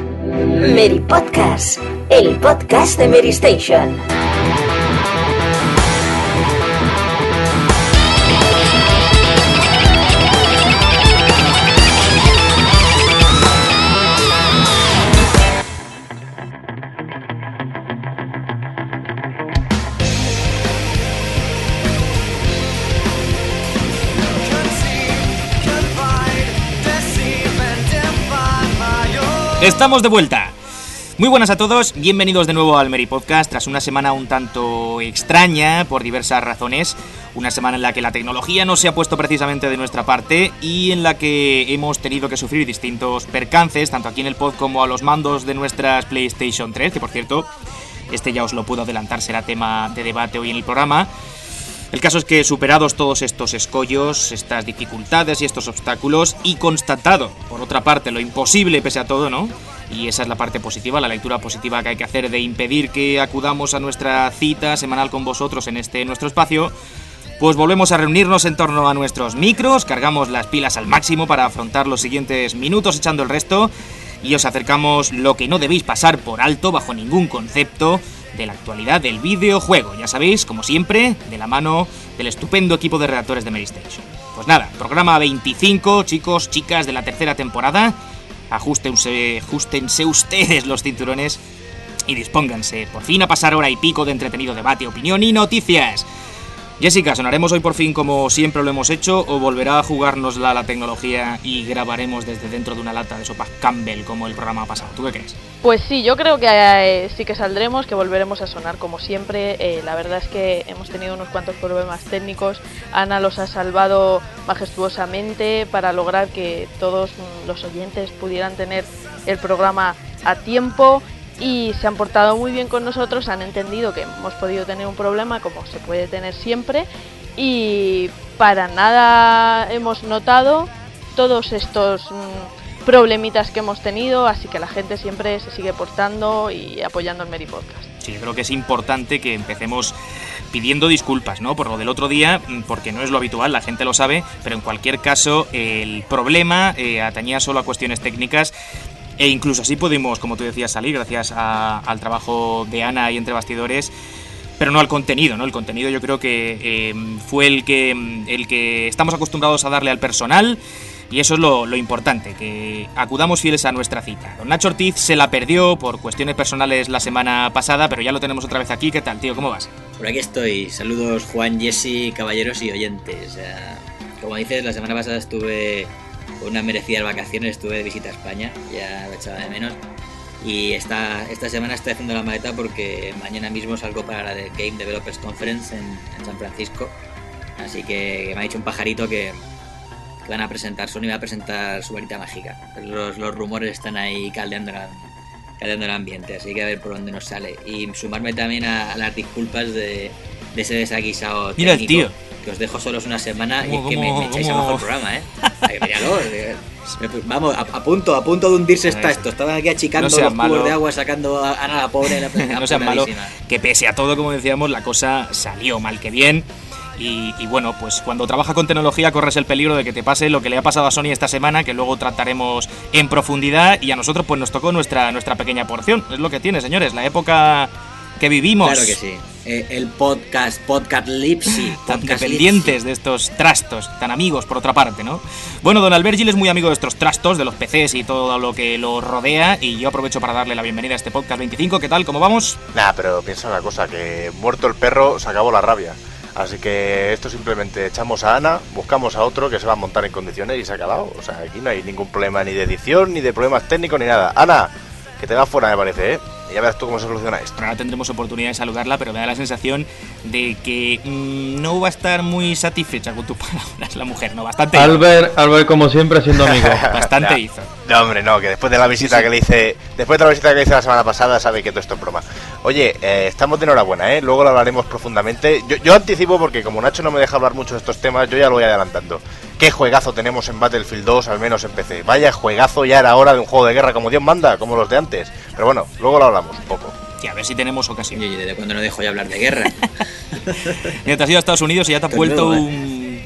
Mary Podcast, el podcast de Mary Station. Estamos de vuelta. Muy buenas a todos, bienvenidos de nuevo al Mary Podcast. Tras una semana un tanto extraña por diversas razones, una semana en la que la tecnología no se ha puesto precisamente de nuestra parte y en la que hemos tenido que sufrir distintos percances, tanto aquí en el pod como a los mandos de nuestras PlayStation 3, que por cierto, este ya os lo puedo adelantar, será tema de debate hoy en el programa. El caso es que superados todos estos escollos, estas dificultades y estos obstáculos, y constatado, por otra parte, lo imposible pese a todo, ¿no? Y esa es la parte positiva, la lectura positiva que hay que hacer de impedir que acudamos a nuestra cita semanal con vosotros en este nuestro espacio, pues volvemos a reunirnos en torno a nuestros micros, cargamos las pilas al máximo para afrontar los siguientes minutos echando el resto, y os acercamos lo que no debéis pasar por alto bajo ningún concepto de la actualidad del videojuego. Ya sabéis, como siempre, de la mano del estupendo equipo de redactores de Mary Station. Pues nada, programa 25, chicos, chicas, de la tercera temporada. Ajustense ustedes los cinturones y dispónganse por fin a pasar hora y pico de entretenido debate, opinión y noticias. Jessica, ¿sonaremos hoy por fin como siempre lo hemos hecho o volverá a jugárnosla la tecnología y grabaremos desde dentro de una lata de sopas Campbell como el programa pasado? ¿Tú qué crees? Pues sí, yo creo que sí que saldremos, que volveremos a sonar como siempre. La verdad es que hemos tenido unos cuantos problemas técnicos. Ana los ha salvado majestuosamente para lograr que todos los oyentes pudieran tener el programa a tiempo. Y se han portado muy bien con nosotros, han entendido que hemos podido tener un problema como se puede tener siempre y para nada hemos notado todos estos problemitas que hemos tenido, así que la gente siempre se sigue portando y apoyando el Mary Podcast. Sí, yo creo que es importante que empecemos pidiendo disculpas, ¿no? Por lo del otro día, porque no es lo habitual, la gente lo sabe, pero en cualquier caso el problema atañía solo a cuestiones técnicas. E incluso así pudimos, como tú decías, salir gracias al trabajo de Ana y entre bastidores, pero no al contenido, ¿no? El contenido yo creo que fue el que estamos acostumbrados a darle al personal, y eso es lo importante, que acudamos fieles a nuestra cita. Don Nacho Ortiz se la perdió por cuestiones personales la semana pasada, pero ya lo tenemos otra vez aquí. ¿Qué tal, tío? ¿Cómo vas? Por aquí estoy. Saludos, Juan, Jessy, caballeros y oyentes. Como dices, la semana pasada estuve unas merecidas vacaciones, estuve de visita a España, ya lo echaba de menos. Y esta semana estoy haciendo la maleta porque mañana mismo salgo para la Game Developers Conference en San Francisco. Así que me ha dicho un pajarito que van a presentar, Sony va a presentar su varita mágica. Los rumores están ahí caldeando el ambiente, así que a ver por dónde nos sale. Y sumarme también a las disculpas de ese desaguisado técnico. Mira el tío. Que os dejo solos una semana y que me echáis a mejor programa, ¿eh? Míralo, vamos, a punto de hundirse está esto. Estaban aquí achicando los cubos de agua, sacando a Ana la pobre. No seas malo, que pese a todo, como decíamos, la cosa salió mal que bien. Y bueno, pues cuando trabajas con tecnología corres el peligro de que te pase lo que le ha pasado a Sony esta semana, que luego trataremos en profundidad, y a nosotros pues nos tocó nuestra pequeña porción. Es lo que tiene, señores, la época que vivimos. Claro que sí. El podcast Lipsy. Tan dependientes de estos trastos, tan amigos por otra parte, ¿no? Bueno, don Albert Gil es muy amigo de estos trastos, de los PCs y todo lo que lo rodea, y yo aprovecho para darle la bienvenida a este podcast 25. ¿Qué tal? ¿Cómo vamos? Nah, pero piensa una cosa, que muerto el perro se acabó la rabia. Así que esto simplemente echamos a Ana, buscamos a otro que se va a montar en condiciones y se ha acabado. O sea, aquí no hay ningún problema ni de edición, ni de problemas técnicos, ni nada. Ana, que te vas fuera, me parece, ¿eh? Y ya verás tú cómo se soluciona esto. Ahora tendremos oportunidad de saludarla, pero me da la sensación de que no va a estar muy satisfecha con tus palabras la mujer, ¿no? Bastante. Albert, como siempre, siendo amigo. Bastante hizo. No, hombre, no, que después de la visita que le hice, la semana pasada, sabe que todo esto es broma. Oye, estamos de enhorabuena, ¿eh? Luego lo hablaremos profundamente. Yo anticipo porque como Nacho no me deja hablar mucho de estos temas, yo ya lo voy adelantando. Qué juegazo tenemos en Battlefield 2, al menos en PC. Vaya juegazo, ya era hora de un juego de guerra como Dios manda, como los de antes. Pero bueno, luego lo hablamos un poco. Y a ver si tenemos ocasión. Oye, ¿desde cuándo no dejo ya hablar de guerra? Mira, te has ido a Estados Unidos y ya te has vuelto un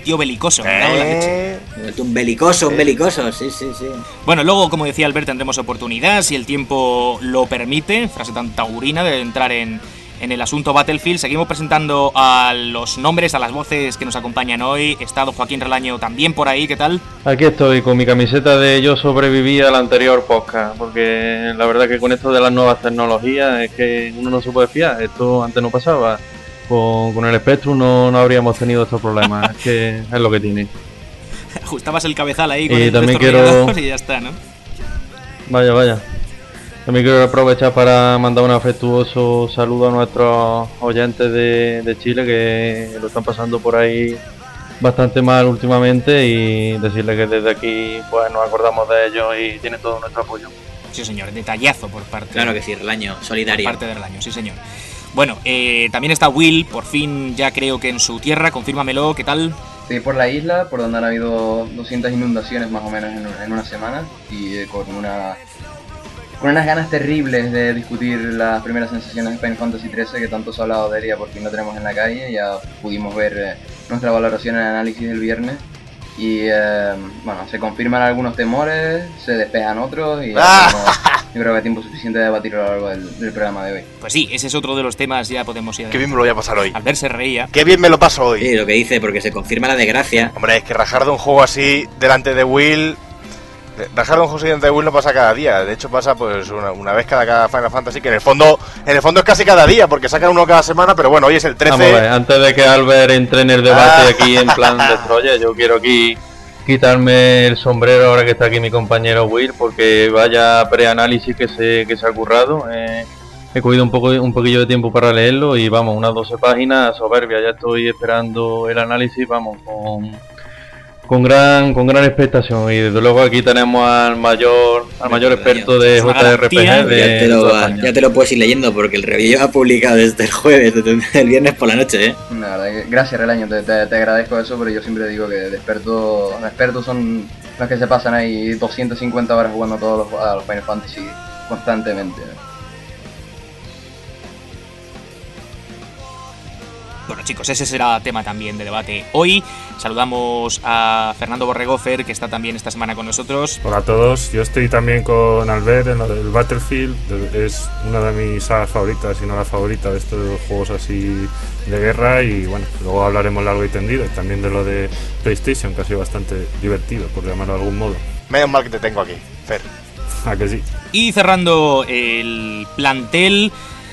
tío belicoso, me cago en la leche. Un belicoso, sí. Bueno, luego, como decía Albert, tendremos oportunidad, si el tiempo lo permite, frase tan taurina, de entrar en el asunto Battlefield. Seguimos presentando a los nombres, a las voces que nos acompañan hoy. Está don Joaquín Relaño también por ahí, ¿qué tal? Aquí estoy con mi camiseta de Yo sobreviví al anterior podcast, porque la verdad que con esto de las nuevas tecnologías es que uno no se puede fiar. Esto antes no pasaba. Con el Spectrum no habríamos tenido estos problemas. Es que es lo que tiene. Ajustabas el cabezal ahí con y el también destornillador y ya está, ¿no? Vaya. También quiero aprovechar para mandar un afectuoso saludo a nuestros oyentes de Chile que lo están pasando por ahí bastante mal últimamente, y decirles que desde aquí pues nos acordamos de ellos y tienen todo nuestro apoyo. Sí, señor, detallazo por parte. Claro que sí, Relaño, solidario. Por parte de Relaño, sí, señor. Bueno, también está Will, por fin ya creo que en su tierra, confírmamelo, ¿qué tal? Estoy por la isla, por donde han habido 200 inundaciones más o menos en una semana, y con unas ganas terribles de discutir las primeras sensaciones de Final Fantasy XIII, que tanto se ha hablado de ella, por fin lo tenemos en la calle. Ya pudimos ver nuestra valoración en el análisis del viernes, y bueno, se confirman algunos temores, se despejan otros, y yo creo que hay tiempo suficiente de debatir a lo largo del programa de hoy. Pues sí, ese es otro de los temas, ya podemos ir. Qué bien me lo voy a pasar hoy. Albert se reía. Qué bien me lo paso hoy. Sí, lo que dice, porque se confirma la desgracia. Hombre, es que rajar de un juego así delante de Will... Rajar de un juego así delante de Will no pasa cada día. De hecho pasa pues una vez cada Final Fantasy, que en el fondo es casi cada día, porque sacan uno cada semana, pero bueno, hoy es el 13. Vamos a ver, antes de que Albert entre en el debate aquí en plan destroyer, yo quiero aquí quitarme el sombrero ahora que está aquí mi compañero Will, porque vaya preanálisis que se ha currado. He cogido un poquillo de tiempo para leerlo y vamos, unas 12 páginas soberbias. Ya estoy esperando el análisis, vamos, con gran expectación. Y desde luego aquí tenemos al mayor experto de JRPG ya te lo puedes ir leyendo, porque el review ha publicado desde el jueves, desde el viernes por la noche, ¿eh? La verdad que gracias, Relaño, te agradezco eso, pero yo siempre digo que de expertos son los que se pasan ahí 250 horas jugando a los Final Fantasy constantemente, ¿eh? Bueno, chicos, ese será tema también de debate hoy. Saludamos a Fernando Borregofer, que está también esta semana con nosotros. Hola a todos, yo estoy también con Albert en lo del Battlefield. Es una de mis sagas favoritas, si no la favorita, de estos juegos así de guerra. Y bueno, luego hablaremos largo y tendido, y también de lo de PlayStation, que ha sido bastante divertido, por llamarlo de algún modo. Menos mal que te tengo aquí, Fer. ¿A que sí? Y cerrando el plantel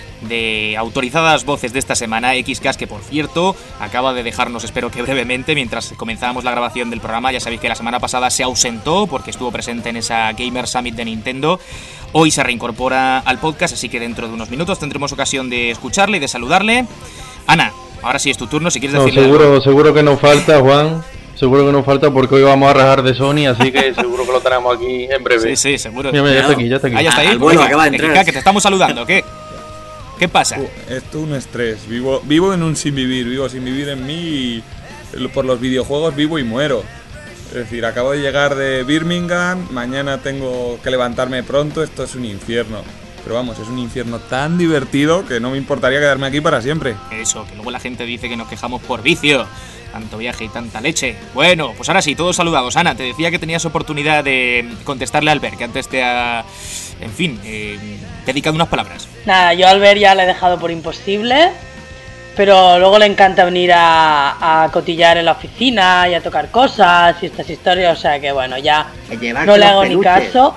de autorizadas voces de esta semana, XCast, que por cierto acaba de dejarnos, espero que brevemente, mientras comenzábamos la grabación del programa. Ya sabéis que la semana pasada se ausentó porque estuvo presente en esa Gamer Summit de Nintendo. Hoy se reincorpora al podcast, así que dentro de unos minutos tendremos ocasión de escucharle y de saludarle. Ana, ahora sí es tu turno, si quieres decirle algo. Seguro que nos falta, Juan. Seguro que nos falta, porque hoy vamos a rajar de Sony, así que seguro que lo tenemos aquí en breve. Sí, seguro. Mira, ya está aquí. Ah, ya está ahí. Bueno, acaba de entrar. Que te estamos saludando, ¿qué? ¿Qué pasa? Esto es un estrés. Vivo en un sin vivir en mí, y por los videojuegos vivo y muero. Es decir, acabo de llegar de Birmingham, mañana tengo que levantarme pronto, esto es un infierno. Pero vamos, es un infierno tan divertido que no me importaría quedarme aquí para siempre. Eso, que luego la gente dice que nos quejamos por vicio. Tanto viaje y tanta leche. Bueno, pues ahora sí, todos saludados. Ana, te decía que tenías oportunidad de contestarle a Albert, que antes te ha... En fin, dedicado unas palabras. Nada, yo a Albert ya le he dejado por imposible, pero luego le encanta venir a cotillar en la oficina y a tocar cosas y estas historias, o sea que bueno, ya no le hago ni caso.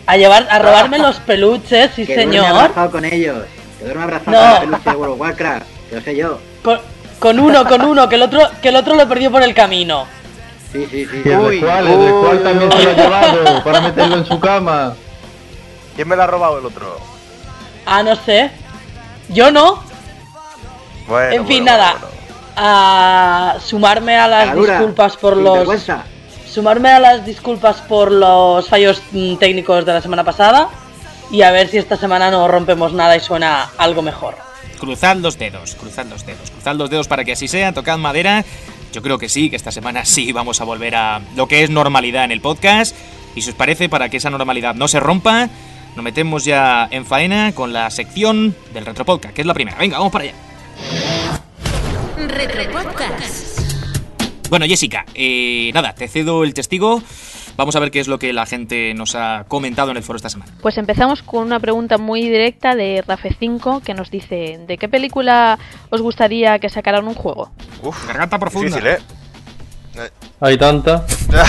A robarme los peluches, sí, que señor. Que duerme abrazado con ellos. Que duerme abrazado con el peluche de World of Warcraft. Que lo sé yo. Con uno, que el otro lo perdió por el camino. Sí. ¿Y el cual también se lo ha llevado para meterlo en su cama? ¿Quién me lo ha robado el otro? Ah, no sé. Yo no. Bueno, en fin, nada. Bueno. A sumarme a las disculpas por los fallos técnicos de la semana pasada, y a ver si esta semana no rompemos nada y suena algo mejor. Cruzad los dedos para que así sea, tocad madera. Yo creo que sí, que esta semana sí vamos a volver a lo que es normalidad en el podcast. Y si os parece, para que esa normalidad no se rompa, nos metemos ya en faena con la sección del Retropodcast, que es la primera. Venga, vamos para allá. Retropodcast. Bueno, Jessica, nada, te cedo el testigo. Vamos a ver qué es lo que la gente nos ha comentado en el foro esta semana. Pues empezamos con una pregunta muy directa de Rafe5 que nos dice: ¿de qué película os gustaría que sacaran un juego? Uf, garganta profunda. Difícil, Hay tanta.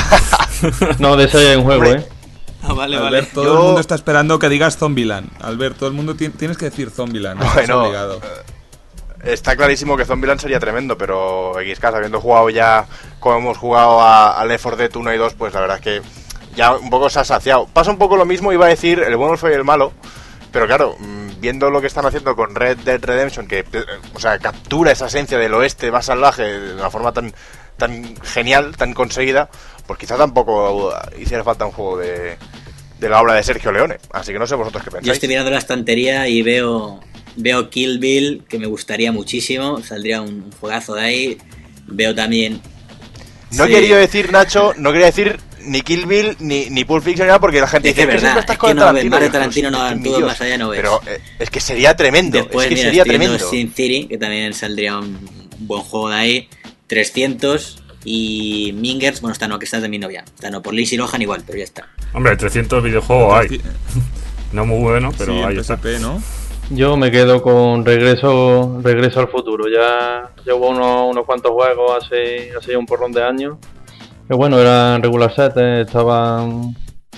No, de ese hay un juego, Vale, Albert, vale. todo el mundo está esperando que digas Zombieland. Albert, todo el mundo tienes que decir Zombieland. Bueno, obligado. Está clarísimo que Zombieland sería tremendo, pero XK, habiendo jugado ya como hemos jugado a Left 4 Dead 1 y 2, pues la verdad es que ya un poco se ha saciado. Pasa un poco lo mismo, iba a decir, el bueno, el feo y el malo, pero claro, viendo lo que están haciendo con Red Dead Redemption, que o sea, captura esa esencia del oeste más salvaje de una forma tan genial, tan conseguida, pues quizá tampoco hiciera falta un juego de la obra de Sergio Leone. Así que no sé vosotros qué pensáis. Yo estoy mirando la estantería y veo Kill Bill, que me gustaría muchísimo, saldría un juegazo de ahí. Veo también... No sí. quería decir, Nacho, no quería decir ni Kill Bill ni Pulp Fiction ni nada, porque la gente Es dice que es verdad, estás es con que no, Tarantino, Mario y Tarantino pues, no, todo más allá no ves. Pero es que sería tremendo. Después, es que mira, sería estoy viendo tremendo. Sin City, que también saldría un buen juego de ahí. 300 y Mingers, bueno, esta no, que esta es de mi novia. Esta no, por Lindsay Lohan igual, pero ya está. Hombre, 300 videojuegos hay. No muy bueno, pero sí, ahí en está. PSP, ¿no? Yo me quedo con Regreso al Futuro. Ya hubo unos cuantos juegos hace ya un porrón de años. Que bueno, eran regular set, estaban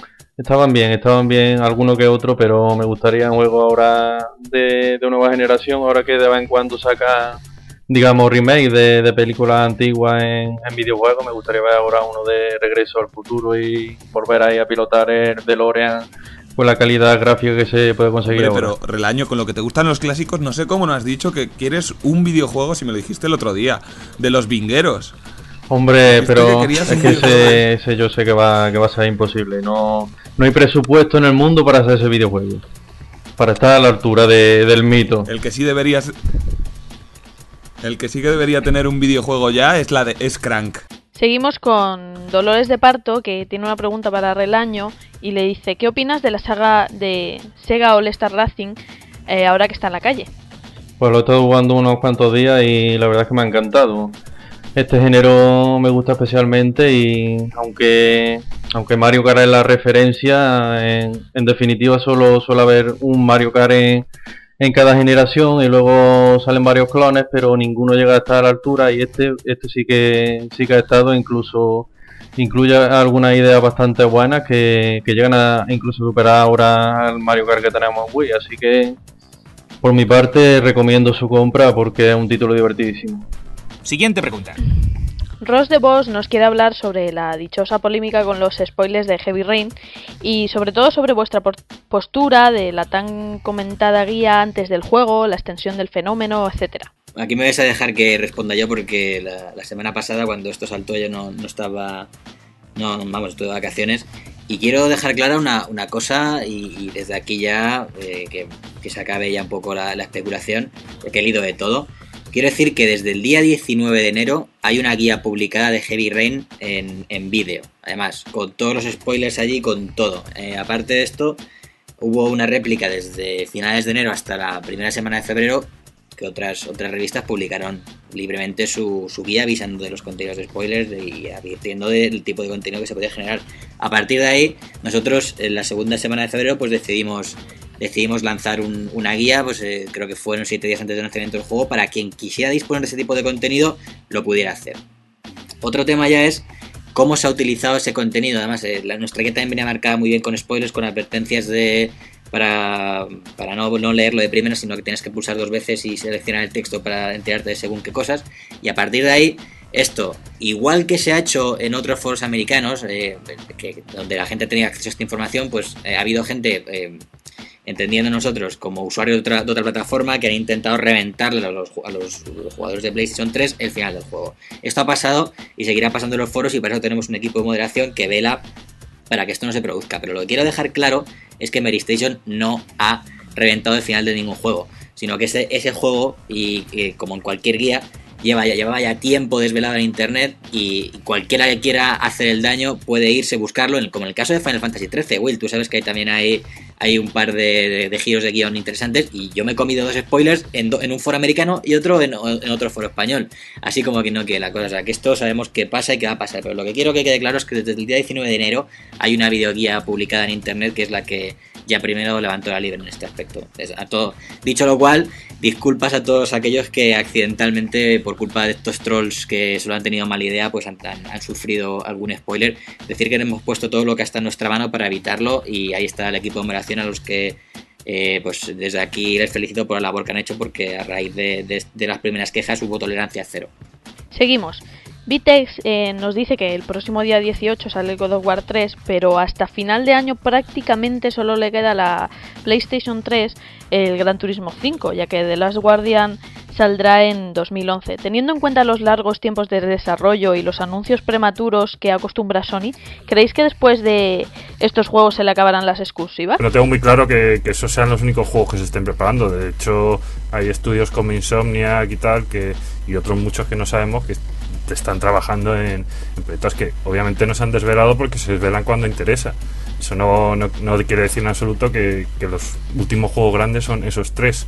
bien, alguno que otro, pero me gustaría un juego ahora de nueva generación, ahora que de vez en cuando saca, digamos, remake de películas antiguas en videojuegos. Me gustaría ver ahora uno de Regreso al Futuro y volver ahí a pilotar el DeLorean con la calidad gráfica que se puede conseguir. Hombre, ahora. pero Relaño, con lo que te gustan los clásicos, no sé cómo no has dicho que quieres un videojuego, si me lo dijiste el otro día, de los vingueros. Hombre, pero que es que yo sé que va a ser imposible. No hay presupuesto en el mundo para hacer ese videojuego, para estar a la altura del mito. El que sí que debería tener un videojuego ya es Crank. Seguimos con Dolores de Parto, que tiene una pregunta para Relaño y le dice: ¿qué opinas de la saga de Sega All Star Racing ahora que está en la calle? Pues lo he estado jugando unos cuantos días y la verdad es que me ha encantado. Este género me gusta especialmente y aunque Mario Kart es la referencia, en definitiva solo suele haber un Mario Kart en cada generación y luego salen varios clones, pero ninguno llega a estar a la altura, y este sí que ha estado, incluye algunas ideas bastante buenas que llegan a incluso superar ahora al Mario Kart que tenemos en Wii, así que por mi parte recomiendo su compra porque es un título divertidísimo. Siguiente pregunta. Ross de Boss nos quiere hablar sobre la dichosa polémica con los spoilers de Heavy Rain y sobre todo sobre vuestra postura de la tan comentada guía antes del juego, la extensión del fenómeno, etcétera. Aquí me vais a dejar que responda yo porque la semana pasada, cuando esto saltó, yo no estaba... estuve de vacaciones. Y quiero dejar clara una cosa, y desde aquí ya que se acabe ya un poco la especulación, porque he leído de todo. Quiero decir que desde el día 19 de enero hay una guía publicada de Heavy Rain en vídeo. Además, con todos los spoilers allí, con todo. Aparte de esto, hubo una réplica desde finales de enero hasta la primera semana de febrero, que otras revistas publicaron libremente su guía avisando de los contenidos de spoilers y advirtiendo del tipo de contenido que se podía generar. A partir de ahí, nosotros en la segunda semana de febrero pues decidimos lanzar una guía, pues creo que fueron 7 días antes del lanzamiento del juego, para quien quisiera disponer de ese tipo de contenido lo pudiera hacer. Otro tema ya es cómo se ha utilizado ese contenido. Además, nuestra guía también venía marcada muy bien con spoilers, con advertencias para no leerlo de primera, sino que tienes que pulsar 2 veces y seleccionar el texto para enterarte de según qué cosas. Y a partir de ahí, esto, igual que se ha hecho en otros foros americanos, donde la gente tenía acceso a esta información, pues ha habido gente... entendiendo nosotros como usuarios de otra plataforma, que han intentado reventarle a los jugadores de PlayStation 3 el final del juego. Esto ha pasado y seguirá pasando en los foros, y para eso tenemos un equipo de moderación que vela para que esto no se produzca. Pero lo que quiero dejar claro es que Meristation no ha reventado el final de ningún juego, sino que ese juego, y como en cualquier guía, llevaba ya tiempo desvelado en internet y cualquiera que quiera hacer el daño puede irse a buscarlo, como en el caso de Final Fantasy XIII. Will, tú sabes que ahí también hay un par de giros de guión interesantes y yo me he comido 2 spoilers en un foro americano y otro en otro foro español, así como que no quiere la cosa. O sea, que esto sabemos que pasa y que va a pasar, pero lo que quiero que quede claro es que desde el día 19 de enero hay una videoguía publicada en internet que es la que ya primero levantó la liebre en este aspecto. Dicho lo cual, disculpas a todos aquellos que accidentalmente, por culpa de estos trolls que solo han tenido mala idea, pues han sufrido algún spoiler. Decir que hemos puesto todo lo que está en nuestra mano para evitarlo, y ahí está el equipo de moderación, a los que pues desde aquí les felicito por la labor que han hecho, porque a raíz de las primeras quejas hubo tolerancia cero. Seguimos. Vitex nos dice que el próximo día 18 sale God of War 3, pero hasta final de año prácticamente solo le queda a la PlayStation 3 el Gran Turismo 5, ya que The Last Guardian saldrá en 2011. Teniendo en cuenta los largos tiempos de desarrollo y los anuncios prematuros que acostumbra Sony, ¿creéis que después de estos juegos se le acabarán las exclusivas? No tengo muy claro que esos sean los únicos juegos que se estén preparando. De hecho, hay estudios como Insomniac y tal, y otros muchos que no sabemos, que están trabajando en proyectos que obviamente no se han desvelado porque se desvelan cuando interesa. Eso no quiere decir en absoluto que los últimos juegos grandes son esos 3.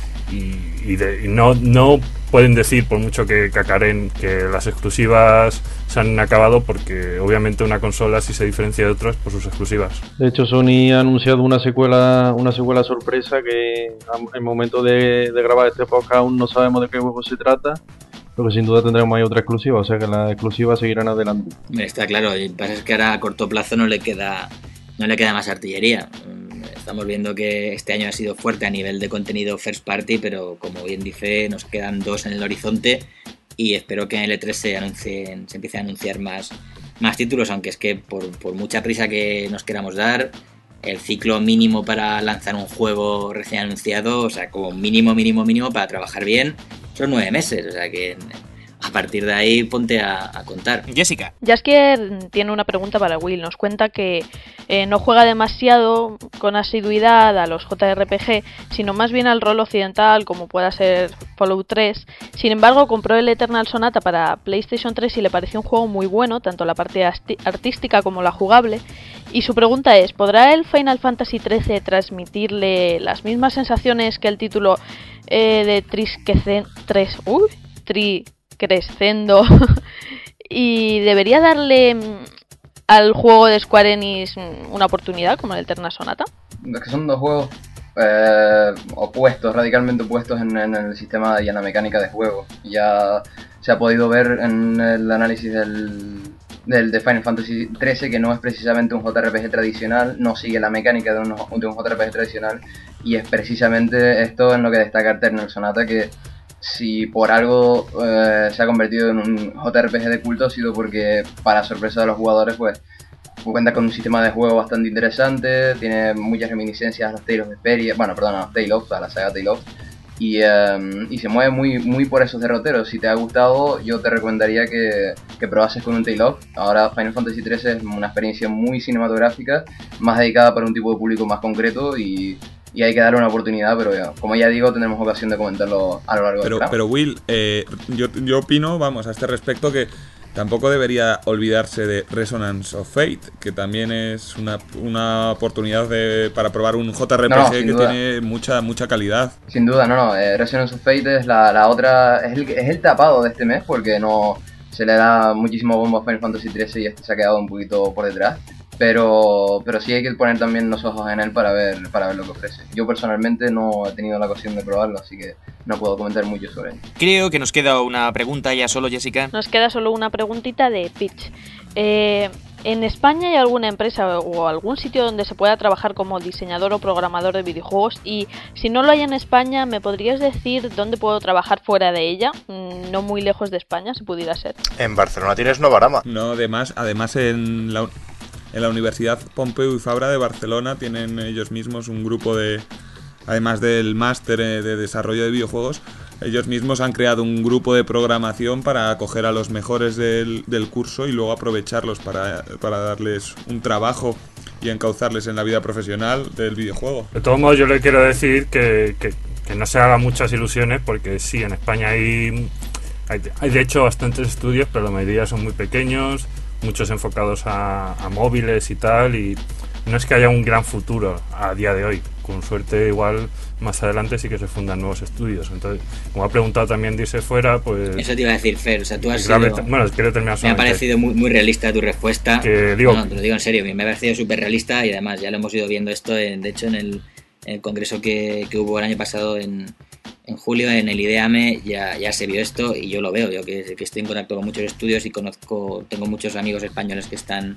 Y no pueden decir, por mucho que cacaren, que las exclusivas se han acabado, porque obviamente una consola sí se diferencia de otras por sus exclusivas. De hecho, Sony ha anunciado una secuela sorpresa que en el momento de grabar este podcast aún no sabemos de qué juego se trata, pero que sin duda tendremos ahí otra exclusiva, o sea que las exclusivas seguirán adelante. Está claro, y pasa es que ahora a corto plazo no le queda más artillería. Estamos viendo que este año ha sido fuerte a nivel de contenido first party, pero como bien dice, nos quedan 2 en el horizonte y espero que en el E3 se empiece a anunciar más títulos, aunque es que por mucha prisa que nos queramos dar, el ciclo mínimo para lanzar un juego recién anunciado, o sea, como mínimo para trabajar bien, son 9 meses, o sea que a partir de ahí ponte a contar. Jessica. Jaskier tiene una pregunta para Will. Nos cuenta que no juega demasiado con asiduidad a los JRPG, sino más bien al rol occidental, como pueda ser Fallout 3. Sin embargo, compró el Eternal Sonata para PlayStation 3 y le pareció un juego muy bueno, tanto la parte artística como la jugable. Y su pregunta es, ¿podrá el Final Fantasy XIII transmitirle las mismas sensaciones que el título de Crescendo y debería darle al juego de Square Enix una oportunidad como el Eterna Sonata? Es que son 2 juegos radicalmente opuestos en el sistema y en la mecánica de juego. Ya se ha podido ver en el análisis de Final Fantasy XIII que no es precisamente un JRPG tradicional, no sigue la mecánica de un JRPG tradicional, y es precisamente esto en lo que destaca Eternal Sonata, que si por algo se ha convertido en un JRPG de culto ha sido porque, para sorpresa de los jugadores, pues cuenta con un sistema de juego bastante interesante, tiene muchas reminiscencias a los Tales of Vesperia, a la saga Tale of, y se mueve muy por esos derroteros. Si te ha gustado, yo te recomendaría que probases con un Tale of. Ahora Final Fantasy XIII es una experiencia muy cinematográfica, más dedicada para un tipo de público más concreto, y hay que darle una oportunidad, pero como ya digo, tendremos ocasión de comentarlo a lo largo del programa. Pero Will, yo opino, a este respecto, que tampoco debería olvidarse de Resonance of Fate, que también es una oportunidad para probar un JRPG que tiene mucha calidad. Sin duda, Resonance of Fate es la otra, es el tapado de este mes, porque no se le da muchísimo bombo a Final Fantasy XIII y este se ha quedado un poquito por detrás. Pero sí hay que poner también los ojos en él para ver lo que ofrece. Yo personalmente no he tenido la ocasión de probarlo, así que no puedo comentar mucho sobre él. Creo que nos queda una pregunta ya solo, Jessica. Nos queda solo una preguntita de Pitch. ¿En España hay alguna empresa o algún sitio donde se pueda trabajar como diseñador o programador de videojuegos? Y si no lo hay en España, ¿me podrías decir dónde puedo trabajar fuera de ella? No muy lejos de España, si pudiera ser. En Barcelona tienes Novarama. No, además en la Universidad Pompeu Fabra de Barcelona tienen ellos mismos un grupo además del máster de desarrollo de videojuegos, ellos mismos han creado un grupo de programación para acoger a los mejores del curso y luego aprovecharlos para darles un trabajo y encauzarles en la vida profesional del videojuego. De todos modos, yo le quiero decir que no se hagan muchas ilusiones, porque sí, en España hay Hay de hecho bastantes estudios, pero la mayoría son muy pequeños, muchos enfocados a móviles y tal, y no es que haya un gran futuro a día de hoy. Con suerte igual más adelante sí que se fundan nuevos estudios. Entonces, como ha preguntado también de irse fuera, pues... Eso te iba a decir, Fer, o sea, tú has sido... Bueno, quiero terminar solamente. Me ha parecido muy realista tu respuesta. Que digo... No, te lo digo en serio, me ha parecido súper realista y además ya lo hemos ido viendo esto, de hecho, en el congreso que hubo el año pasado en julio, en el IDEAME, ya se vio esto y yo lo veo. Yo que estoy en contacto con muchos estudios y tengo muchos amigos españoles que están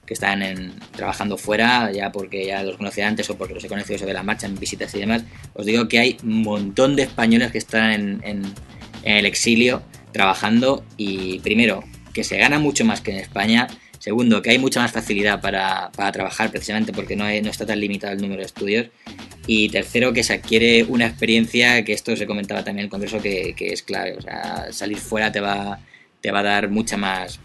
trabajando fuera, ya porque ya los conocía antes o porque los he conocido sobre la marcha en visitas y demás. Os digo que hay un montón de españoles que están en el exilio trabajando y primero, que se gana mucho más que en España. Segundo, que hay mucha más facilidad para trabajar precisamente porque no está tan limitado el número de estudios. Y tercero, que se adquiere una experiencia, que esto se comentaba también en el congreso, que es clave. O sea, salir fuera te va a dar mucha más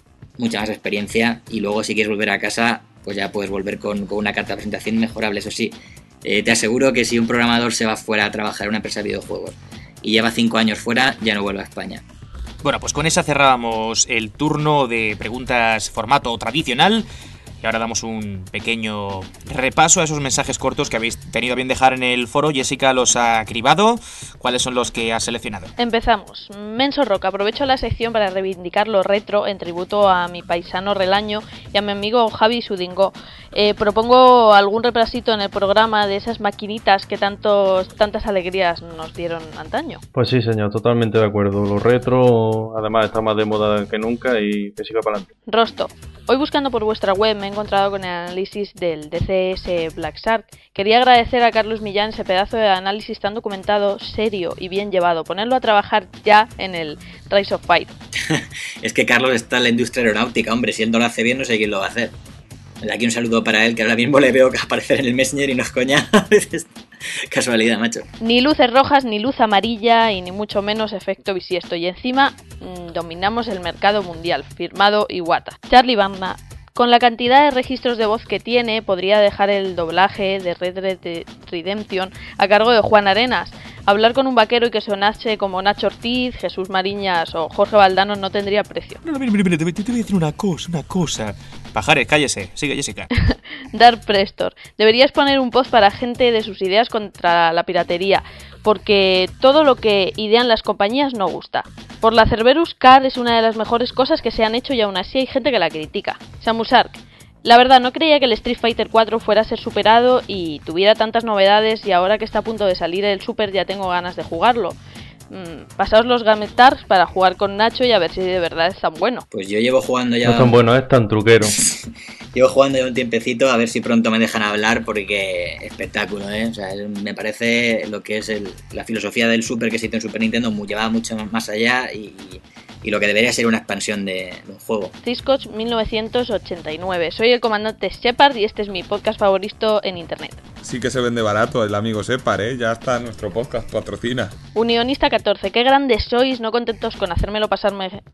experiencia y luego si quieres volver a casa pues ya puedes volver con una carta de presentación mejorable. Eso sí, te aseguro que si un programador se va fuera a trabajar en una empresa de videojuegos y lleva 5 años fuera, ya no vuelve a España. Bueno, pues con esa cerrábamos el turno de preguntas formato tradicional. Y ahora damos un pequeño repaso a esos mensajes cortos que habéis tenido a bien dejar en el foro. Jessica los ha cribado. ¿Cuáles son los que has seleccionado? Empezamos. Menso Rock, aprovecho la sección para reivindicar lo retro en tributo a mi paisano Relaño y a mi amigo Javi Sudingó. Propongo algún repasito en el programa de esas maquinitas que tantas alegrías nos dieron antaño. Pues sí, señor, totalmente de acuerdo. Lo retro además está más de moda que nunca y que siga para adelante. Rosto. Hoy buscando por vuestra web me he encontrado con el análisis del DCS Black Shark. Quería agradecer a Carlos Millán ese pedazo de análisis tan documentado, serio y bien llevado. Ponerlo a trabajar ya en el Rise of Fire. Es que Carlos está en la industria aeronáutica, hombre. Si él no lo hace bien, no sé quién lo va a hacer. Aquí un saludo para él, que ahora mismo le veo aparecer en el Messenger y no es coña. Casualidad, macho. Ni luces rojas, ni luz amarilla y ni mucho menos efecto bisiesto. Y encima dominamos el mercado mundial. Firmado Iwata. Charlie Bamba. Con la cantidad de registros de voz que tiene, podría dejar el doblaje de Red Dead Redemption a cargo de Juan Arenas. Hablar con un vaquero y que sonase como Nacho Ortiz, Jesús Mariñas o Jorge Valdano no tendría precio. No, mira, te voy a decir una cosa. Pajares, cállese. Sigue, Jessica. Dark Prestor. Deberías poner un post para gente de sus ideas contra la piratería, porque todo lo que idean las compañías no gusta. Por la Cerberus Card es una de las mejores cosas que se han hecho y aún así hay gente que la critica. Samus Ark. La verdad, no creía que el Street Fighter 4 fuera a ser superado y tuviera tantas novedades y ahora que está a punto de salir el Super ya tengo ganas de jugarlo. Pasaos los Gametars para jugar con Nacho y a ver si de verdad es tan bueno. Pues yo llevo jugando ya... No es tan bueno, es tan truquero. Llevo jugando ya un tiempecito, a ver si pronto me dejan hablar porque espectáculo, ¿eh? O sea, me parece lo que es la filosofía del Super que se hizo en Super Nintendo llevaba mucho más allá y lo que debería ser una expansión de un juego. Ciscoch 1989. Soy el comandante Shepard y este es mi podcast favorito en internet. Sí que se vende barato el amigo Shepard, ¿eh? Ya está nuestro podcast, patrocina. Unionista 14. Qué grandes sois, no contentos con hacérmelo pasar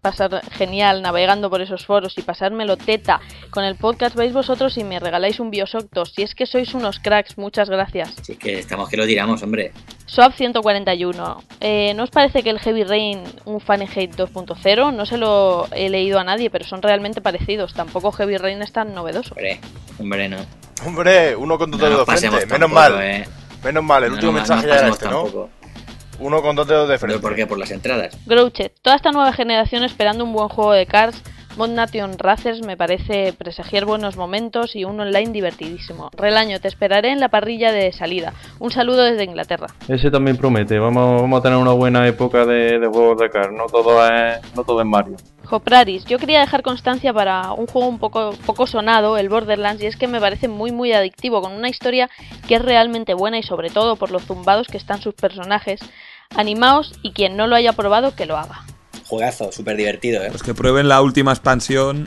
genial navegando por esos foros y pasármelo teta. Con el podcast vais vosotros y me regaláis un Bioshock 2. Si es que sois unos cracks, muchas gracias. Sí que estamos que lo tiramos, hombre. Swap 141. ¿No os parece que el Heavy Rain un Fahrenheit 2.0? No se lo he leído a nadie, pero son realmente parecidos. Tampoco Heavy Rain es tan novedoso. Hombre, no. Hombre, uno con dos dedos de frente. Menos mal. Menos mal, el último mensaje ya era este, ¿no? Uno con 2 dedos de frente. ¿Pero por qué? Por las entradas. Grouchet. Toda esta nueva generación esperando un buen juego de Cars. Mod Nation Racers me parece presagiar buenos momentos y un online divertidísimo. Relaño, te esperaré en la parrilla de salida. Un saludo desde Inglaterra. Ese también promete. Vamos a tener una buena época de juegos de Cars. No todo es Mario. Jopraris, yo quería dejar constancia para un juego un poco sonado, el Borderlands, y es que me parece muy adictivo, con una historia que es realmente buena y sobre todo por los zumbados que están sus personajes. Animaos y quien no lo haya probado que lo haga. Juegazo, súper divertido, ¿eh? Pues que prueben la última expansión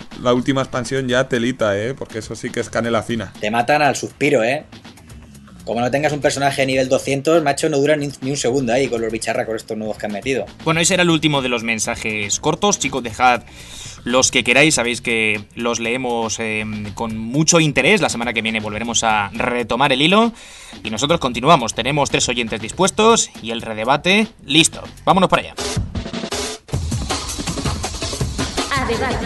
ya telita, porque eso sí que es canela fina. Te matan al suspiro, Como no tengas un personaje nivel 200, macho, no dura ni un segundo ahí con los bicharracos estos nuevos que han metido. Bueno, ese era el último de los mensajes cortos, chicos, dejad los que queráis, sabéis que los leemos con mucho interés. La semana que viene volveremos a retomar el hilo y nosotros continuamos. Tenemos 3 oyentes dispuestos y el redebate listo. Vámonos para allá. debate.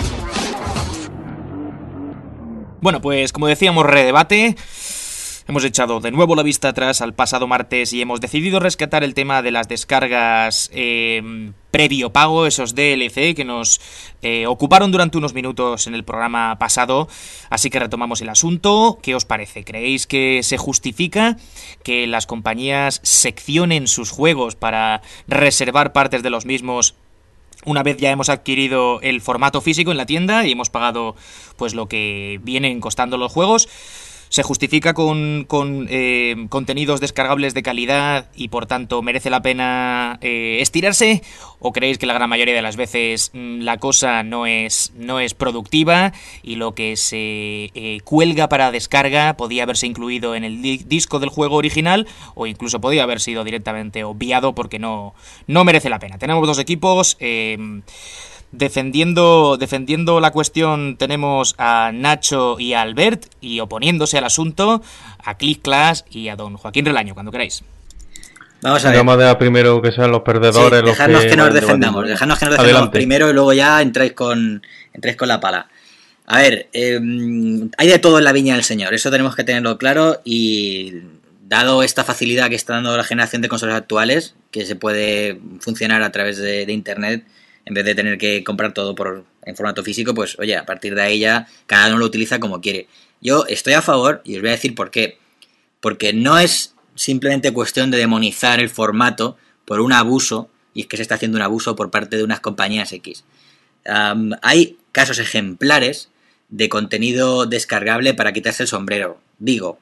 Bueno, pues como decíamos, redebate. Hemos echado de nuevo la vista atrás al pasado martes y hemos decidido rescatar el tema de las descargas previo pago, esos DLC que nos ocuparon durante unos minutos en el programa pasado. Así que retomamos el asunto. ¿Qué os parece? ¿Creéis que se justifica que las compañías seccionen sus juegos para reservar partes de los mismos una vez ya hemos adquirido el formato físico en la tienda y hemos pagado pues lo que vienen costando los juegos? ¿Se justifica con contenidos descargables de calidad y por tanto merece la pena estirarse? ¿O creéis que la gran mayoría de las veces la cosa no es productiva y lo que se cuelga para descarga podía haberse incluido en el disco del juego original o incluso podía haber sido directamente obviado porque no merece la pena? Tenemos dos equipos. Defendiendo la cuestión tenemos a Nacho y a Albert, y oponiéndose al asunto a Click Clash y a don Joaquín Relaño, cuando queráis. Vamos a ver. Vamos a dejar primero que sean los perdedores. Sí, dejadnos que nos defendamos. Dejadnos que nos defendamos primero y luego ya entráis con la pala. A ver, hay de todo en la viña del señor, eso tenemos que tenerlo claro, y dado esta facilidad que está dando la generación de consolas actuales, que se puede funcionar a través de internet, en vez de tener que comprar todo en formato físico, pues oye, a partir de ahí ya cada uno lo utiliza como quiere. Yo estoy a favor, y os voy a decir por qué. Porque no es simplemente cuestión de demonizar el formato por un abuso, y es que se está haciendo un abuso por parte de unas compañías X. Hay casos ejemplares de contenido descargable para quitarse el sombrero. Digo,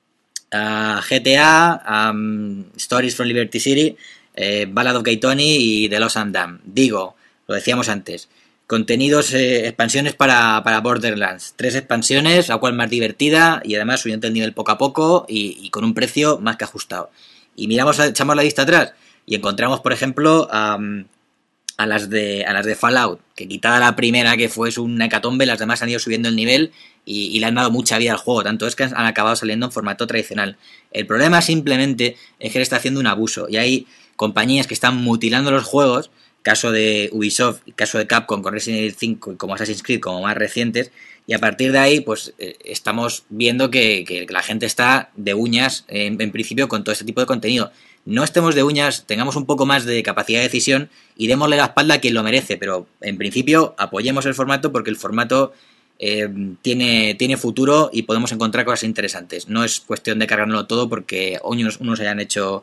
GTA, Stories from Liberty City, Ballad of Gay Tony y The Lost and Damned. Digo, lo decíamos antes, contenidos, expansiones para Borderlands, 3 expansiones, la cual más divertida y además subiendo el nivel poco a poco y con un precio más que ajustado. Y echamos la vista atrás y encontramos, por ejemplo, a las de Fallout, que quitada la primera, que fue una hecatombe, las demás han ido subiendo el nivel y le han dado mucha vida al juego, tanto es que han acabado saliendo en formato tradicional. El problema simplemente es que le está haciendo un abuso y hay compañías que están mutilando los juegos, caso de Ubisoft y caso de Capcom con Resident Evil 5 y como Assassin's Creed como más recientes, y a partir de ahí pues estamos viendo que la gente está de uñas en principio con todo este tipo de contenido. No estemos de uñas, tengamos un poco más de capacidad de decisión y démosle la espalda a quien lo merece, pero en principio apoyemos el formato porque el formato tiene futuro y podemos encontrar cosas interesantes. No es cuestión de cargárnoslo todo porque unos hayan hecho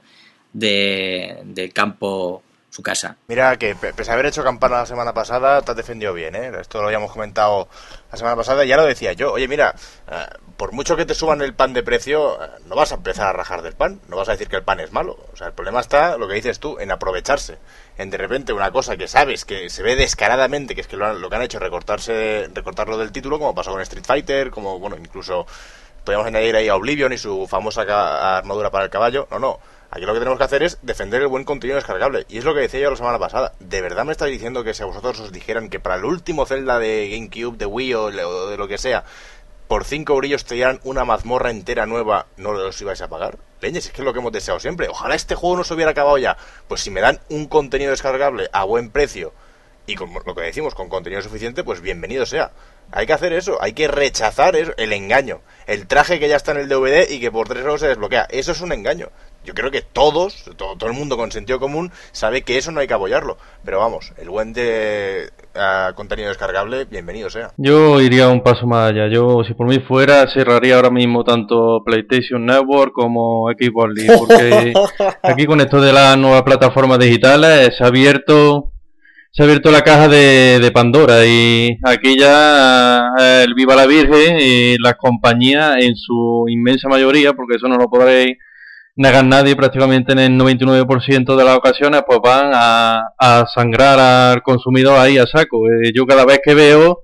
del campo su casa. Mira que pese a haber hecho campana la semana pasada, te has defendido bien, ¿eh? Esto lo habíamos comentado la semana pasada y ya lo decía yo. Oye, mira, por mucho que te suban el pan de precio, no vas a empezar a rajar del pan, no vas a decir que el pan es malo. O sea, el problema está, lo que dices tú, en aprovecharse. En de repente una cosa que sabes que se ve descaradamente, que es que lo que han hecho es recortarlo del título, como pasó con Street Fighter, como, bueno, incluso podríamos añadir ahí a Oblivion y su famosa armadura para el caballo. No. Aquí lo que tenemos que hacer es defender el buen contenido descargable. Y es lo que decía yo la semana pasada. ¿De verdad me estáis diciendo que si a vosotros os dijeran que para el último Zelda de GameCube, de Wii o de lo que sea, por 5 eurillos te dieran una mazmorra entera nueva, no los ibais a pagar? Leñes, es que es lo que hemos deseado siempre. Ojalá este juego no se hubiera acabado ya. Pues si me dan un contenido descargable a buen precio y con lo que decimos, con contenido suficiente, pues bienvenido sea. Hay que hacer eso, hay que rechazar eso, el engaño. El traje que ya está en el DVD y que por 3 euros se desbloquea. Eso es un engaño. Yo creo que todo el mundo con sentido común sabe que eso no hay que apoyarlo. Pero vamos, el buen contenido descargable, bienvenido sea. Yo iría un paso más allá. Yo, si por mí fuera, cerraría ahora mismo tanto PlayStation Network como Xbox Live. Porque aquí con esto de las nuevas plataformas digitales se ha abierto la caja de Pandora y aquí ya el Viva la Virgen y las compañías en su inmensa mayoría, porque eso no lo podréis negar nadie, prácticamente en el 99% de las ocasiones pues van a sangrar al consumidor ahí a saco. Yo cada vez que veo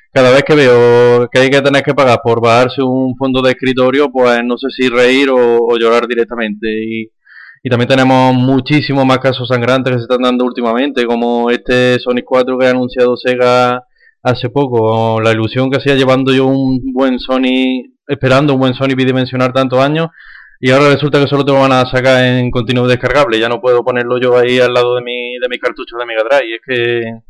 que hay que tener que pagar por bajarse un fondo de escritorio, pues no sé si reír o llorar directamente. Y también tenemos muchísimos más casos sangrantes que se están dando últimamente, como este Sonic 4 que ha anunciado Sega hace poco. La ilusión que hacía llevando yo esperando un buen Sonic bidimensional tantos años, y ahora resulta que solo te lo van a sacar en contenido descargable. Ya no puedo ponerlo yo ahí al lado de mi cartucho de Mega Drive. Es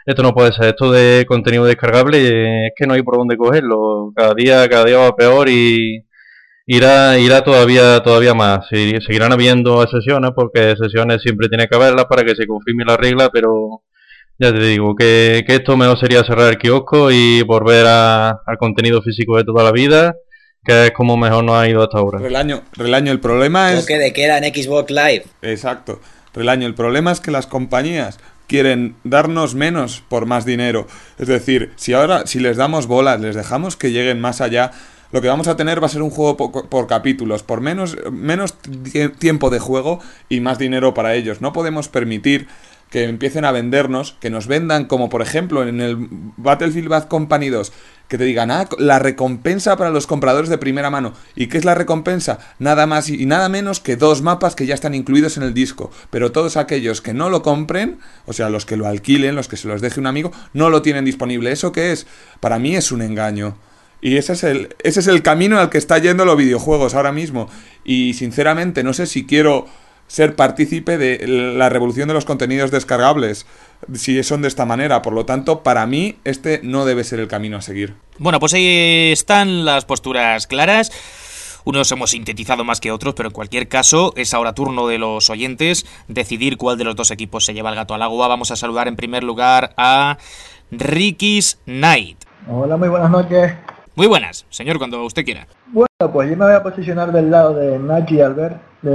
esto no puede ser, esto de contenido descargable es que no hay por dónde cogerlo, cada día va peor y irá todavía más. Seguirán habiendo excepciones, porque excepciones siempre tiene que haberlas para que se confirme la regla, pero ya te digo que esto mejor sería cerrar el kiosco y volver al contenido físico de toda la vida, que es como mejor nos ha ido hasta ahora. Relaño, el problema es... Toque de queda en Xbox Live. Exacto. Relaño, el problema es que las compañías quieren darnos menos por más dinero. Es decir, si les damos bolas, les dejamos que lleguen más allá, lo que vamos a tener va a ser un juego por capítulos, por menos tiempo de juego y más dinero para ellos. No podemos permitir que empiecen a vendernos, que nos vendan como por ejemplo en el Battlefield Bad Company 2, que te digan, la recompensa para los compradores de primera mano. ¿Y qué es la recompensa? Nada más y nada menos que 2 mapas que ya están incluidos en el disco. Pero todos aquellos que no lo compren, o sea, los que lo alquilen, los que se los deje un amigo, no lo tienen disponible. ¿Eso qué es? Para mí es un engaño. Y ese es el camino al que está yendo los videojuegos ahora mismo. Y sinceramente no sé si quiero ser partícipe de la revolución de los contenidos descargables si son de esta manera. Por lo tanto, para mí este no debe ser el camino a seguir. Bueno, pues ahí están las posturas claras. Unos hemos sintetizado más que otros, pero en cualquier caso es ahora turno de los oyentes decidir cuál de los dos equipos se lleva el gato al agua. Vamos a saludar en primer lugar a Ricky's Knight. Hola, muy buenas noches. Muy buenas, señor, cuando usted quiera. Bueno, pues yo me voy a posicionar del lado de Nachi y Albert,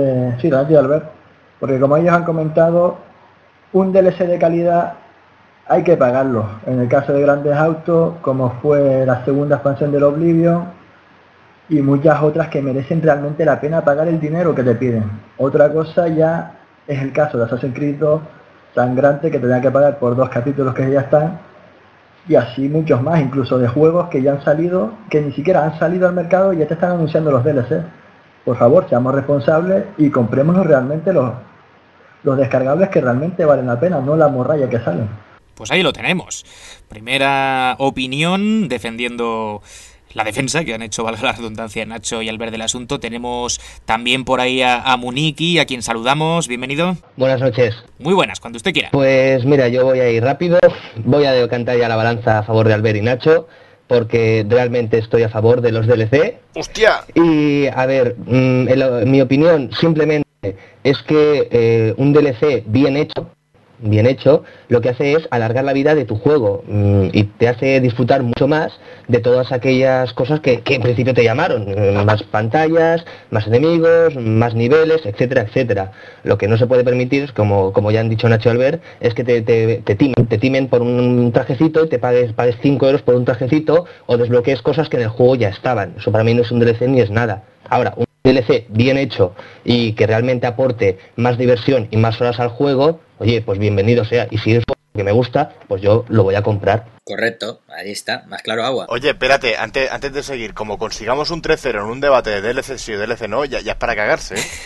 porque como ellos han comentado, un DLC de calidad hay que pagarlo. En el caso de Grandes Autos, como fue la segunda expansión del Oblivion, y muchas otras que merecen realmente la pena pagar el dinero que te piden. Otra cosa ya es el caso de Assassin's Creed 2, sangrante, que tenía que pagar por 2 capítulos que ya están, y así muchos más, incluso de juegos que ya han salido, que ni siquiera han salido al mercado y ya te están anunciando los DLC. Por favor, seamos responsables y comprémonos realmente los descargables que realmente valen la pena, no la morralla que salen. Pues ahí lo tenemos. Primera opinión defendiendo la defensa que han hecho, valga la redundancia, Nacho y Albert del asunto. Tenemos también por ahí a Muniki, a quien saludamos. Bienvenido. Buenas noches. Muy buenas, cuando usted quiera. Pues mira, yo voy a ir rápido. Voy a decantar ya la balanza a favor de Albert y Nacho, porque realmente estoy a favor de los DLC. ¡Hostia! Y a ver, mi opinión simplemente es que un DLC bien hecho, lo que hace es alargar la vida de tu juego y te hace disfrutar mucho más de todas aquellas cosas que en principio te llamaron. Más pantallas, más enemigos, más niveles, etcétera, etcétera. Lo que no se puede permitir, como ya han dicho Nacho y Albert, es que te timen por un trajecito y te pagues 5 euros por un trajecito o desbloquees cosas que en el juego ya estaban. Eso para mí no es un DLC ni es nada. Ahora, un DLC bien hecho y que realmente aporte más diversión y más horas al juego, oye, pues bienvenido sea. Y si es algo que me gusta, pues yo lo voy a comprar. Correcto, ahí está, más claro agua. Oye, espérate, antes de seguir, como consigamos un 3-0 en un debate de DLC sí o DLC no, ya es para cagarse, ¿eh?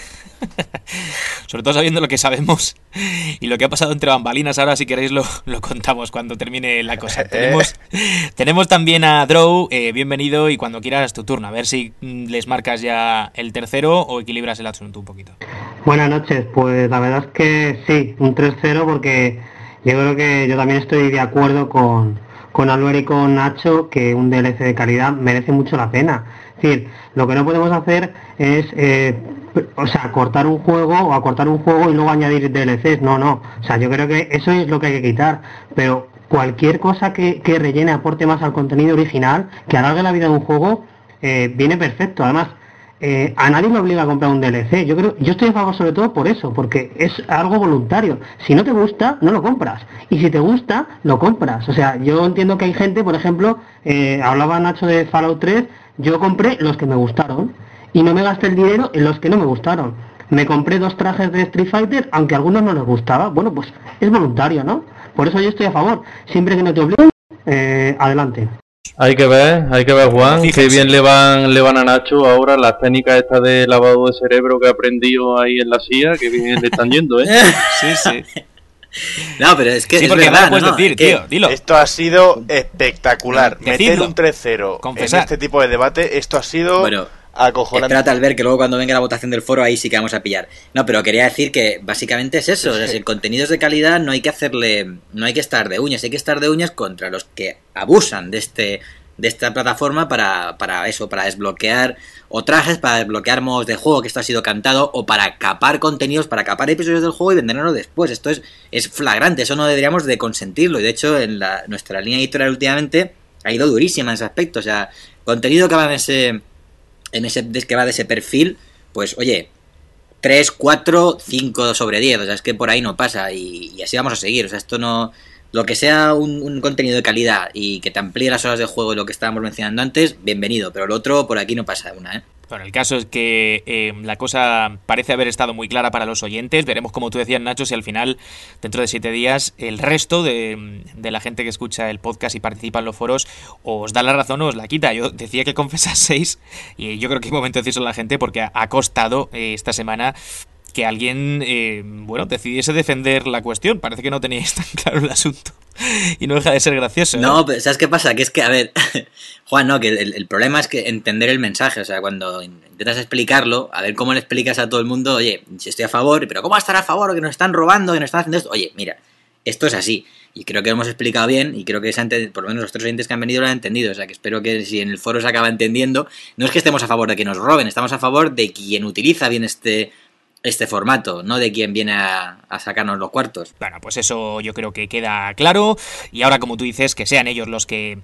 Sobre todo sabiendo lo que sabemos y lo que ha pasado entre bambalinas. Ahora si queréis lo contamos cuando termine la cosa. Tenemos también a Drow, bienvenido, y cuando quieras tu turno. A ver si les marcas ya el tercero o equilibras el asunto un poquito. Buenas noches, pues la verdad es que sí, un 3-0, porque yo creo que yo también estoy de acuerdo con Albert y con Nacho, que un DLC de calidad merece mucho la pena. Es decir, lo que no podemos hacer es cortar un juego o acortar un juego y luego añadir DLCs. No. O sea, yo creo que eso es lo que hay que quitar. Pero cualquier cosa que rellene, aporte más al contenido original, que alargue la vida de un juego, viene perfecto. Además, a nadie le obliga a comprar un DLC. Yo estoy a favor sobre todo por eso, porque es algo voluntario. Si no te gusta, no lo compras. Y si te gusta, lo compras. O sea, yo entiendo que hay gente, por ejemplo, hablaba Nacho de Fallout 3, yo compré los que me gustaron y no me gasté el dinero en los que no me gustaron. Me compré 2 trajes de Street Fighter, aunque a algunos no les gustaba. Bueno, pues es voluntario, ¿no? Por eso yo estoy a favor. Siempre que no te obliguen, adelante. Hay que ver, Juan, que bien le van a Nacho ahora las técnicas estas de lavado de cerebro que ha aprendido ahí en la CIA, que bien le están yendo, ¿eh? Sí. No, pero es que sí, es porque verdad, no puedes decir, tío, dilo. Esto ha sido espectacular. Decidlo. Meter un 3-0 en este tipo de debate, esto ha sido acojonante. Espérate al ver que luego cuando venga la votación del foro ahí sí que vamos a pillar. No, pero quería decir que básicamente es eso. O sea, si el contenido es de calidad, no hay que estar de uñas, hay que estar de uñas contra los que abusan de esta plataforma para desbloquear o trajes, para desbloquear modos de juego que esto ha sido cantado, o para capar contenidos, para capar episodios del juego y venderlo después. Esto es flagrante, eso no deberíamos de consentirlo. Y de hecho en nuestra línea editorial últimamente ha ido durísima en ese aspecto. O sea, contenido que va que va de ese perfil, pues oye, 3, 4, 5 sobre 10, o sea, es que por ahí no pasa y así vamos a seguir. O sea, esto no... Lo que sea un contenido de calidad y que te amplíe las horas de juego y lo que estábamos mencionando antes, bienvenido, pero lo otro por aquí no pasa una, ¿eh? Bueno, el caso es que la cosa parece haber estado muy clara para los oyentes. Veremos, como tú decías, Nacho, si al final, dentro de 7 días, el resto de la gente que escucha el podcast y participa en los foros os da la razón o os la quita. Yo decía que confesaseis, y yo creo que es momento de decirlo a la gente, porque ha costado esta semana que alguien, decidiese defender la cuestión. Parece que no teníais tan claro el asunto. Y no deja de ser gracioso. No, pero ¿sabes qué pasa? Que es que, a ver, Juan, no, que el problema es que entender el mensaje. O sea, cuando intentas explicarlo, a ver cómo le explicas a todo el mundo, oye, si estoy a favor, pero ¿cómo estar a favor? Que nos están robando, que nos están haciendo esto. Oye, mira, esto es así. Y creo que lo hemos explicado bien y creo que por lo menos los 3 oyentes que han venido lo han entendido. O sea, que espero que si en el foro se acaba entendiendo, no es que estemos a favor de que nos roben, estamos a favor de quien utiliza bien este formato, no de quien viene a sacarnos los cuartos. Bueno, pues eso yo creo que queda claro, y ahora, como tú dices, que sean ellos los que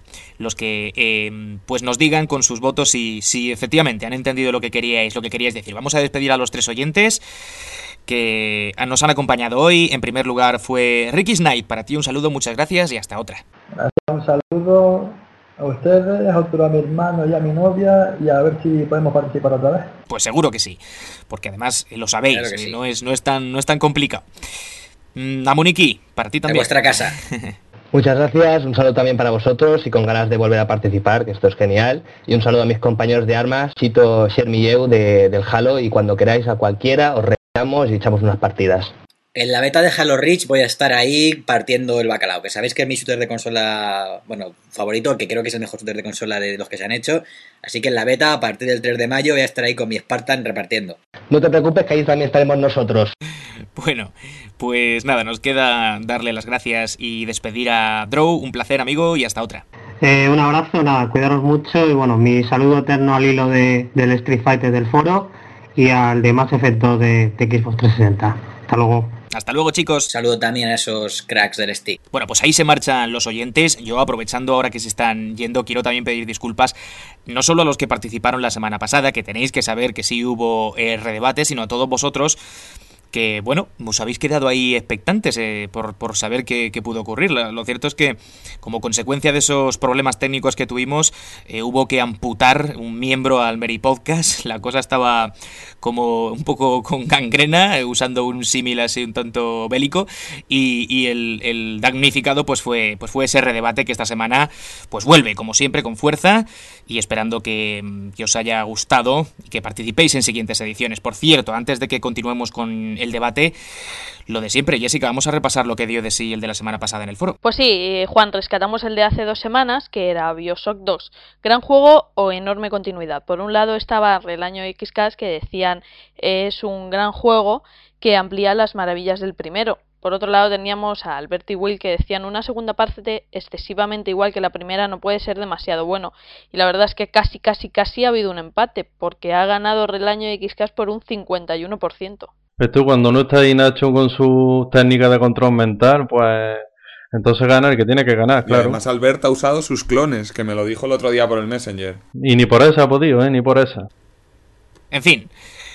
pues nos digan con sus votos si efectivamente han entendido lo que queríais decir. Vamos a despedir a los 3 oyentes que nos han acompañado hoy. En primer lugar fue Ricky Snipe. Para ti un saludo, muchas gracias y hasta otra. Gracias, un saludo a ustedes, otro a mi hermano y a mi novia, y a ver si podemos participar otra vez. Pues seguro que sí, porque además lo sabéis, claro sí. no es tan complicado. A Moniki, para ti también. En vuestra casa. Muchas gracias, un saludo también para vosotros y con ganas de volver a participar, que esto es genial. Y un saludo a mis compañeros de armas, Chito Shermilleu del Halo, y cuando queráis a cualquiera os reamos y echamos unas partidas. En la beta de Halo Reach voy a estar ahí partiendo el bacalao, que sabéis que es mi shooter de consola, favorito, que creo que es el mejor shooter de consola de los que se han hecho. Así que en la beta, a partir del 3 de mayo, voy a estar ahí con mi Spartan repartiendo. No te preocupes, que ahí también estaremos nosotros. Bueno, pues nada, nos queda darle las gracias y despedir a Drow. Un placer, amigo, y hasta otra. Un abrazo, nada, cuidaros mucho y bueno, mi saludo eterno al hilo del Street Fighter del foro y al de Mass Effect 2 de Xbox 360. Hasta luego. Hasta luego, chicos. Saludo también a esos cracks del stick. Bueno, pues ahí se marchan los oyentes. Yo, aprovechando ahora que se están yendo, quiero también pedir disculpas no solo a los que participaron la semana pasada, que tenéis que saber que sí hubo redebate, sino a todos vosotros que, bueno, os habéis quedado ahí expectantes por saber qué pudo ocurrir. Lo cierto es que, como consecuencia de esos problemas técnicos que tuvimos, hubo que amputar un miembro al Meri Podcast. La cosa estaba como un poco con gangrena, usando un símil así un tanto bélico, y el damnificado pues fue ese redebate que esta semana pues vuelve, como siempre, con fuerza, y esperando que os haya gustado y que participéis en siguientes ediciones. Por cierto, antes de que continuemos con el debate, lo de siempre, Jessica, vamos a repasar lo que dio de sí el de la semana pasada en el foro. Pues sí, Juan, rescatamos el de hace 2 semanas, que era BioShock 2. Gran juego o enorme continuidad. Por un lado estaba Relaño XCast, que decían es un gran juego que amplía las maravillas del primero. Por otro lado teníamos a Albert y Will, que decían una segunda parte excesivamente igual que la primera no puede ser demasiado bueno. Y la verdad es que casi ha habido un empate, porque ha ganado Relaño XCast por un 51%. Esto cuando no está ahí Nacho con su técnica de control mental, pues entonces gana el que tiene que ganar, claro. Y además Albert ha usado sus clones, que me lo dijo el otro día por el Messenger. Y ni por esa ha podido, ni por esa. En fin,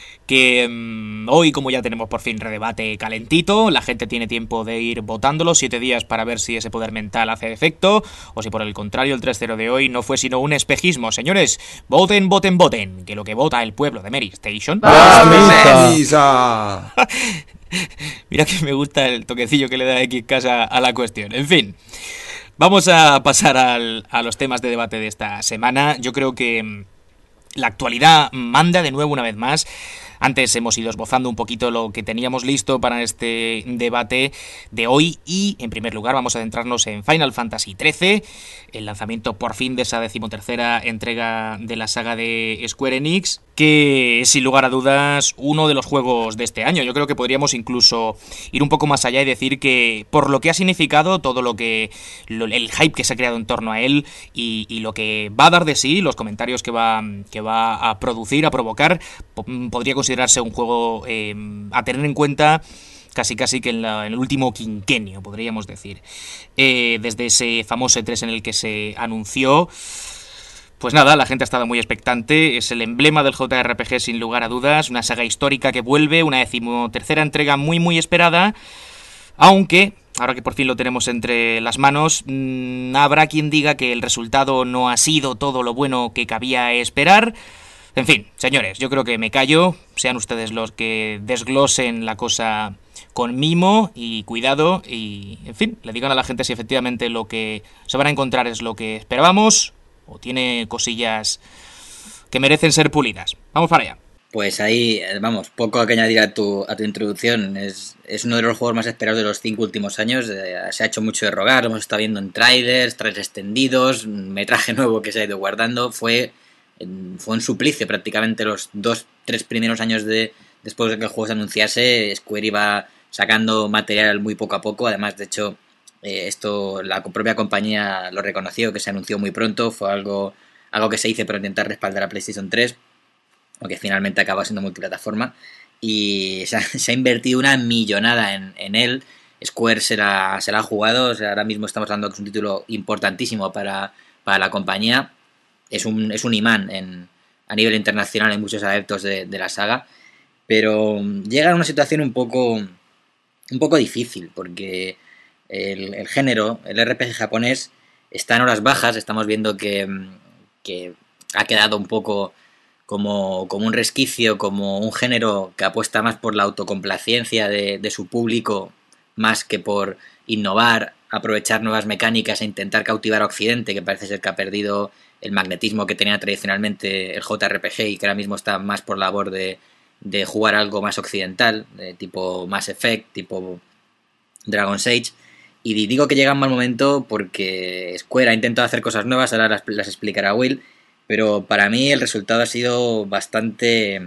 que hoy, como ya tenemos por fin redebate calentito, la gente tiene tiempo de ir votándolo, 7 días para ver si ese poder mental hace efecto, o si por el contrario el 3-0 de hoy no fue sino un espejismo. Señores, voten, que lo que vota el pueblo de Meri Station... ¡La misa! Mira que me gusta el toquecillo que le da XCast a la cuestión. En fin, vamos a pasar a los temas de debate de esta semana. Yo creo que la actualidad manda de nuevo una vez más. Antes hemos ido esbozando un poquito lo que teníamos listo para este debate de hoy y, en primer lugar, vamos a centrarnos en Final Fantasy XIII, el lanzamiento por fin de esa 13ª entrega de la saga de Square Enix, que es sin lugar a dudas uno de los juegos de este año. Yo creo que podríamos incluso ir un poco más allá y decir que por lo que ha significado, todo el hype que se ha creado en torno a él y lo que va a dar de sí, los comentarios que va a producir, a provocar, podría considerarse un juego a tener en cuenta casi que en el último quinquenio, podríamos decir. Desde ese famoso E3 en el que se anunció, pues nada, la gente ha estado muy expectante. Es el emblema del JRPG sin lugar a dudas, una saga histórica que vuelve, una 13ª entrega muy esperada, aunque ahora que por fin lo tenemos entre las manos, habrá quien diga que el resultado no ha sido todo lo bueno que cabía esperar. En fin, señores, yo creo que me callo, sean ustedes los que desglosen la cosa con mimo y cuidado y, en fin, le digan a la gente si efectivamente lo que se van a encontrar es lo que esperábamos o tiene cosillas que merecen ser pulidas. Vamos para allá. Pues ahí, vamos, poco que añadir a tu introducción. Es uno de los juegos más esperados de los 5 últimos años. Se ha hecho mucho de rogar, lo hemos estado viendo en trailers extendidos, metraje nuevo que se ha ido guardando. Fue un suplicio prácticamente los 2-3 primeros años después de que el juego se anunciase. Square iba sacando material muy poco a poco. Además, de hecho, esto la propia compañía lo reconoció, que se anunció muy pronto. Fue algo que se hizo para intentar respaldar a PlayStation 3, aunque finalmente acabó siendo multiplataforma. Y se ha invertido una millonada en él. Square se la ha jugado. O sea, ahora mismo estamos hablando que es un título importantísimo para la compañía. Es un imán a nivel internacional. Hay muchos adeptos de la saga, pero llega a una situación un poco difícil, porque el género, el RPG japonés, está en horas bajas. Estamos viendo que ha quedado un poco como un resquicio, como un género que apuesta más por la autocomplacencia de su público, más que por innovar, aprovechar nuevas mecánicas e intentar cautivar a Occidente, que parece ser que ha perdido el magnetismo que tenía tradicionalmente el JRPG y que ahora mismo está más por la labor de jugar algo más occidental, de tipo Mass Effect, tipo Dragon's Age. Y digo que llega en mal momento porque Square ha intentado hacer cosas nuevas, ahora las explicará Will, pero para mí el resultado ha sido bastante,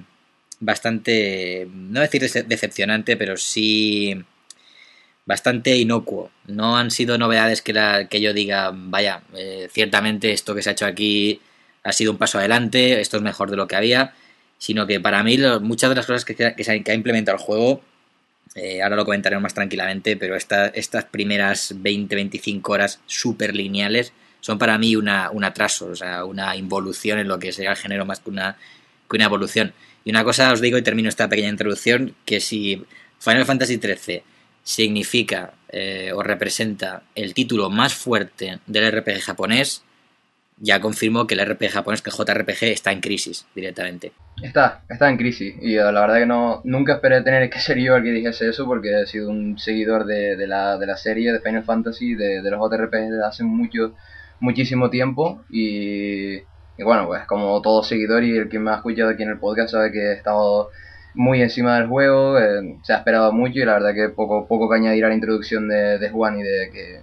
no decir decepcionante, pero sí bastante inocuo. No han sido novedades que yo diga, vaya, ciertamente esto que se ha hecho aquí ha sido un paso adelante, esto es mejor de lo que había, sino que para mí muchas de las cosas que ha implementado el juego, ahora lo comentaremos más tranquilamente, pero estas primeras 20-25 horas súper lineales son para mí un atraso, o sea, una involución en lo que sería el género más que una evolución. Y una cosa os digo y termino esta pequeña introducción, que si Final Fantasy XIII significa o representa el título más fuerte del RPG japonés, ya confirmo que el RPG japonés, que el JRPG, está en crisis directamente. Está en crisis, y la verdad que nunca esperé tener que ser yo el que dijese eso, porque he sido un seguidor de la serie de Final Fantasy, de los JRPG desde hace muchísimo tiempo, y bueno, pues como todo seguidor y el que me ha escuchado aquí en el podcast sabe que he estado muy encima del juego, se ha esperado mucho, y la verdad que poco que añadir a la introducción de Juan y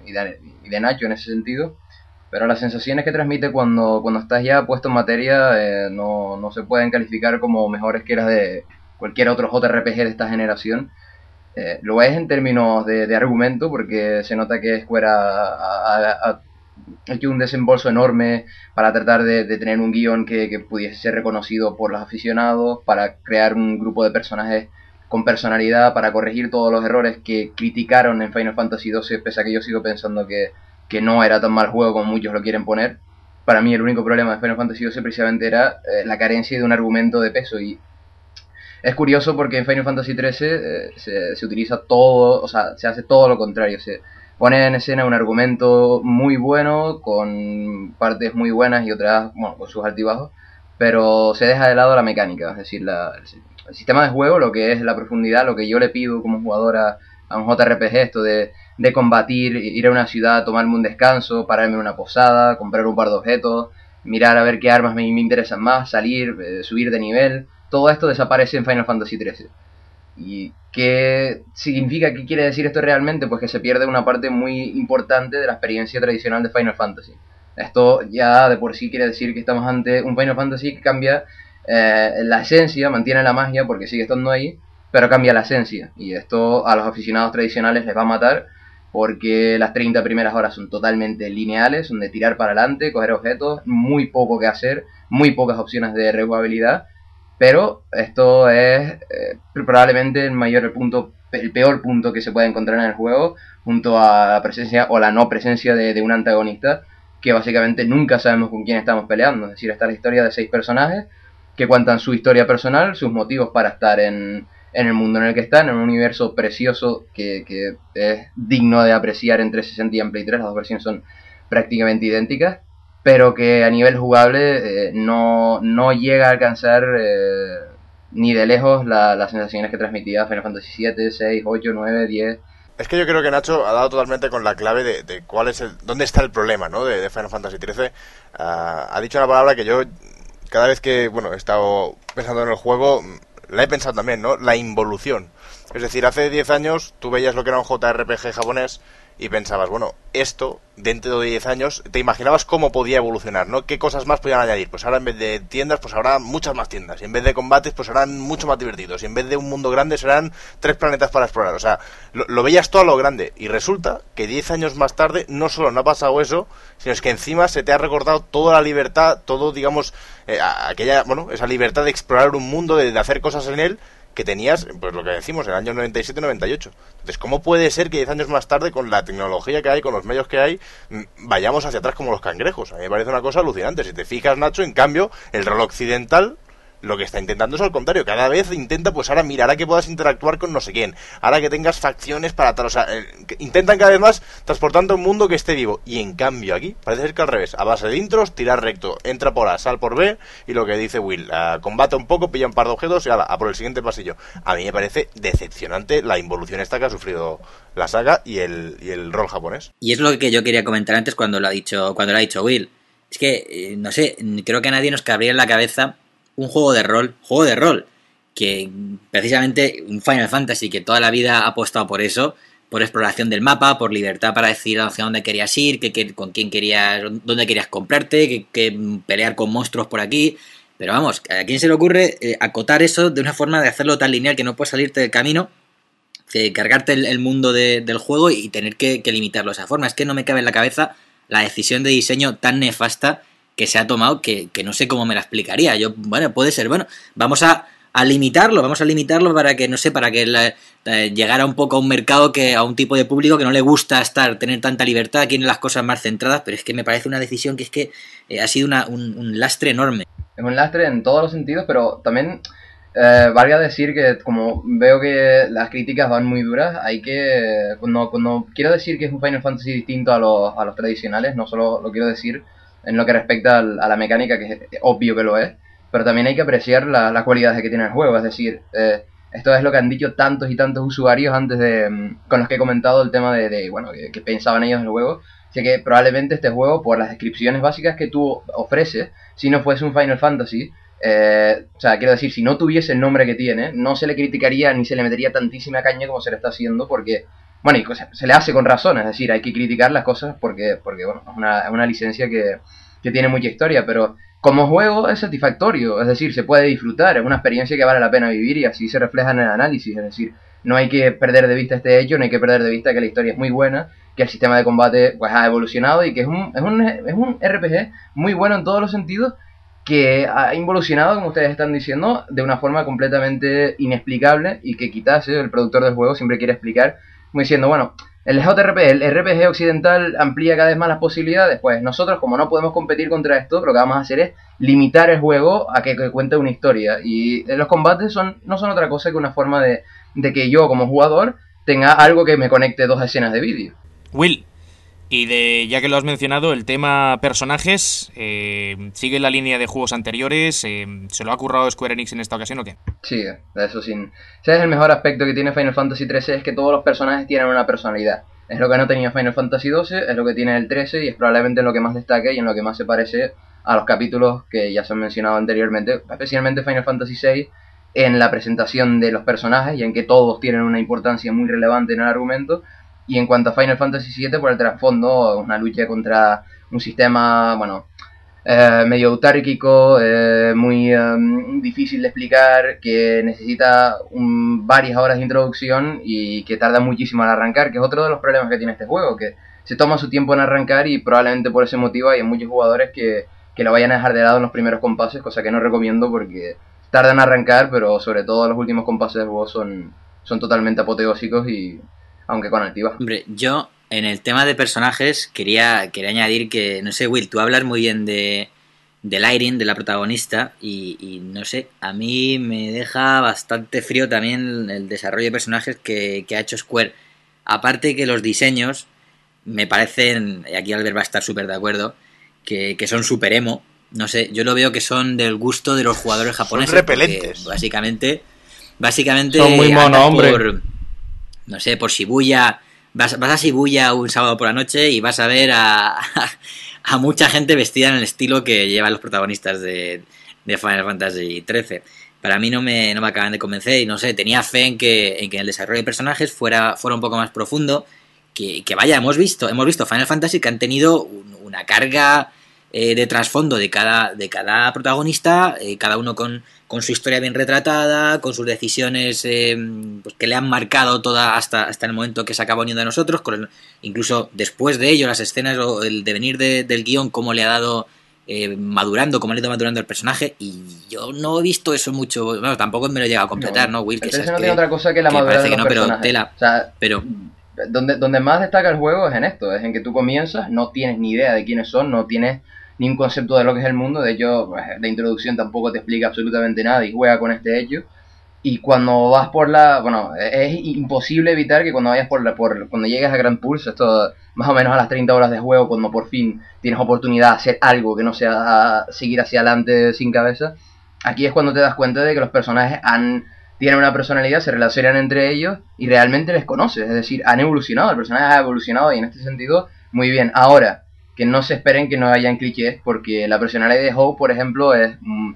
de Nacho en ese sentido. Pero las sensaciones que transmite cuando estás ya puesto en materia no se pueden calificar como mejores que las de cualquier otro JRPG de esta generación. Lo es en términos de argumento, porque se nota que Square ha hecho un desembolso enorme para tratar de tener un guión que pudiese ser reconocido por los aficionados, para crear un grupo de personajes con personalidad, para corregir todos los errores que criticaron en Final Fantasy XII, pese a que yo sigo pensando que no era tan mal juego como muchos lo quieren poner. Para mí el único problema de Final Fantasy XII precisamente era la carencia de un argumento de peso, y es curioso porque en Final Fantasy XIII se utiliza todo, o sea, se hace todo lo contrario. Se pone en escena un argumento muy bueno, con partes muy buenas y otras, bueno, con sus altibajos, pero se deja de lado la mecánica, es decir, el sistema de juego, lo que es la profundidad, lo que yo le pido como jugador a un JRPG, esto de combatir, ir a una ciudad, tomarme un descanso, pararme en una posada, comprar un par de objetos, mirar a ver qué armas me interesan más, salir, subir de nivel. Todo esto desaparece en Final Fantasy XIII. ¿Y qué significa, qué quiere decir esto realmente? Pues que se pierde una parte muy importante de la experiencia tradicional de Final Fantasy. Esto ya de por sí quiere decir que estamos ante un Final Fantasy que cambia la esencia, mantiene la magia porque sigue estando ahí, pero cambia la esencia. Y esto a los aficionados tradicionales les va a matar porque las 30 primeras horas son totalmente lineales, son de tirar para adelante, coger objetos, muy poco que hacer, muy pocas opciones de rejugabilidad. Pero esto es probablemente el peor punto que se puede encontrar en el juego, junto a la presencia o la no presencia de un antagonista, que básicamente nunca sabemos con quién estamos peleando. Es decir, está la historia de 6 personajes que cuentan su historia personal, sus motivos para estar en el mundo en el que están, en un universo precioso que es digno de apreciar en 360 y en Play 3, las dos versiones son prácticamente idénticas, pero que a nivel jugable no llega a alcanzar ni de lejos las sensaciones que transmitía Final Fantasy 7, 6, 8, 9, 10... Es que yo creo que Nacho ha dado totalmente con la clave de cuál es dónde está el problema, ¿no? de Final Fantasy 13. Ha dicho una palabra que yo, cada vez que, he estado pensando en el juego, la he pensado también, ¿no? La involución. Es decir, hace 10 años tú veías lo que era un JRPG japonés y pensabas, bueno, esto, dentro de 10 años, te imaginabas cómo podía evolucionar, ¿no? ¿Qué cosas más podían añadir? Pues ahora en vez de tiendas, pues habrá muchas más tiendas. Y en vez de combates, pues serán mucho más divertidos. Y en vez de un mundo grande, serán 3 planetas para explorar. O sea, lo veías todo a lo grande. Y resulta que 10 años más tarde, no solo no ha pasado eso, sino es que encima se te ha recordado toda la libertad, todo, digamos, esa libertad de explorar un mundo, de hacer cosas en él, que tenías, pues lo que decimos, en el año 97-98. Entonces, ¿cómo puede ser que 10 años más tarde, con la tecnología que hay, con los medios que hay, vayamos hacia atrás como los cangrejos? A mí me parece una cosa alucinante. Si te fijas, Nacho, en cambio, el rol occidental lo que está intentando es al contrario. Cada vez intenta, pues ahora mira, ahora que puedas interactuar con no sé quién, ahora que tengas facciones para tal, o sea, intentan cada vez más transportando un mundo que esté vivo. Y en cambio aquí, parece ser que al revés, a base de intros, tirar recto, entra por A, sal por B, y lo que dice Will, combate un poco, pilla un par de objetos y a por el siguiente pasillo. A mí me parece decepcionante la involución esta que ha sufrido la saga y el rol japonés. Y es lo que yo quería comentar antes cuando lo ha dicho Will. Es que, no sé, creo que a nadie nos cabría en la cabeza un juego de rol, que precisamente un Final Fantasy que toda la vida ha apostado por eso, por exploración del mapa, por libertad para decidir hacia dónde querías ir, con quién querías, dónde querías comprarte, que pelear con monstruos por aquí. Pero vamos, ¿a quién se le ocurre acotar eso de una forma de hacerlo tan lineal que no puedes salirte del camino, cargarte el mundo del juego y tener que limitarlo de esa forma? Es que no me cabe en la cabeza la decisión de diseño tan nefasta que se ha tomado, que no sé cómo me la explicaría. Puede ser, vamos a limitarlo para que, no sé, para que llegara un poco a un mercado, a un tipo de público que no le gusta tener tanta libertad, quiere las cosas más centradas, pero es que me parece una decisión que es que ha sido un lastre enorme. Es un lastre en todos los sentidos, pero también valga decir que como veo que las críticas van muy duras, hay que, cuando quiero decir que es un Final Fantasy distinto a los tradicionales, no solo lo quiero decir en lo que respecta a la mecánica, que es obvio que lo es, pero también hay que apreciar las cualidades que tiene el juego. Es decir, esto es lo que han dicho tantos y tantos usuarios antes con los que he comentado el tema de que pensaban ellos del juego. Así que probablemente este juego, por las descripciones básicas que tú ofreces, si no fuese un Final Fantasy, quiero decir, si no tuviese el nombre que tiene, no se le criticaría ni se le metería tantísima caña como se le está haciendo, porque y se le hace con razón. Es decir, hay que criticar las cosas porque es una licencia que tiene mucha historia, pero como juego es satisfactorio, es decir, se puede disfrutar, es una experiencia que vale la pena vivir y así se refleja en el análisis. Es decir, no hay que perder de vista este hecho, no hay que perder de vista que la historia es muy buena, que el sistema de combate pues ha evolucionado y que es un RPG muy bueno en todos los sentidos, que ha involucionado, como ustedes están diciendo, de una forma completamente inexplicable y que quizás el productor del juego siempre quiere explicar, como diciendo, el RPG occidental amplía cada vez más las posibilidades, pues nosotros, como no podemos competir contra esto, lo que vamos a hacer es limitar el juego a que cuente una historia. Y los combates no son otra cosa que una forma de que yo, como jugador, tenga algo que me conecte 2 escenas de vídeo. Will, y ya que lo has mencionado, el tema personajes, ¿sigue la línea de juegos anteriores? ¿Se lo ha currado Square Enix en esta ocasión o qué? Sí, eso sí. Ese es el mejor aspecto que tiene Final Fantasy XIII, es que todos los personajes tienen una personalidad. Es lo que no tenía Final Fantasy XII, es lo que tiene el 13 y es probablemente en lo que más destaca y en lo que más se parece a los capítulos que ya se han mencionado anteriormente, especialmente Final Fantasy VI, en la presentación de los personajes y en que todos tienen una importancia muy relevante en el argumento. Y en cuanto a Final Fantasy VII, por el trasfondo, una lucha contra un sistema, medio autárquico, muy difícil de explicar, que necesita varias horas de introducción y que tarda muchísimo en arrancar, que es otro de los problemas que tiene este juego, que se toma su tiempo en arrancar y probablemente por ese motivo hay muchos jugadores que lo vayan a dejar de lado en los primeros compases, cosa que no recomiendo porque tardan en arrancar, pero sobre todo los últimos compases del juego son totalmente apoteósicos y aunque con altibajo. Hombre, yo en el tema de personajes quería añadir que, no sé, Will, tú hablas muy bien de Irene, de la protagonista, y no sé, a mí me deja bastante frío también el desarrollo de personajes que ha hecho Square. Aparte que los diseños me parecen, y aquí Albert va a estar súper de acuerdo, que son súper emo. No sé, yo lo veo que son del gusto de los jugadores japoneses. Son repelentes. Básicamente son muy mono, hombre. No sé, por Shibuya. Vas a Shibuya un sábado por la noche y vas a ver a mucha gente vestida en el estilo que llevan los protagonistas de Final Fantasy XIII. Para mí no me acaban de convencer y no sé, tenía fe en que el desarrollo de personajes fuera un poco más profundo. Que vaya, hemos visto Final Fantasy que han tenido una carga de trasfondo de cada protagonista, cada uno con su historia bien retratada, con sus decisiones pues que le han marcado toda hasta el momento que se acaba uniendo a nosotros, incluso después de ello las escenas o el devenir del guión, cómo le ha dado madurando, cómo le ha ido madurando el personaje, y yo no he visto eso mucho. Bueno, tampoco me lo he llegado a completar, ¿no, Will? Que no tiene otra cosa que la madurez de los personajes. Pero donde más destaca el juego es en esto, es en que tú comienzas, no tienes ni idea de quiénes son, no tienes ni un concepto de lo que es el mundo, de hecho, de introducción tampoco te explica absolutamente nada y juega con este hecho. Y cuando vas es imposible evitar que cuando vayas cuando llegues a Grand Pulse, esto más o menos a las 30 horas de juego, cuando por fin tienes oportunidad de hacer algo que no sea seguir hacia adelante sin cabeza, aquí es cuando te das cuenta de que los personajes tienen una personalidad, se relacionan entre ellos y realmente les conoces, es decir, han evolucionado, el personaje ha evolucionado y en este sentido, muy bien. Ahora, que no se esperen que no hayan clichés, porque la personalidad de Hope, por ejemplo, es...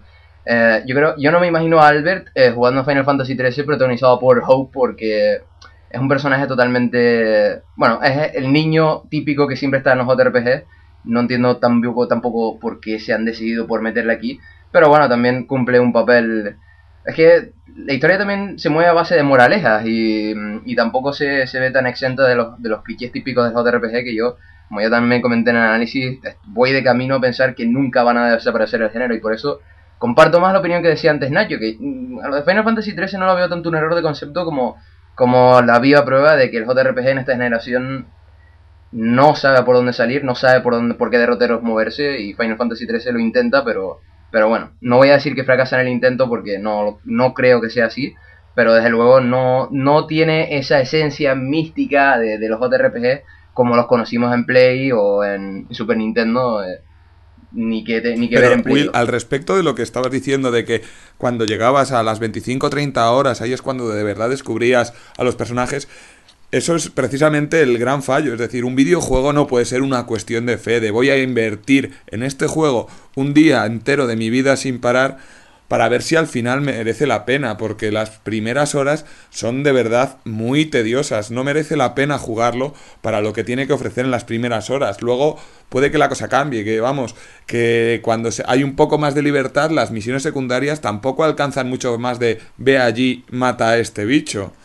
yo no me imagino a Albert jugando a Final Fantasy XIII protagonizado por Hope, porque es un personaje totalmente... Bueno, es el niño típico que siempre está en los JRPG. No entiendo tampoco por qué se han decidido por meterle aquí, pero bueno, también cumple un papel... Es que la historia también se mueve a base de moralejas y tampoco se ve tan exenta de los clichés típicos del JRPG, que yo, como ya también comenté en el análisis, voy de camino a pensar que nunca van a desaparecer el género, y por eso comparto más la opinión que decía antes Nacho, que a lo de Final Fantasy XIII no lo veo tanto un error de concepto como la viva prueba de que el JRPG en esta generación no sabe por dónde salir, no sabe por qué derroteros moverse, y Final Fantasy XIII lo intenta, pero bueno, no voy a decir que fracasa en el intento porque no creo que sea así, pero desde luego no tiene esa esencia mística de los JRPG como los conocimos en Play o en Super Nintendo, ni que ver en Play. Will, al respecto de lo que estabas diciendo de que cuando llegabas a las 25 o 30 horas, ahí es cuando de verdad descubrías a los personajes. Eso es precisamente el gran fallo, es decir, un videojuego no puede ser una cuestión de fe, de voy a invertir en este juego un día entero de mi vida sin parar para ver si al final merece la pena, porque las primeras horas son de verdad muy tediosas, no merece la pena jugarlo para lo que tiene que ofrecer en las primeras horas. Luego puede que la cosa cambie, que cuando hay un poco más de libertad, las misiones secundarias tampoco alcanzan mucho más de ve allí, mata a este bicho.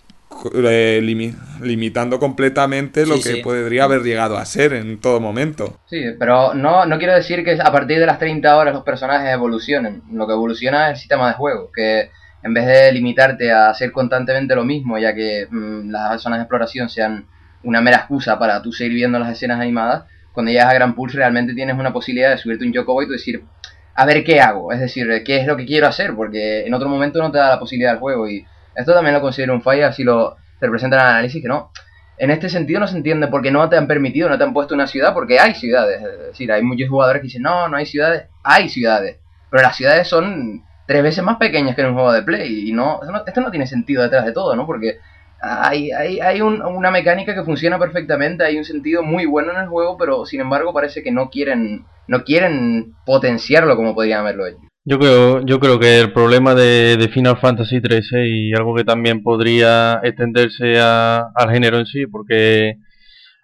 Limitando completamente lo que podría haber llegado a ser en todo momento. Sí, pero no quiero decir que a partir de las 30 horas los personajes evolucionen. Lo que evoluciona es el sistema de juego, que en vez de limitarte a hacer constantemente lo mismo, ya que las zonas de exploración sean una mera excusa para tú seguir viendo las escenas animadas, cuando llegas a Grand Pulse realmente tienes una posibilidad de subirte un Chocobo y tú decir, a ver qué hago, es decir, qué es lo que quiero hacer, porque en otro momento no te da la posibilidad del juego, y esto también lo considero un fallo, así se representa en el análisis, que no. En este sentido no se entiende porque no te han permitido, no te han puesto una ciudad, porque hay ciudades. Es decir, hay muchos jugadores que dicen, no hay ciudades. Hay ciudades, pero las ciudades son 3 veces más pequeñas que en un juego de Play. Y esto no tiene sentido detrás de todo, ¿no? Porque hay una mecánica que funciona perfectamente, hay un sentido muy bueno en el juego, pero sin embargo parece que no quieren potenciarlo como podrían haberlo hecho. Yo creo que el problema de Final Fantasy XIII, y algo que también podría extenderse al género en sí, porque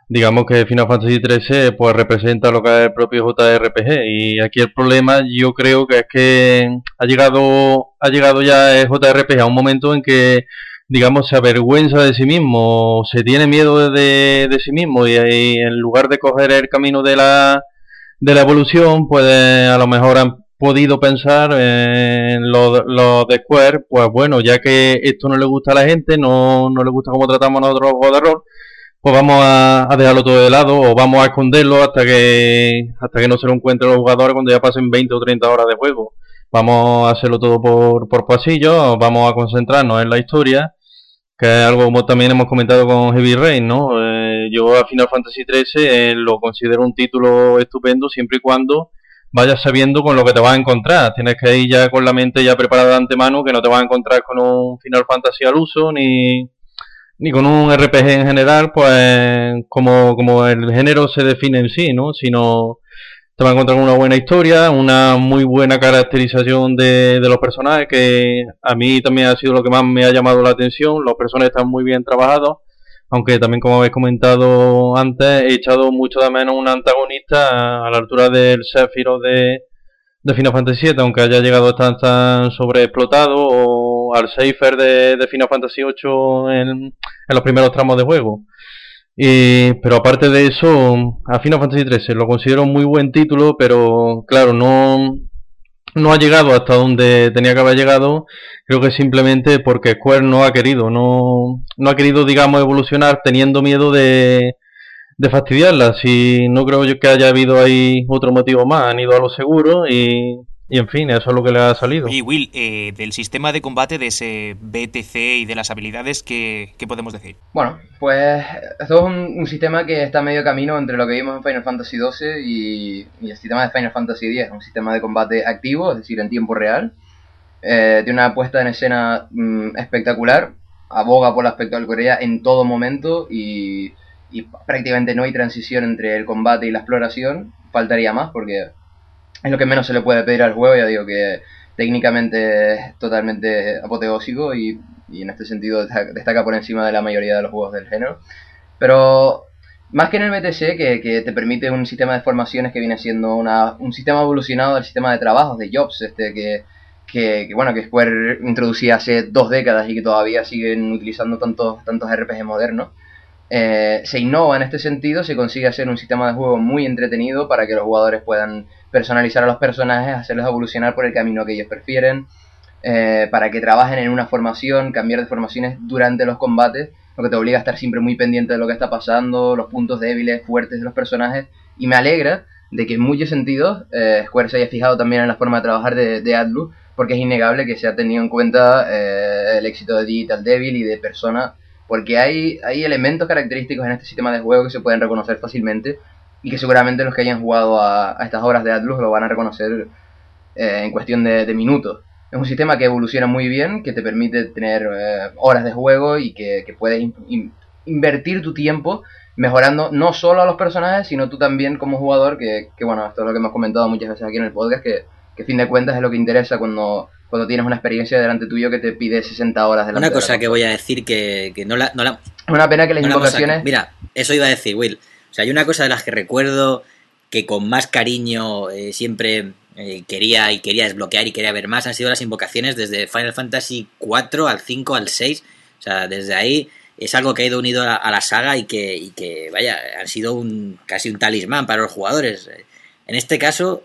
digamos que Final Fantasy XIII pues representa lo que es el propio JRPG, y aquí el problema yo creo que es que ha llegado ya el JRPG a un momento en que, digamos, se avergüenza de sí mismo, se tiene miedo de sí mismo, y en lugar de coger el camino de la evolución, pues a lo mejor han podido pensar en lo de Square, pues bueno, ya que esto no le gusta a la gente, no le gusta cómo tratamos nosotros los juegos de rol, pues vamos a dejarlo todo de lado, o vamos a esconderlo hasta que no se lo encuentren los jugadores cuando ya pasen 20 o 30 horas de juego. Vamos a hacerlo todo por pasillo, vamos a concentrarnos en la historia, que es algo como también hemos comentado con Heavy Rain, ¿no? Yo a Final Fantasy XIII lo considero un título estupendo siempre y cuando vayas sabiendo con lo que te vas a encontrar. Tienes que ir ya con la mente ya preparada de antemano, que no te vas a encontrar con un Final Fantasy al uso, ni con un RPG en general, pues como el género se define en sí, ¿no? Sino te vas a encontrar una buena historia, una muy buena caracterización de los personajes, que a mí también ha sido lo que más me ha llamado la atención. Los personajes están muy bien trabajados, aunque también, como habéis comentado antes, he echado mucho de menos un antagonista a la altura del Sephiroth de Final Fantasy VII, aunque haya llegado a estar tan sobreexplotado, o al Seifer de Final Fantasy VIII en los primeros tramos de juego. Pero aparte de eso, a Final Fantasy XIII lo considero un muy buen título, pero claro, no ha llegado hasta donde tenía que haber llegado. Creo que simplemente porque Square no ha querido, digamos, evolucionar, teniendo miedo de fastidiarla. Si no creo yo que haya habido ahí otro motivo más, han ido a lo seguro y en fin, eso es lo que le ha salido. Oye, Will, del sistema de combate, de ese BTC y de las habilidades, ¿qué podemos decir? Bueno, pues esto es un sistema que está a medio camino entre lo que vimos en Final Fantasy XII y el sistema de Final Fantasy X, un sistema de combate activo, es decir, en tiempo real. Tiene una puesta en escena espectacular, aboga por el aspecto del Corea en todo momento y prácticamente no hay transición entre el combate y la exploración. Faltaría más porque es lo que menos se le puede pedir al juego. Ya digo que técnicamente es totalmente apoteósico y en este sentido destaca por encima de la mayoría de los juegos del género. Pero más que en el BTC, que te permite un sistema de formaciones que viene siendo un sistema evolucionado del sistema de trabajos, de jobs, que Square introducía hace 2 décadas y que todavía siguen utilizando tantos RPG modernos. Se innova en este sentido, se consigue hacer un sistema de juego muy entretenido para que los jugadores puedan personalizar a los personajes, hacerlos evolucionar por el camino que ellos prefieren, para que trabajen en una formación, cambiar de formaciones durante los combates, lo que te obliga a estar siempre muy pendiente de lo que está pasando, los puntos débiles, fuertes de los personajes, y me alegra de que en muchos sentidos Square se haya fijado también en la forma de trabajar de Atlus, porque es innegable que se ha tenido en cuenta el éxito de Digital Devil y de Persona, porque hay elementos característicos en este sistema de juego que se pueden reconocer fácilmente y que seguramente los que hayan jugado a estas obras de Atlus lo van a reconocer en cuestión de minutos. Es un sistema que evoluciona muy bien, que te permite tener horas de juego y que puedes invertir tu tiempo mejorando no solo a los personajes, sino tú también como jugador, que bueno, esto es lo que hemos comentado muchas veces aquí en el podcast, que a fin de cuentas es lo que interesa cuando tienes una experiencia delante tuyo que te pide 60 horas delante. Una cosa que voy a decir que no la... Una pena que las invocaciones... Mira, eso iba a decir, Will. O sea, hay una cosa de las que recuerdo que con más cariño siempre quería desbloquear y quería ver más, han sido las invocaciones desde Final Fantasy 4 al 5 al 6. O sea, desde ahí es algo que ha ido unido a la saga y que vaya, han sido casi un talismán para los jugadores. En este caso,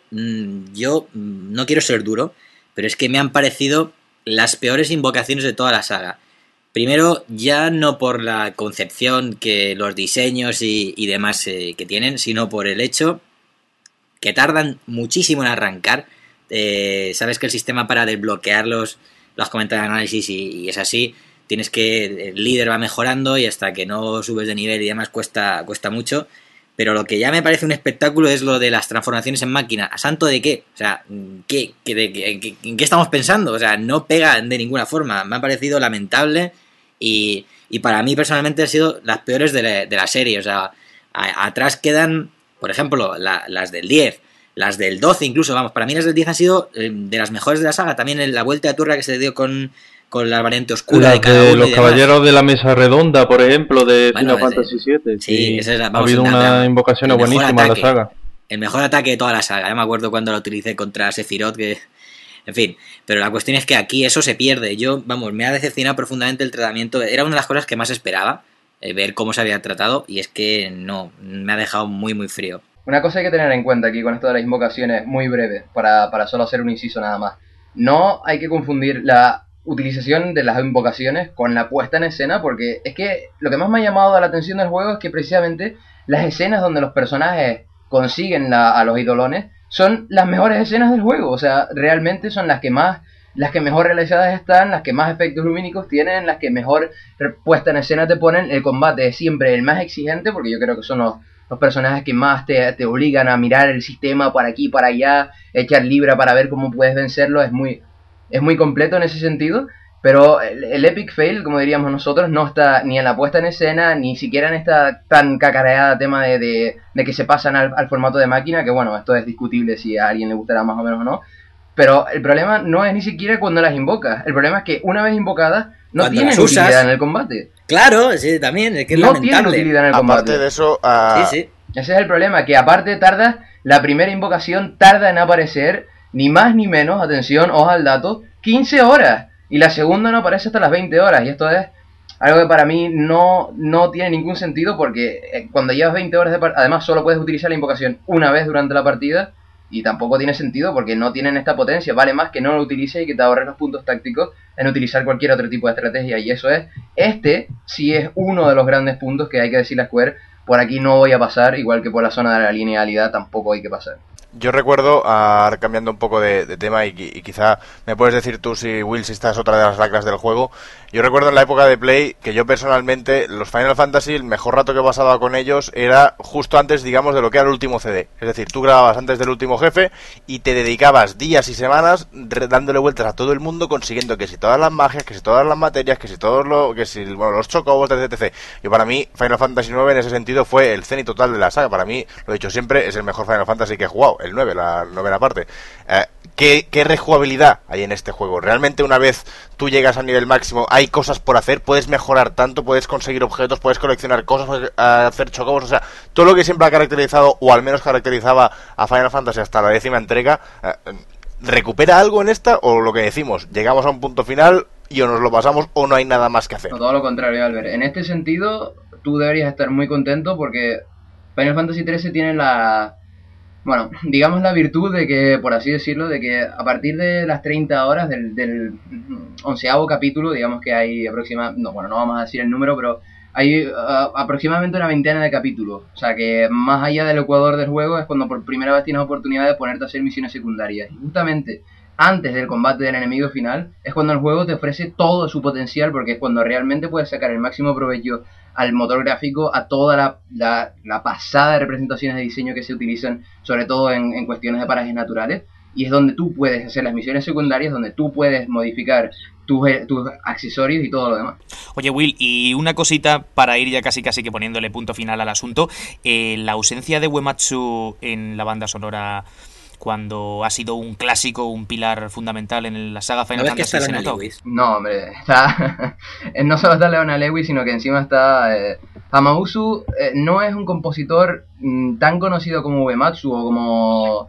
yo no quiero ser duro, pero es que me han parecido las peores invocaciones de toda la saga. Primero, ya no por la concepción, que los diseños y demás que tienen, sino por el hecho que tardan muchísimo en arrancar. Sabes que el sistema para desbloquearlos lo has comentado en análisis y es así. Tienes que... El líder va mejorando y hasta que no subes de nivel y demás cuesta mucho. Pero lo que ya me parece un espectáculo es lo de las transformaciones en máquina. ¿A santo de qué? O sea, ¿en qué estamos pensando? O sea, no pega de ninguna forma. Me ha parecido lamentable y para mí personalmente han sido las peores de la serie. O sea, atrás quedan, por ejemplo, las del 10, las del 12 incluso. Vamos, para mí las del 10 han sido de las mejores de la saga. También la vuelta de turra que se dio con con la variante oscura de cada de uno. Los Caballeros de la Mesa Redonda, por ejemplo, de Final Fantasy VII. Sí, esa es ha habido unas invocaciones buenísimas en la saga. El mejor ataque de toda la saga. Ya me acuerdo cuando lo utilicé contra Sephiroth, que... En fin, pero la cuestión es que aquí eso se pierde. Me ha decepcionado profundamente el tratamiento. Era una de las cosas que más esperaba, ver cómo se había tratado, y es que no, me ha dejado muy, muy frío. Una cosa hay que tener en cuenta aquí con esto de las invocaciones, muy breve, para solo hacer un inciso nada más. No hay que confundir la utilización de las invocaciones con la puesta en escena, porque es que lo que más me ha llamado la atención del juego es que precisamente las escenas donde los personajes consiguen a los idolones son las mejores escenas del juego. O sea, realmente son las que mejor realizadas están, las que más efectos lumínicos tienen, las que mejor puesta en escena te ponen. El combate es siempre el más exigente, porque yo creo que son los personajes que más te obligan a mirar el sistema para aquí, para allá, echar libra para ver cómo puedes vencerlo. Es muy completo en ese sentido, pero el epic fail, como diríamos nosotros, no está ni en la puesta en escena, ni siquiera en esta tan cacareada tema de que se pasan al formato de máquina, que bueno, esto es discutible si a alguien le gustará más o menos o no, pero el problema no es ni siquiera cuando las invocas, el problema es que una vez invocadas no tienen utilidad en el combate. Claro, sí, también, es que es no lamentable. Tienen utilidad en el combate. Aparte de eso... Sí. Ese es el problema, que aparte la primera invocación tarda en aparecer, ni más ni menos, atención, ojo al dato, 15 horas. Y la segunda no aparece hasta las 20 horas. Y esto es algo que para mí no tiene ningún sentido, porque cuando llevas 20 horas además solo puedes utilizar la invocación una vez durante la partida. Y tampoco tiene sentido porque no tienen esta potencia. Vale más que no lo utilices y que te ahorres los puntos tácticos en utilizar cualquier otro tipo de estrategia. Y eso sí es uno de los grandes puntos que hay que decirle a Square. Por aquí no voy a pasar, igual que por la zona de la linealidad tampoco hay que pasar. Yo recuerdo, cambiando un poco de tema, y quizá me puedes decir tú, Will, si esta es otra de las lacras del juego. Yo recuerdo en la época de Play que yo personalmente, los Final Fantasy, el mejor rato que pasaba con ellos era justo antes, digamos, de lo que era el último CD. Es decir, tú grababas antes del último jefe y te dedicabas días y semanas dándole vueltas a todo el mundo, consiguiendo que si todas las magias, que si todas las materias, que si los chocobos, etc. Y para mí, Final Fantasy IX en ese sentido fue el cenit total de la saga. Para mí, lo he dicho siempre, es el mejor Final Fantasy que he jugado. El 9, la novena parte. ¿Qué rejugabilidad hay en este juego? Realmente una vez tú llegas a nivel máximo hay cosas por hacer, puedes mejorar tanto, puedes conseguir objetos, puedes coleccionar cosas, puedes hacer chocobos, o sea, todo lo que siempre ha caracterizado, o al menos caracterizaba a Final Fantasy hasta la 10ª entrega, ¿recupera algo en esta? O lo que decimos, llegamos a un punto final y o nos lo pasamos o no hay nada más que hacer. No, todo lo contrario, Albert. En este sentido, tú deberías estar muy contento porque Final Fantasy XIII tiene la virtud de que, por así decirlo, de que a partir de las 30 horas del 11º capítulo, digamos que hay no vamos a decir el número, pero hay aproximadamente una veintena de capítulos. O sea que más allá del ecuador del juego es cuando por primera vez tienes oportunidad de ponerte a hacer misiones secundarias. Y justamente antes del combate del enemigo final es cuando el juego te ofrece todo su potencial, porque es cuando realmente puedes sacar el máximo provecho al motor gráfico, a toda la pasada de representaciones de diseño que se utilizan, sobre todo en cuestiones de parajes naturales, y es donde tú puedes hacer las misiones secundarias, donde tú puedes modificar tus accesorios y todo lo demás. Oye, Will, y una cosita para ir ya casi que poniéndole punto final al asunto, la ausencia de Uematsu en la banda sonora, cuando ha sido un clásico, un pilar fundamental en la saga Final Fantasy. ¿Se nota? No, hombre, no solo está Leona Lewis, sino que encima está Hamauzu. No es un compositor tan conocido como Uematsu o como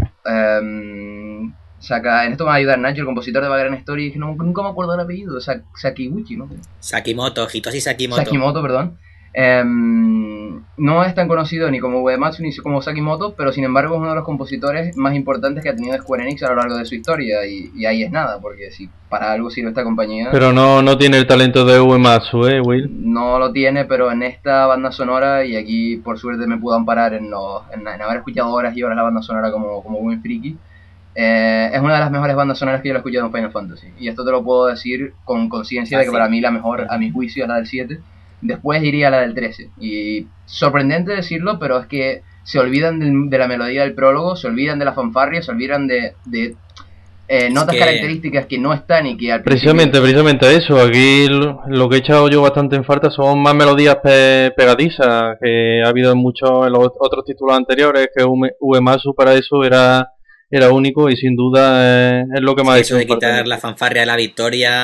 en esto me va a ayudar Nacho, el compositor de Vagrant Story, que nunca me acuerdo del apellido, Sakiguchi, ¿no? Hitoshi Sakimoto. Sakimoto, perdón. No es tan conocido ni como Uematsu ni como Sakimoto, pero sin embargo es uno de los compositores más importantes que ha tenido Square Enix a lo largo de su historia, y ahí es nada, porque si para algo sirve esta compañía... Pero no tiene el talento de Uematsu, Will. No lo tiene, pero en esta banda sonora, y aquí por suerte me puedo amparar en haber escuchado horas y horas la banda sonora como buen friki, es una de las mejores bandas sonoras que yo he escuchado en Final Fantasy, y esto te lo puedo decir con conciencia de que para mí la mejor, a mi juicio, es la del 7. Después iría a la del 13. Y sorprendente decirlo, pero es que se olvidan de la melodía del prólogo, se olvidan de la fanfarria, se olvidan de notas características que no están y que al principio... Precisamente eso. Aquí lo que he echado yo bastante en falta son más melodías pegadizas, que ha habido en los otros títulos anteriores, que Uematsu para eso era único, y sin duda es lo que más ha hecho. Eso de quitar la fanfarria de la victoria...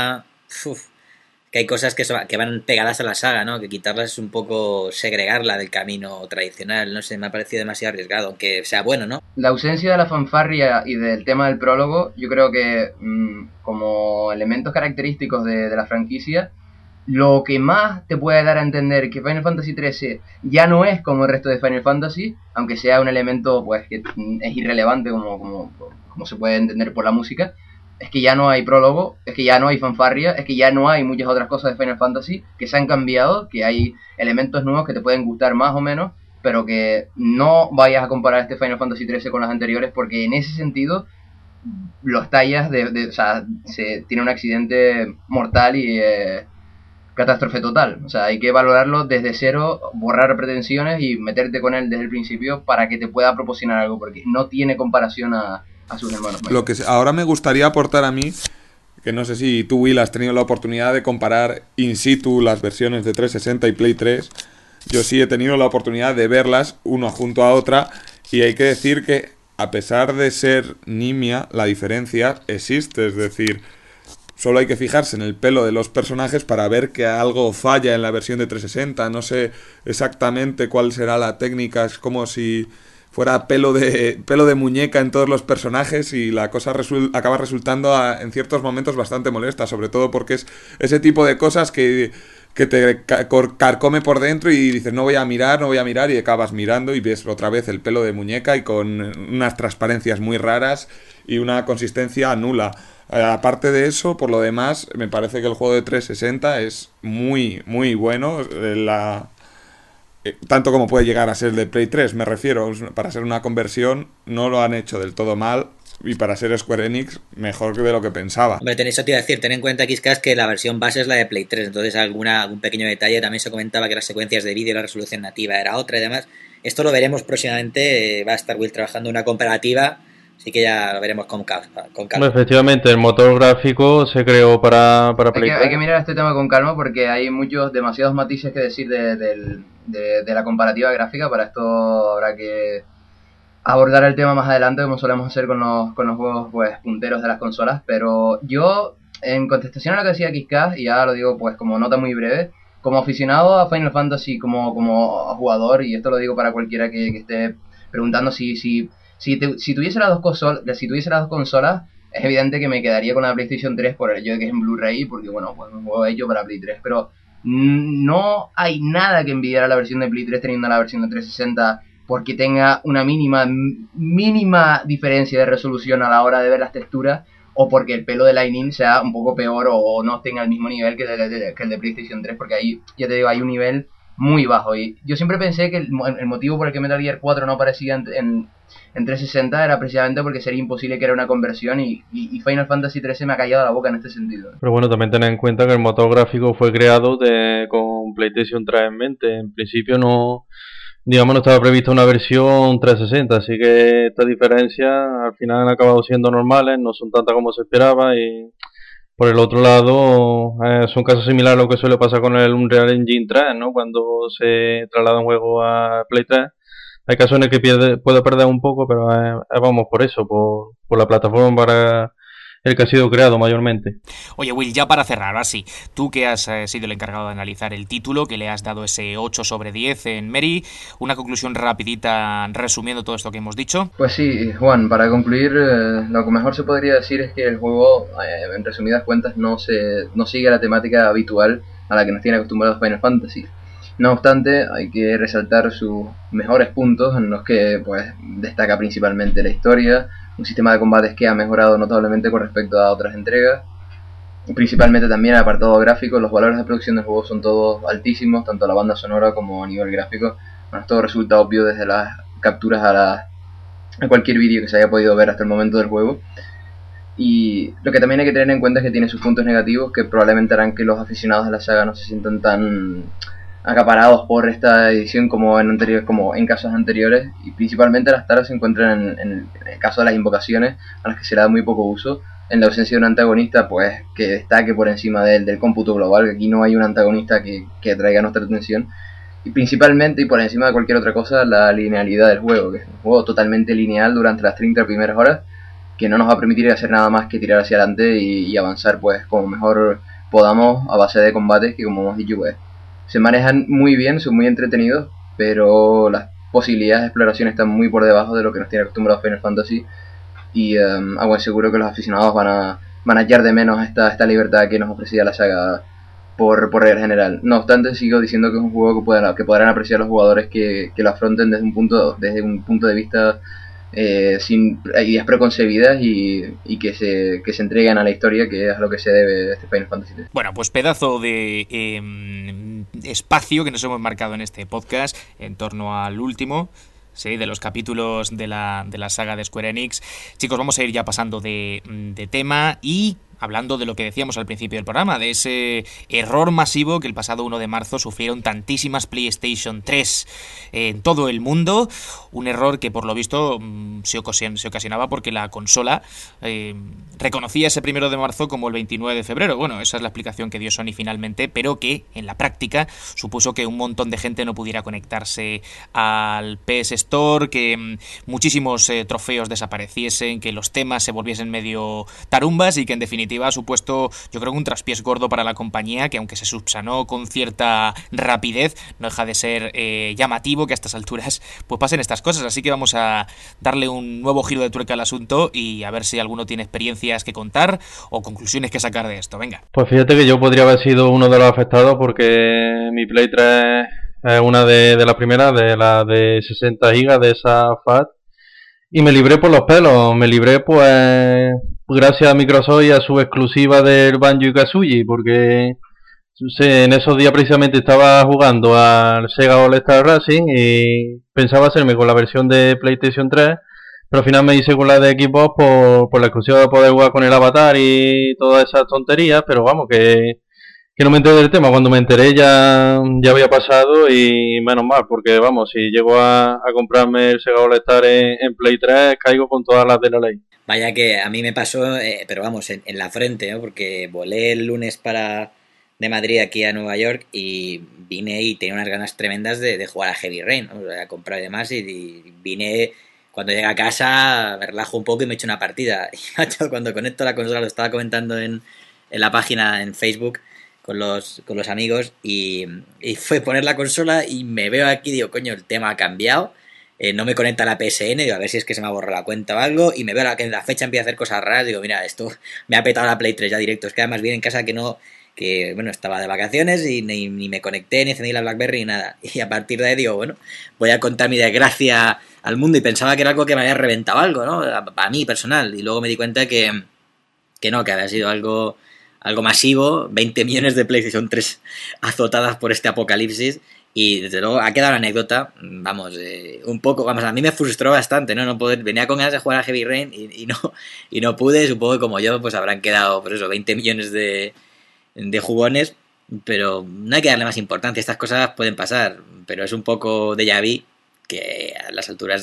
que hay cosas que van pegadas a la saga, ¿no? Que quitarlas es un poco segregarla del camino tradicional, no sé, me ha parecido demasiado arriesgado, aunque sea bueno, ¿no? La ausencia de la fanfarria y del tema del prólogo, yo creo que como elementos característicos de la franquicia, lo que más te puede dar a entender que Final Fantasy XIII ya no es como el resto de Final Fantasy, aunque sea un elemento pues que es irrelevante como se puede entender por la música, es que ya no hay prólogo, es que ya no hay fanfarria, es que ya no hay muchas otras cosas de Final Fantasy que se han cambiado, que hay elementos nuevos que te pueden gustar más o menos, pero que no vayas a comparar este Final Fantasy XIII con los anteriores, porque en ese sentido los tallas o sea, se tiene un accidente mortal y catástrofe total. O sea, hay que valorarlo desde cero, borrar pretensiones y meterte con él desde el principio para que te pueda proporcionar algo, porque no tiene comparación a sus hermanos. Lo que ahora me gustaría aportar a mí, que no sé si tú, Will, has tenido la oportunidad de comparar in situ las versiones de 360 y Play 3. Yo sí he tenido la oportunidad de verlas una junto a otra, y hay que decir que a pesar de ser nimia, la diferencia existe, es decir, solo hay que fijarse en el pelo de los personajes para ver que algo falla en la versión de 360. No sé exactamente cuál será la técnica, es como si fuera pelo de muñeca en todos los personajes, y la cosa acaba resultando en ciertos momentos bastante molesta, sobre todo porque es ese tipo de cosas que te carcome por dentro y dices no voy a mirar, y acabas mirando y ves otra vez el pelo de muñeca y con unas transparencias muy raras y una consistencia nula. Aparte de eso, por lo demás, me parece que el juego de 360 es muy, muy bueno. Tanto como puede llegar a ser el de Play 3, me refiero. Para ser una conversión no lo han hecho del todo mal, y para ser Square Enix mejor que de lo que pensaba. Hombre, eso te iba a decir, ten en cuenta, Quizcas, que la versión base es la de Play 3, entonces algún pequeño detalle. También se comentaba que las secuencias de vídeo y la resolución nativa era otra y demás. Esto lo veremos próximamente, va a estar Will trabajando una comparativa, así que ya lo veremos con calma. Efectivamente, el motor gráfico se creó para Play 3. Hay que mirar este tema con calma, porque hay demasiados matices que decir de la comparativa gráfica. Para esto habrá que abordar el tema más adelante, como solemos hacer con los juegos pues punteros de las consolas. Pero yo, en contestación a lo que decía Quizcas, y ya lo digo pues como nota muy breve, como aficionado a Final Fantasy, como jugador, y esto lo digo para cualquiera que esté preguntando si tuviese las dos consolas, es evidente que me quedaría con la PlayStation 3 por el hecho de que es en Blu-ray, porque bueno, pues un juego hecho para Play 3, pero no hay nada que envidiar a la versión de Play 3 teniendo la versión de 360, porque tenga una mínima diferencia de resolución a la hora de ver las texturas, o porque el pelo de Lightning sea un poco peor o no tenga el mismo nivel que el de PlayStation 3, porque ahí, ya te digo, hay un nivel muy bajo. Y yo siempre pensé que el motivo por el que Metal Gear 4 no aparecía en 360 era precisamente porque sería imposible que era una conversión, y Final Fantasy XIII me ha callado la boca en este sentido. Pero bueno, también ten en cuenta que el motor gráfico fue creado con PlayStation 3 en mente. En principio no estaba prevista una versión 360, así que estas diferencias al final han acabado siendo normales, no son tantas como se esperaba. Y por el otro lado, son casos similares a lo que suele pasar con el Unreal Engine 3, ¿no? Cuando se traslada un juego a Play 3, hay casos en el que puede perder un poco, pero vamos por eso, por la plataforma para el que ha sido creado mayormente. Oye, Will, ya para cerrar, así, tú que has sido el encargado de analizar el título, que le has dado ese 8 sobre 10 en Mary, una conclusión rapidita resumiendo todo esto que hemos dicho. Pues sí, Juan, para concluir, lo que mejor se podría decir es que el juego, en resumidas cuentas, no sigue la temática habitual a la que nos tiene acostumbrados Final Fantasy. No obstante, hay que resaltar sus mejores puntos, en los que pues destaca principalmente la historia, un sistema de combates que ha mejorado notablemente con respecto a otras entregas, principalmente también el apartado gráfico. Los valores de producción del juego son todos altísimos, tanto la banda sonora como a nivel gráfico. Bueno, esto resulta obvio desde las capturas a cualquier vídeo que se haya podido ver hasta el momento del juego. Y lo que también hay que tener en cuenta es que tiene sus puntos negativos, que probablemente harán que los aficionados de la saga no se sientan tan acaparados por esta edición como en casos anteriores, y principalmente las taras se encuentran en el caso de las invocaciones, a las que se le da muy poco uso, en la ausencia de un antagonista pues que destaque por encima del cómputo global, que aquí no hay un antagonista que atraiga nuestra atención, y principalmente y por encima de cualquier otra cosa, la linealidad del juego, que es un juego totalmente lineal durante las 30 primeras horas, que no nos va a permitir hacer nada más que tirar hacia adelante y avanzar pues como mejor podamos a base de combates que, como hemos dicho, pues se manejan muy bien, son muy entretenidos, pero las posibilidades de exploración están muy por debajo de lo que nos tiene acostumbrados Final Fantasy, y a buen seguro que los aficionados van a echar de menos esta libertad que nos ofrecía la saga por regla general. No obstante, sigo diciendo que es un juego que podrán apreciar los jugadores que lo afronten desde un punto de vista sin ideas preconcebidas y que se entreguen a la historia, que es a lo que se debe este Final Fantasy. Bueno, pues pedazo de espacio que nos hemos marcado en este podcast en torno al último, sí, de los capítulos de la saga de Square Enix. Chicos, vamos a ir ya pasando de tema y hablando de lo que decíamos al principio del programa, de ese error masivo que el pasado 1 de marzo sufrieron tantísimas PlayStation 3 en todo el mundo. Un error que por lo visto se ocasionaba porque la consola reconocía ese 1 de marzo como el 29 de febrero. Bueno, esa es la explicación que dio Sony finalmente, pero que en la práctica supuso que un montón de gente no pudiera conectarse al PS Store, que muchísimos trofeos desapareciesen, que los temas se volviesen medio tarumbas y que en definitiva ha supuesto, yo creo, un traspiés gordo para la compañía, que aunque se subsanó con cierta rapidez, no deja de ser llamativo que a estas alturas pues pasen estas cosas. Así que vamos a darle un nuevo giro de tuerca al asunto y a ver si alguno tiene experiencias que contar o conclusiones que sacar de esto. Venga. Pues fíjate que yo podría haber sido uno de los afectados, porque mi Play 3 es una de las primeras, de la de 60 GB, de esa FAT, y me libré por los pelos. Me libré pues gracias a Microsoft y a su exclusiva del Banjo y Kazooie, porque en esos días precisamente estaba jugando al Sega All Star Racing y pensaba hacerme con la versión de PlayStation 3, pero al final me hice con la de Xbox por la exclusiva de poder jugar con el avatar y todas esas tonterías. Pero vamos, que no me enteré del tema. Cuando me enteré ya había pasado, y menos mal, porque vamos, si llego a comprarme el Sega All Star en Play 3, caigo con todas las de la ley. Vaya que a mí me pasó, pero vamos, en la frente, ¿no? Porque volé el lunes de Madrid aquí a Nueva York y vine y tenía unas ganas tremendas de jugar a Heavy Rain, ¿no? O sea, a comprar y demás, y vine, cuando llegué a casa me relajo un poco y me echo una partida. Y macho, cuando conecto la consola, lo estaba comentando en la página en Facebook con los amigos, y fue poner la consola y me veo aquí, digo, coño, el tema ha cambiado. No me conecta la PSN, digo, a ver si es que se me ha borrado la cuenta o algo, y me veo que en la fecha empieza a hacer cosas raras, digo, mira, esto me ha petado la Play 3 ya directo. Es que además viene en casa que bueno, estaba de vacaciones y ni me conecté, ni encendí la BlackBerry ni nada. Y a partir de ahí digo, bueno, voy a contar mi desgracia al mundo, y pensaba que era algo que me había reventado algo, ¿no? A mí, personal, y luego me di cuenta que no, que había sido algo masivo, 20 millones de PlayStation 3 azotadas por este apocalipsis. Y desde luego ha quedado la anécdota, vamos, un poco, vamos, a mí me frustró bastante, ¿no? Venía con ganas de jugar a Heavy Rain y no pude. Supongo que como yo, pues habrán quedado, por eso, 20 millones de jugones, pero no hay que darle más importancia. Estas cosas pueden pasar, pero es un poco déjà vu que a las alturas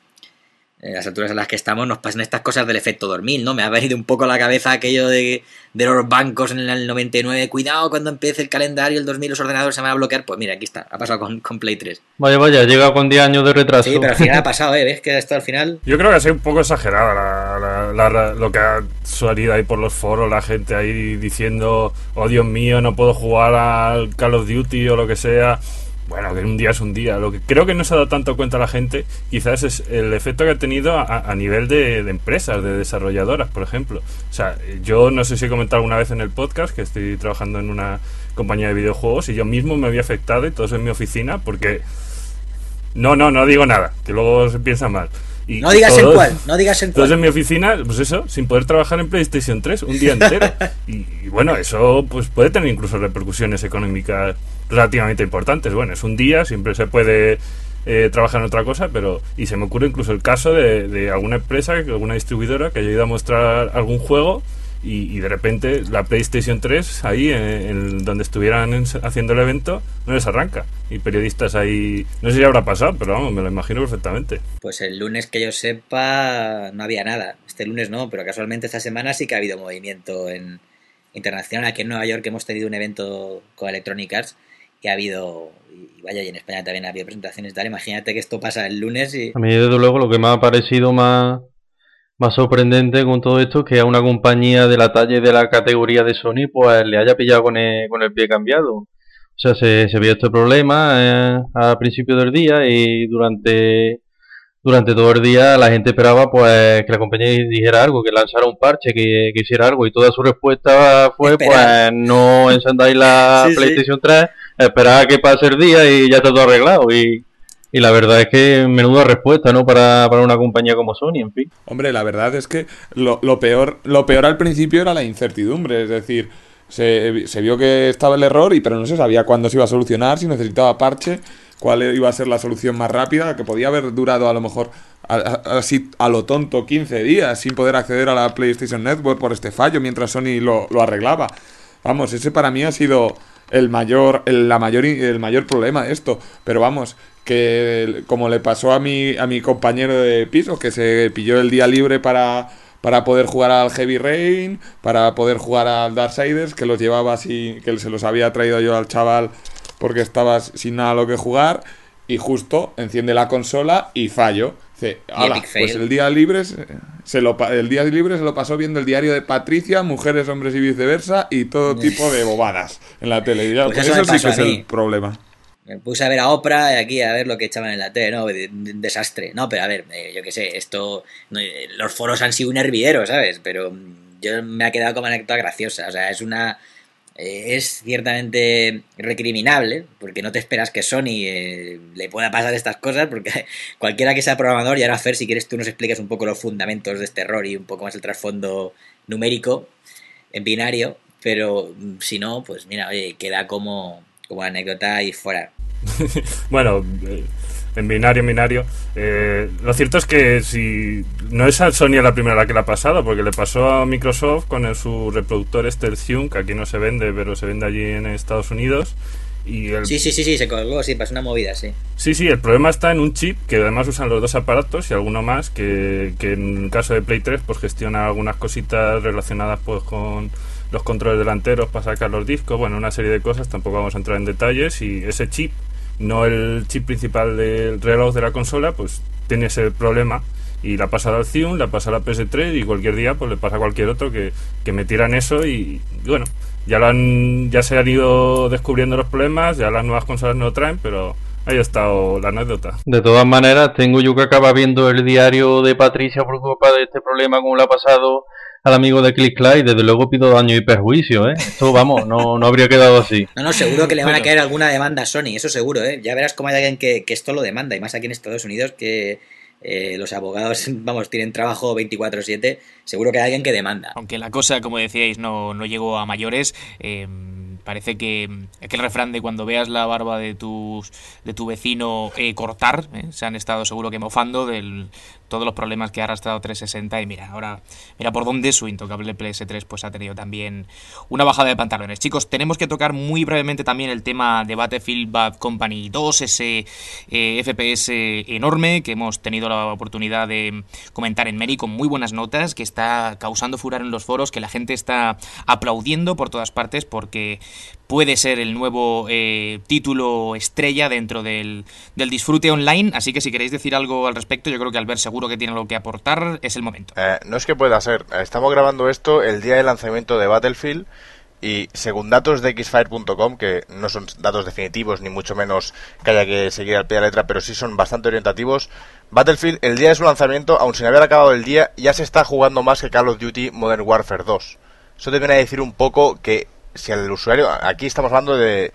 en las que estamos nos pasan estas cosas del efecto dormir, ¿no? Me ha venido un poco a la cabeza aquello de los bancos en el 99, cuidado cuando empiece el calendario, el 2000 los ordenadores se van a bloquear. Pues mira, aquí está, ha pasado con Play 3. Vaya, llega con 10 años de retraso. Sí, pero al final ha pasado, ¿ves? Que esto al final... Yo creo que ha sido un poco exagerada lo que ha salido ahí por los foros, la gente ahí diciendo, oh Dios mío, no puedo jugar al Call of Duty o lo que sea. Bueno, que un día es un día. Lo que creo que no se ha dado tanto cuenta la gente, quizás, es el efecto que ha tenido a nivel de empresas, de desarrolladoras, por ejemplo. O sea, yo no sé si he comentado alguna vez en el podcast que estoy trabajando en una compañía de videojuegos y yo mismo me había afectado, y todo eso en mi oficina, porque... No digo nada, que luego se piensa mal. Y no digas en cuál. Entonces en mi oficina, pues eso, sin poder trabajar en PlayStation 3 un día entero. y bueno, eso pues puede tener incluso repercusiones económicas relativamente importantes. Bueno, es un día, siempre se puede trabajar en otra cosa, pero... Y se me ocurre incluso el caso de alguna empresa, alguna distribuidora que haya ido a mostrar algún juego y de repente la PlayStation 3 ahí en donde estuvieran haciendo el evento no les arranca, y periodistas ahí, no sé si habrá pasado, pero vamos, me lo imagino perfectamente. Pues el lunes, que yo sepa, no había nada. Este lunes no, pero casualmente esta semana sí que ha habido movimiento internacional. Aquí en Nueva York hemos tenido un evento con Electronic Arts y ha habido, y vaya, y en España también ha habido presentaciones y tal. Imagínate que esto pasa el lunes y... A mí desde luego lo que me ha parecido más más sorprendente con todo esto que a una compañía de la talla y de la categoría de Sony pues le haya pillado con el pie cambiado. O sea, se vio este problema al principio del día y durante todo el día la gente esperaba pues que la compañía dijera algo, que lanzara un parche, que hiciera algo, y toda su respuesta fue pues no encendáis la PlayStation 3, esperad a que pase el día y ya está todo arreglado. Y la verdad es que menuda respuesta, ¿no? Para una compañía como Sony, en fin. Hombre, la verdad es que lo peor al principio era la incertidumbre, es decir, se vio que estaba el error, pero no se sabía cuándo se iba a solucionar, si necesitaba parche, cuál iba a ser la solución más rápida, que podía haber durado a lo mejor así a lo tonto 15 días sin poder acceder a la PlayStation Network por este fallo mientras Sony lo arreglaba. Vamos, ese para mí ha sido el mayor problema de esto, pero vamos, que como le pasó a mi compañero de piso, que se pilló el día libre para poder jugar al Heavy Rain, para poder jugar al Darksiders, que los llevaba así, que se los había traído yo al chaval porque estaba sin nada a lo que jugar, y justo enciende la consola y fallo. Dice, pues el día libre se lo pasó viendo el diario de Patricia, Mujeres, Hombres y Viceversa, y todo tipo de bobadas en la tele. Pues eso sí que es el problema. Me puse a ver a Oprah aquí a ver lo que echaban en la tele, ¿no? Un desastre. No, pero a ver, yo qué sé, esto... los foros han sido un hervidero, ¿sabes? Pero yo me ha quedado como anécdota graciosa. O sea, es ciertamente recriminable, porque no te esperas que Sony le pueda pasar estas cosas, porque cualquiera que sea programador, y ahora Fer, si quieres tú nos explicas un poco los fundamentos de este error y un poco más el trasfondo numérico en binario, pero si no, pues mira, oye, queda como anécdota y fuera. Bueno, en binario. Lo cierto es que si no es a Sony la primera que le ha pasado, porque le pasó a Microsoft con su reproductor el Zune, que aquí no se vende, pero se vende allí en Estados Unidos. Y Sí, se colgó, sí, pasó una movida, sí. Sí, el problema está en un chip que además usan los dos aparatos y alguno más que en el caso de Play 3 pues gestiona algunas cositas relacionadas pues con los controles delanteros para sacar los discos, bueno, una serie de cosas, tampoco vamos a entrar en detalles, y ese chip, no el chip principal del reloj de la consola, pues tiene ese problema y la pasa al Zune, la pasa a la PS3 y cualquier día pues le pasa a cualquier otro que me tiran eso y bueno, ya se han ido descubriendo los problemas, ya las nuevas consolas no lo traen, pero ahí ha estado la anécdota. De todas maneras, tengo yo que acabar viendo el diario de Patricia por culpa de este problema, como le ha pasado al amigo de ClickClay. Desde luego pido daño y perjuicio, ¿eh? Esto, vamos, no habría quedado así. No, seguro que le van a caer alguna demanda a Sony, eso seguro, ¿eh? Ya verás cómo hay alguien que esto lo demanda, y más aquí en Estados Unidos, que los abogados, vamos, tienen trabajo 24/7, seguro que hay alguien que demanda. Aunque la cosa, como decíais, no llegó a mayores, parece que aquel refrán de cuando veas la barba de tu vecino cortar, se han estado seguro que mofando de todos los problemas que ha arrastrado 360, y mira por dónde su intocable PS3 pues ha tenido también una bajada de pantalones. Chicos, tenemos que tocar muy brevemente también el tema de Battlefield Bad Company 2, ese FPS enorme que hemos tenido la oportunidad de comentar en Meri con muy buenas notas, que está causando furor en los foros, que la gente está aplaudiendo por todas partes porque puede ser el nuevo título estrella dentro del disfrute online. Así que si queréis decir algo al respecto, yo creo que Albert seguro que tiene algo que aportar, es el momento. No es que pueda ser, estamos grabando esto el día de lanzamiento de Battlefield, y según datos de xfire.com, que no son datos definitivos ni mucho menos que haya que seguir al pie de la letra, pero sí son bastante orientativos, Battlefield, el día de su lanzamiento, aun sin haber acabado el día, ya se está jugando más que Call of Duty Modern Warfare 2. Eso te viene a decir un poco que si al usuario, aquí estamos hablando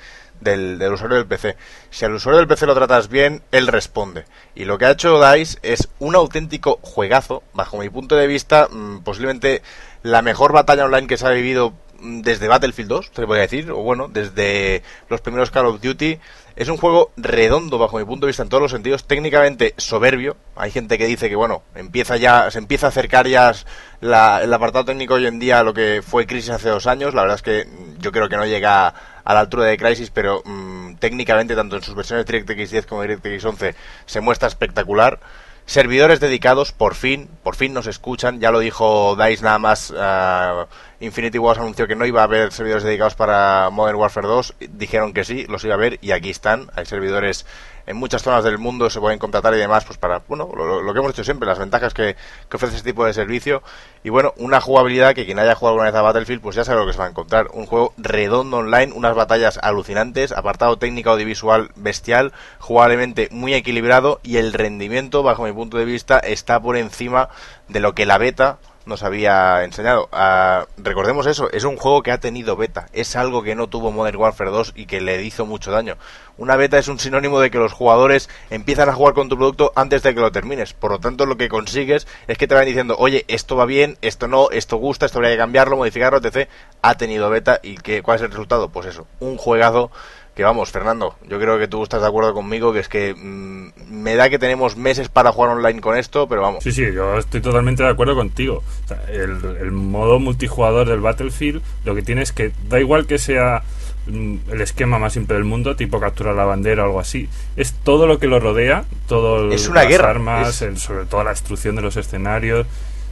del usuario del PC, si al usuario del PC lo tratas bien, él responde. Y lo que ha hecho DICE es un auténtico juegazo, bajo mi punto de vista, posiblemente la mejor batalla online que se ha vivido desde Battlefield 2, te voy a decir, o bueno, desde los primeros Call of Duty. Es un juego redondo bajo mi punto de vista en todos los sentidos, técnicamente soberbio. Hay gente que dice que bueno, se empieza a acercar ya el apartado técnico hoy en día a lo que fue Crysis hace 2 años. La verdad es que yo creo que no llega a la altura de Crysis, pero técnicamente tanto en sus versiones DirectX 10 como DirectX 11 se muestra espectacular. Servidores dedicados, por fin nos escuchan. Ya lo dijo DICE nada más Infinity Wars anunció que no iba a haber servidores dedicados para Modern Warfare 2, dijeron que sí, los iba a haber y aquí están. Hay servidores en muchas zonas del mundo, se pueden contratar y demás, pues para, bueno, lo que hemos dicho siempre, las ventajas que ofrece este tipo de servicio. Y bueno, una jugabilidad que quien haya jugado alguna vez a Battlefield, pues ya sabe lo que se va a encontrar. Un juego redondo online, unas batallas alucinantes, apartado técnico audiovisual bestial, jugablemente muy equilibrado y el rendimiento, bajo mi punto de vista, está por encima de lo que la beta nos había enseñado. Recordemos eso, es un juego que ha tenido beta, es algo que no tuvo Modern Warfare 2 y que le hizo mucho daño. Una beta es un sinónimo de que los jugadores empiezan a jugar con tu producto antes de que lo termines, por lo tanto lo que consigues es que te van diciendo, oye, esto va bien, esto no, esto gusta, esto habría que cambiarlo, modificarlo, etc. Ha tenido beta y ¿cuál es el resultado? Pues eso, un juegazo. Que vamos, Fernando, yo creo que tú estás de acuerdo conmigo, que es que me da que tenemos meses para jugar online con esto, pero vamos. Sí, yo estoy totalmente de acuerdo contigo. O sea, el modo multijugador del Battlefield, lo que tiene es que da igual que sea el esquema más simple del mundo, tipo capturar la bandera o algo así, es todo lo que lo rodea, es una las guerra, armas, sobre todo la destrucción de los escenarios.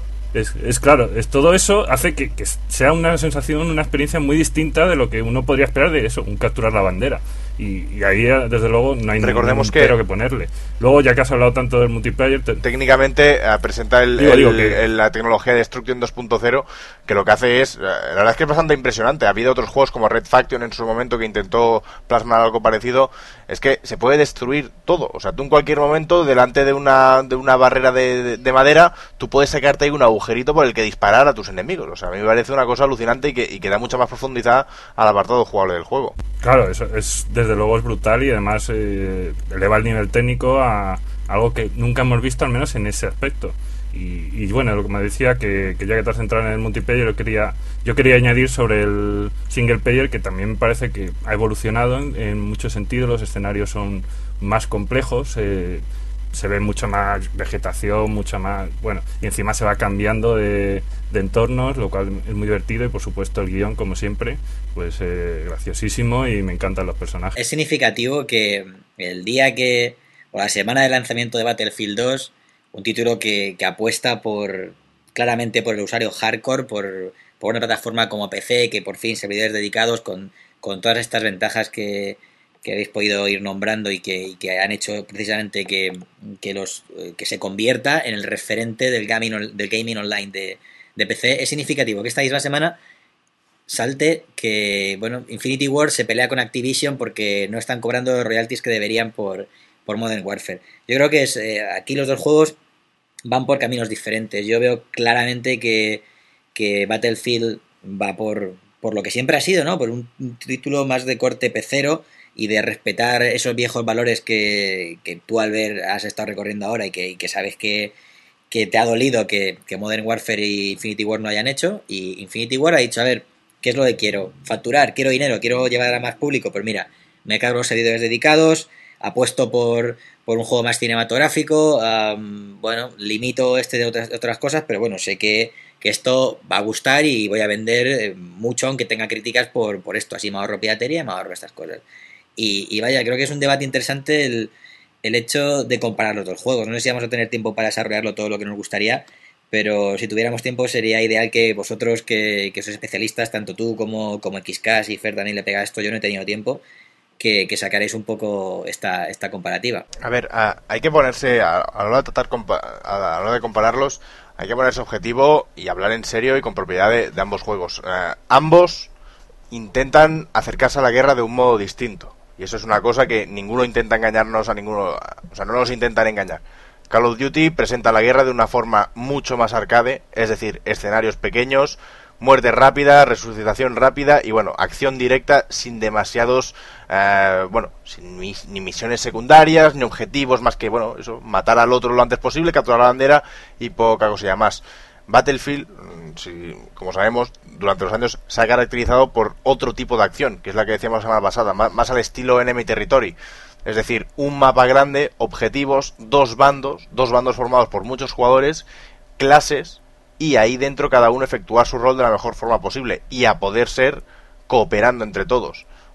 Es claro, todo eso hace que sea una sensación, una experiencia muy distinta de lo que uno podría esperar de eso, un capturar la bandera. Y ahí, desde luego, no hay ningún pero que ponerle. Luego, ya que has hablado tanto del multiplayer... Técnicamente, presenta la tecnología de Destruction 2.0, que lo que hace es... la verdad es que es bastante impresionante. Ha habido otros juegos como Red Faction en su momento que intentó plasmar algo parecido. Es que se puede destruir todo. O sea, tú en cualquier momento, delante de una barrera de madera, tú puedes sacarte ahí un agujerito por el que disparar a tus enemigos. O sea, a mí me parece una cosa alucinante y que da mucha más profundidad al apartado jugable del juego. Claro, eso es, desde luego es brutal y además eleva el nivel técnico a algo que nunca hemos visto, al menos en ese aspecto. Y bueno, lo que me decía, que ya que te has centrado en el multiplayer, yo quería añadir sobre el single player, que también me parece que ha evolucionado en muchos sentidos. Los escenarios son más complejos, se ve mucha más vegetación, mucha más... Bueno, y encima se va cambiando de entornos, lo cual es muy divertido, y por supuesto el guión, como siempre, pues graciosísimo, y me encantan los personajes. Es significativo que el día o la semana de lanzamiento de Battlefield 2, un título que apuesta claramente por el usuario hardcore, por una plataforma como PC, que por fin servidores dedicados con todas estas ventajas que habéis podido ir nombrando y que han hecho precisamente que se convierta en el referente del gaming online de PC. Es significativo que esta misma semana salte que, bueno, Infinity Wars se pelea con Activision porque no están cobrando los royalties que deberían por Modern Warfare. Yo creo que aquí los dos juegos van por caminos diferentes. Yo veo claramente que Battlefield va por lo que siempre ha sido, ¿no? Por un título más de corte pecero y de respetar esos viejos valores que tú, Albert, has estado recorriendo ahora y que sabes que te ha dolido que Modern Warfare y Infinity War no hayan hecho. Y Infinity War ha dicho, a ver, ¿qué es lo que quiero? Facturar, quiero dinero, quiero llevar a más público. Pues mira, me cargo los servidores dedicados, apuesto por un juego más cinematográfico, bueno, limito de otras cosas, pero bueno, sé que esto va a gustar y voy a vender mucho, aunque tenga críticas por esto. Así me ahorro piratería, me ahorro estas cosas. Y vaya, creo que es un debate interesante el hecho de comparar los dos juegos. No sé si vamos a tener tiempo para desarrollarlo todo lo que nos gustaría, pero si tuviéramos tiempo sería ideal que vosotros, que sois especialistas, tanto tú como XCAS y Fer Daniel le pega esto, yo no he tenido tiempo, que sacaréis un poco esta comparativa. A ver, hay que ponerse, a la hora de compararlos, hay que ponerse objetivo y hablar en serio y con propiedad de ambos juegos. Ambos intentan acercarse a la guerra de un modo distinto. Y eso es una cosa que ninguno intenta engañarnos a ninguno, o sea, no nos intentan engañar. Call of Duty presenta la guerra de una forma mucho más arcade, es decir, escenarios pequeños, muerte rápida, resucitación rápida y bueno, acción directa sin demasiados, sin ni misiones secundarias, ni objetivos más que, bueno, eso, matar al otro lo antes posible, capturar la bandera y poca cosilla más. Battlefield, como sabemos, durante los años se ha caracterizado por otro tipo de acción, que es la que decíamos la semana pasada, más al estilo Enemy Territory. Es decir, un mapa grande, objetivos, dos bandos formados por muchos jugadores, clases, y ahí dentro cada uno efectuar su rol de la mejor forma posible, y a poder ser cooperando entre todos. O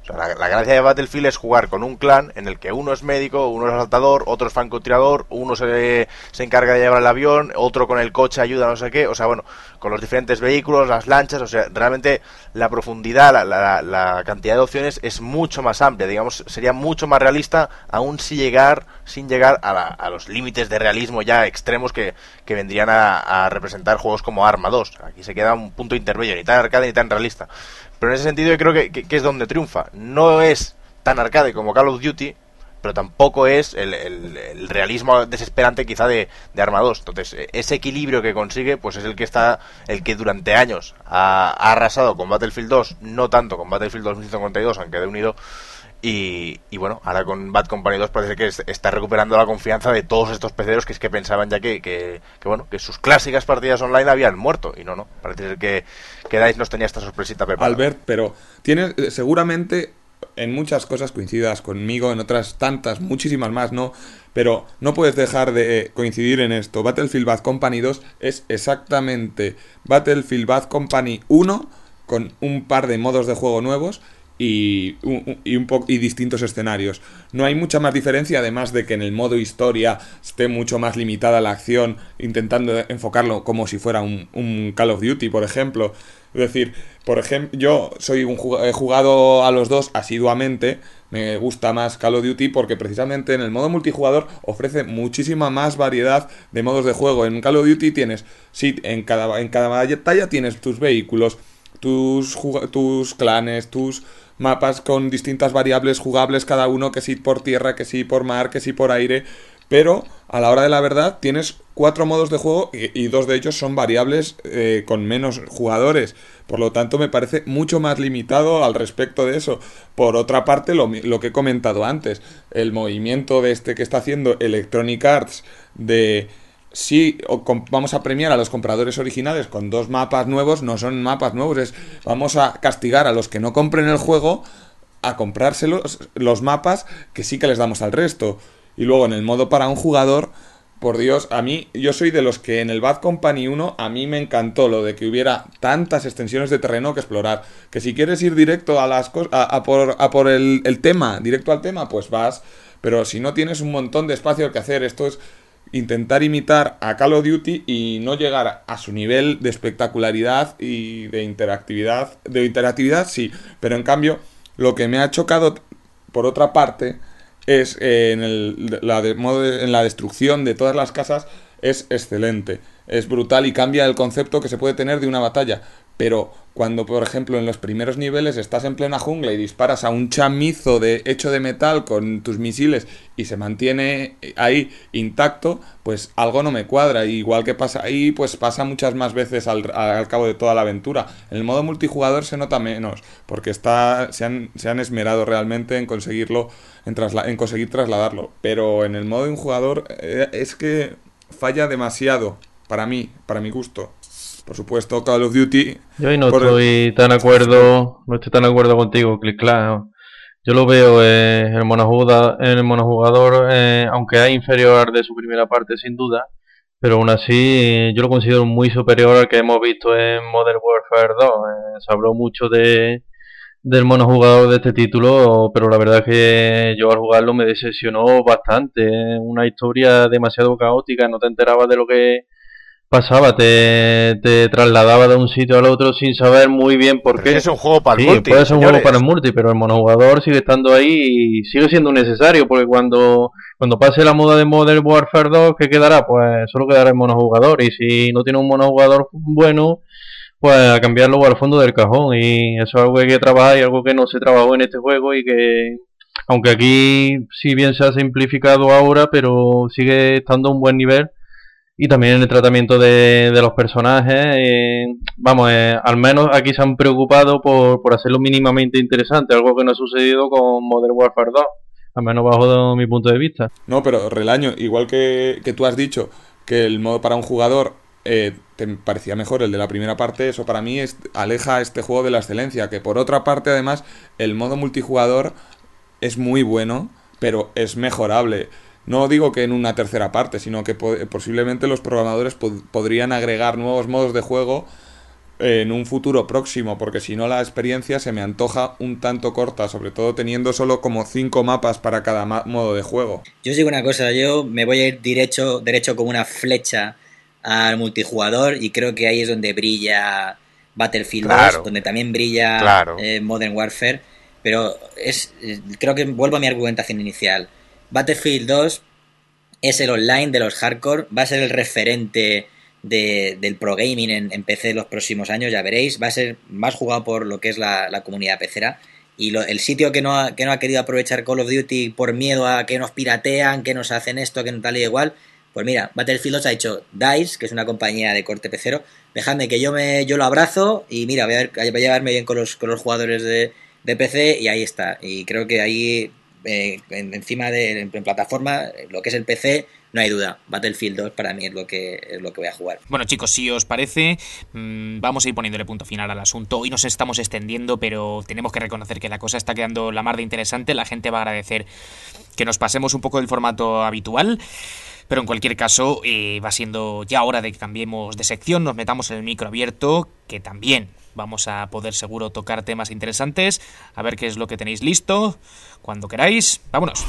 O sea, la gracia de Battlefield es jugar con un clan en el que uno es médico, uno es asaltador, otro es francotirador, uno se encarga de llevar el avión, otro con el coche ayuda no sé qué, o sea, bueno, con los diferentes vehículos, las lanchas, o sea, realmente la profundidad, la cantidad de opciones es mucho más amplia, digamos, sería mucho más realista, aún sin llegar a los límites de realismo ya extremos que vendrían a representar juegos como Arma 2. Aquí se queda un punto intermedio, ni tan arcade ni tan realista. Pero en ese sentido yo creo que es donde triunfa. No es tan arcade como Call of Duty, pero tampoco es el realismo desesperante quizá de Arma 2. Entonces, ese equilibrio que consigue, pues es el que durante años ha arrasado con Battlefield 2, no tanto con Battlefield 2052, aunque de unido. Y bueno, ahora con Bad Company 2 parece que está recuperando la confianza de todos estos peceros que es que pensaban ya que sus clásicas partidas online habían muerto. Y no, parece ser que DICE nos tenía esta sorpresita preparada. Albert, pero tienes seguramente en muchas cosas coincidas conmigo, en otras tantas, muchísimas más, ¿no? Pero no puedes dejar de coincidir en esto. Battlefield Bad Company 2 es exactamente Battlefield Bad Company 1 con un par de modos de juego nuevos y distintos escenarios. No hay mucha más diferencia, además de que en el modo historia esté mucho más limitada la acción, intentando enfocarlo como si fuera un Call of Duty, por ejemplo. Es decir, yo he jugado a los dos asiduamente. Me gusta más Call of Duty porque precisamente en el modo multijugador ofrece muchísima más variedad de modos de juego. En Call of Duty tienes, sí, en cada batalla tienes tus vehículos, tus clanes, tus mapas con distintas variables jugables cada uno, que sí por tierra, que sí por mar, que sí por aire, pero a la hora de la verdad tienes 4 modos de juego y 2 de ellos son variables con menos jugadores, por lo tanto me parece mucho más limitado al respecto de eso. Por otra parte, lo que he comentado antes, el movimiento que está haciendo Electronic Arts de... Sí, vamos a premiar a los compradores originales con 2 mapas nuevos, no son mapas nuevos, vamos a castigar a los que no compren el juego a comprárselos los mapas que sí que les damos al resto. Y luego en el modo para un jugador, por Dios, yo soy de los que en el Bad Company 1 a mí me encantó lo de que hubiera tantas extensiones de terreno que explorar, que si quieres ir directo a las cosas, a por el tema, directo al tema, pues vas, pero si no tienes un montón de espacio que hacer, esto es intentar imitar a Call of Duty y no llegar a su nivel de espectacularidad y de interactividad. De interactividad sí, pero en cambio lo que me ha chocado por otra parte es en la destrucción de todas las casas es excelente, es brutal y cambia el concepto que se puede tener de una batalla. Pero cuando, por ejemplo, en los primeros niveles estás en plena jungla y disparas a un chamizo hecho de metal con tus misiles y se mantiene ahí intacto, pues algo no me cuadra. Igual que pasa ahí, pues pasa muchas más veces al cabo de toda la aventura. En el modo multijugador se nota menos, porque se han esmerado realmente en conseguirlo, en conseguir trasladarlo. Pero en el modo de un jugador es que falla demasiado, para mi gusto. Por supuesto, Call of Duty... Yo ahí no estoy tan de acuerdo contigo, ClickClack. Yo lo veo en el monojugador, aunque es inferior al de su primera parte sin duda, pero aún así yo lo considero muy superior al que hemos visto en Modern Warfare 2. Se habló mucho del monojugador de este título, pero la verdad es que yo al jugarlo me decepcionó bastante. Una historia demasiado caótica, no te enterabas de lo que pasaba, te trasladaba de un sitio al otro sin saber muy bien por qué. Es un juego para el multi. Puede ser un juego para el multi, pero el monojugador sigue estando ahí y sigue siendo necesario, porque cuando pase la moda de Modern Warfare 2, ¿qué quedará? Pues solo quedará el monojugador, y si no tiene un monojugador bueno, pues a cambiarlo al fondo del cajón, y eso es algo que hay que trabajar y algo que no se trabajó en este juego y que, aunque aquí si bien se ha simplificado ahora, pero sigue estando a un buen nivel. Y también en el tratamiento de los personajes, al menos aquí se han preocupado por hacerlo mínimamente interesante, algo que no ha sucedido con Modern Warfare 2, al menos bajo mi punto de vista. No, pero Relaño, igual que tú has dicho que el modo para un jugador te parecía mejor el de la primera parte, eso para mí aleja este juego de la excelencia, que por otra parte además el modo multijugador es muy bueno, pero es mejorable. No digo que en una tercera parte, sino que posiblemente los programadores podrían agregar nuevos modos de juego en un futuro próximo, porque si no la experiencia se me antoja un tanto corta, sobre todo teniendo solo como 5 mapas para cada modo de juego. Yo os digo una cosa, yo me voy a ir derecho como una flecha al multijugador, y creo que ahí es donde brilla Battlefield 2, donde también brilla Modern Warfare, pero creo que vuelvo a mi argumentación inicial. Battlefield 2 es el online de los hardcore, va a ser el referente del pro gaming en PC en los próximos años, ya veréis, va a ser más jugado por lo que es la comunidad pecera, y el sitio que no ha querido aprovechar Call of Duty por miedo a que nos piratean, que nos hacen esto, que no tal y igual, pues mira, Battlefield 2 ha hecho DICE, que es una compañía de corte pecero, dejadme que yo lo abrazo y mira, voy a llevarme bien con los jugadores de PC, y ahí está, y creo que ahí encima en plataforma, lo que es el PC, no hay duda, Battlefield 2 para mí es lo que voy a jugar. Bueno, chicos, si os parece, vamos a ir poniéndole punto final al asunto. Hoy nos estamos extendiendo, pero tenemos que reconocer que la cosa está quedando la mar de interesante. La gente va a agradecer que nos pasemos un poco del formato habitual, pero en cualquier caso va siendo ya hora de que cambiemos de sección, nos metamos en el micro abierto, que también vamos a poder seguro tocar temas interesantes. A ver qué es lo que tenéis listo. Cuando queráis, vámonos.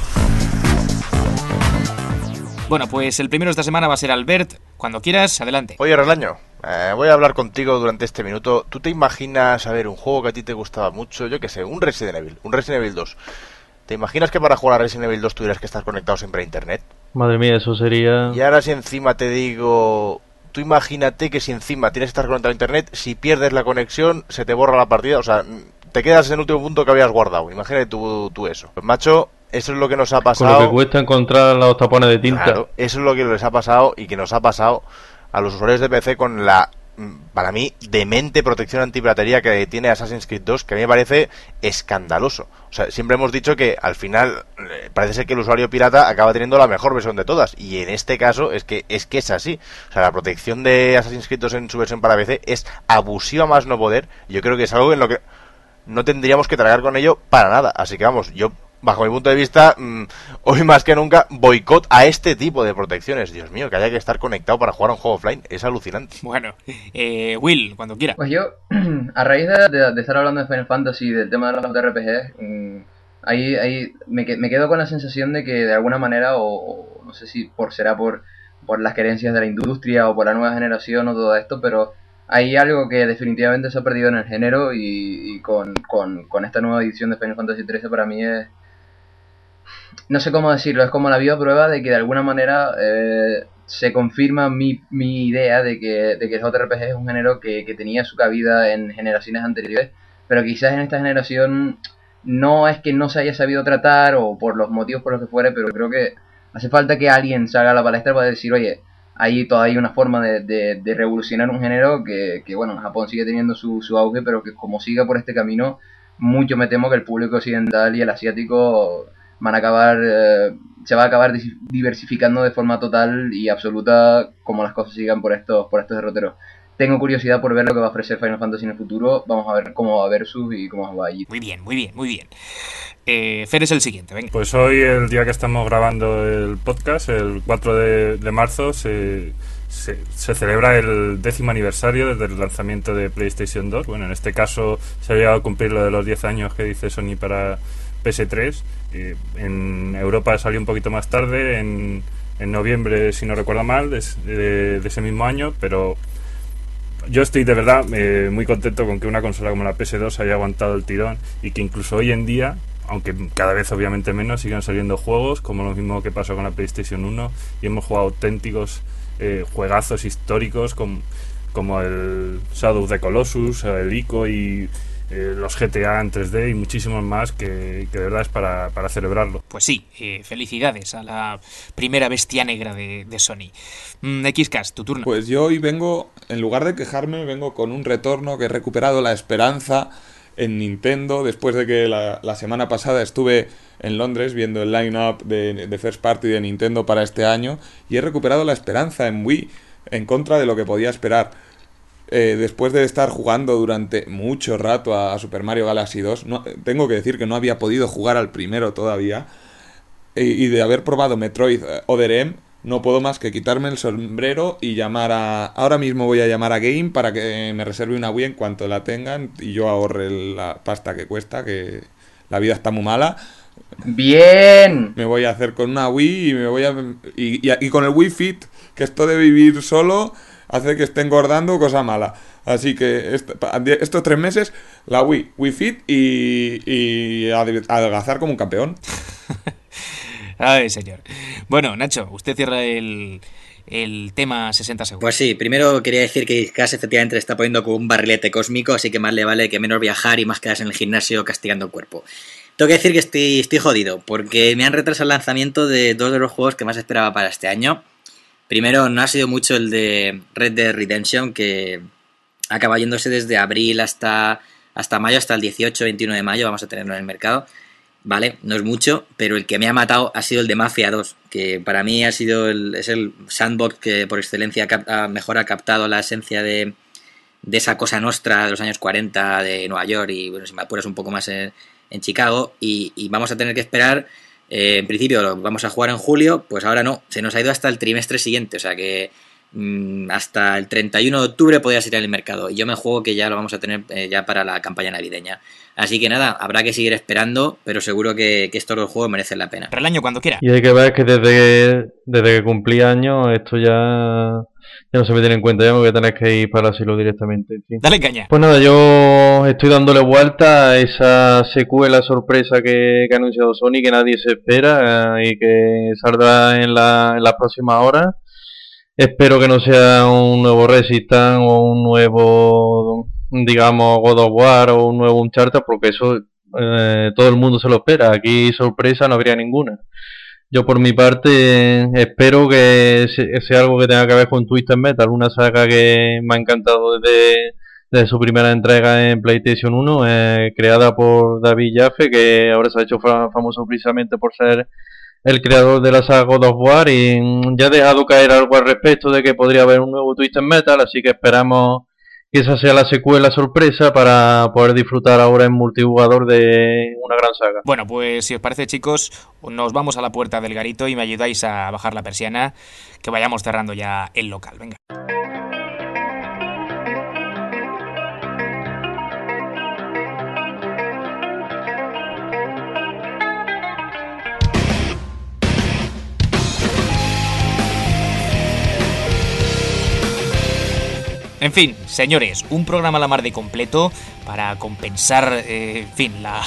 Bueno, pues el primero de esta semana va a ser Albert. Cuando quieras, adelante. Oye, Relaño, voy a hablar contigo durante este minuto. ¿Tú te imaginas, un juego que a ti te gustaba mucho? Yo qué sé, un Resident Evil 2. ¿Te imaginas que para jugar a Resident Evil 2 tuvieras que estar conectado siempre a internet? Madre mía, eso sería... Y ahora si encima te digo... Tú imagínate que si encima tienes que estar conectado a internet, si pierdes la conexión, se te borra la partida, o sea, te quedas en el último punto que habías guardado. Imagínate tú eso. Pues macho, eso es lo que nos ha pasado. Con lo que cuesta encontrar los tapones de tinta. Claro, eso es lo que les ha pasado y que nos ha pasado a los usuarios de PC con la, para mí, demente protección antipiratería que tiene Assassin's Creed 2, que a mí me parece escandaloso. O sea, siempre hemos dicho que al final parece ser que el usuario pirata acaba teniendo la mejor versión de todas, y en este caso es que es así. O sea, la protección de Assassin's Creed 2 en su versión para PC es abusiva más no poder. Yo creo que es algo en lo que no tendríamos que tragar con ello para nada. Así que vamos, yo, bajo mi punto de vista, hoy más que nunca, boicot a este tipo de protecciones. Dios mío, que haya que estar conectado para jugar a un juego offline, es alucinante. Bueno, Will, cuando quiera. Pues yo, a raíz de estar hablando de Final Fantasy, del tema de los RPGs, ahí me quedo con la sensación de que de alguna manera, o no sé si será por las querencias de la industria o por la nueva generación o todo esto, pero hay algo que definitivamente se ha perdido en el género, y con esta nueva edición de Final Fantasy XIII para mí es... No sé cómo decirlo, es como la viva prueba de que de alguna manera se confirma mi idea de que el JRPG es un género que tenía su cabida en generaciones anteriores, pero quizás en esta generación no es que no se haya sabido tratar o por los motivos por los que fuere, pero creo que hace falta que alguien salga a la palestra para decir, oye, hay todavía una forma de revolucionar un género que bueno, en Japón sigue teniendo su auge, pero que como siga por este camino, mucho me temo que el público occidental y el asiático se va a acabar diversificando de forma total y absoluta como las cosas sigan por estos derroteros. Tengo curiosidad por ver lo que va a ofrecer Final Fantasy en el futuro. Vamos a ver cómo va Versus y cómo va allí. Muy bien. Fer es el siguiente, venga. Pues hoy, el día que estamos grabando el podcast, el 4 de marzo, se celebra el 10º aniversario desde el lanzamiento de PlayStation 2. Bueno, en este caso se ha llegado a cumplir lo de los 10 años que dice Sony para PS3. En Europa salió un poquito más tarde, en noviembre, si no recuerdo mal, de ese mismo año, pero yo estoy de verdad muy contento con que una consola como la PS2 haya aguantado el tirón, y que incluso hoy en día, aunque cada vez obviamente menos, sigan saliendo juegos como lo mismo que pasó con la PlayStation 1, y hemos jugado auténticos juegazos históricos como el Shadow of the Colossus, el Ico y los GTA en 3D y muchísimos más que de verdad es para celebrarlo. Pues sí, felicidades a la primera bestia negra de Sony. Xcast, tu turno. Pues yo hoy vengo, en lugar de quejarme, vengo con un retorno, que he recuperado la esperanza en Nintendo, después de que la semana pasada estuve en Londres viendo el line-up de First Party de Nintendo para este año, y he recuperado la esperanza en Wii, en contra de lo que podía esperar. Después de estar jugando durante mucho rato a Super Mario Galaxy 2, tengo que decir que no había podido jugar al primero todavía, y de haber probado Metroid Other M, no puedo más que quitarme el sombrero y llamar a... Ahora mismo voy a llamar a Game para que me reserve una Wii en cuanto la tengan y yo ahorre la pasta que cuesta, que la vida está muy mala. ¡Bien! Me voy a hacer con una Wii y me voy a... Y con el Wii Fit, que esto de vivir solo hace que esté engordando, cosa mala. Así que estos 3 meses, la Wii Fit y adelgazar como un campeón. Ay, señor. Bueno, Nacho, usted cierra el tema 60 segundos. Pues sí, primero quería decir que Icas efectivamente le está poniendo como un barrilete cósmico, así que más le vale que menos viajar y más quedarse en el gimnasio castigando el cuerpo. Tengo que decir que estoy jodido, porque me han retrasado el lanzamiento de 2 de los juegos que más esperaba para este año. Primero, no ha sido mucho el de Red Dead Redemption, que acaba yéndose desde abril hasta mayo, hasta el 18-21 de mayo, vamos a tenerlo en el mercado. Vale, no es mucho, pero el que me ha matado ha sido el de Mafia 2, que para mí es el sandbox que por excelencia mejor ha captado la esencia de esa cosa nostra de los años 40 de Nueva York y, bueno, si me apuras un poco más en Chicago, y vamos a tener que esperar, en principio lo vamos a jugar en julio, pues ahora no, se nos ha ido hasta el trimestre siguiente, o sea que hasta el 31 de octubre podría ir en el mercado, y yo me juego que ya lo vamos a tener ya para la campaña navideña. Así que nada, habrá que seguir esperando, pero seguro que estos dos juegos merecen la pena. Pero el año cuando quiera. Y hay que ver que desde que cumplí años, esto ya no se me tiene en cuenta, ya me voy a tener que ir para el asilo directamente. En fin. Dale caña. Pues nada, yo estoy dándole vuelta a esa secuela sorpresa que ha anunciado Sony, que nadie se espera y que saldrá en las próximas horas. Espero que no sea un nuevo Resistance o un nuevo, digamos, God of War o un nuevo Uncharted, porque eso todo el mundo se lo espera. Aquí sorpresa no habría ninguna. Yo por mi parte espero que sea algo que tenga que ver con Twisted Metal, una saga que me ha encantado desde su primera entrega en PlayStation 1, creada por David Jaffe, que ahora se ha hecho famoso precisamente por ser el creador de la saga God of War, y ya ha dejado caer algo al respecto de que podría haber un nuevo Twisted Metal, así que esperamos que esa sea la secuela sorpresa para poder disfrutar ahora en multijugador de una gran saga. Bueno, pues si os parece, chicos, nos vamos a la puerta del garito y me ayudáis a bajar la persiana, que vayamos cerrando ya el local. Venga. En fin, señores, un programa a la mar de completo para compensar, en fin, no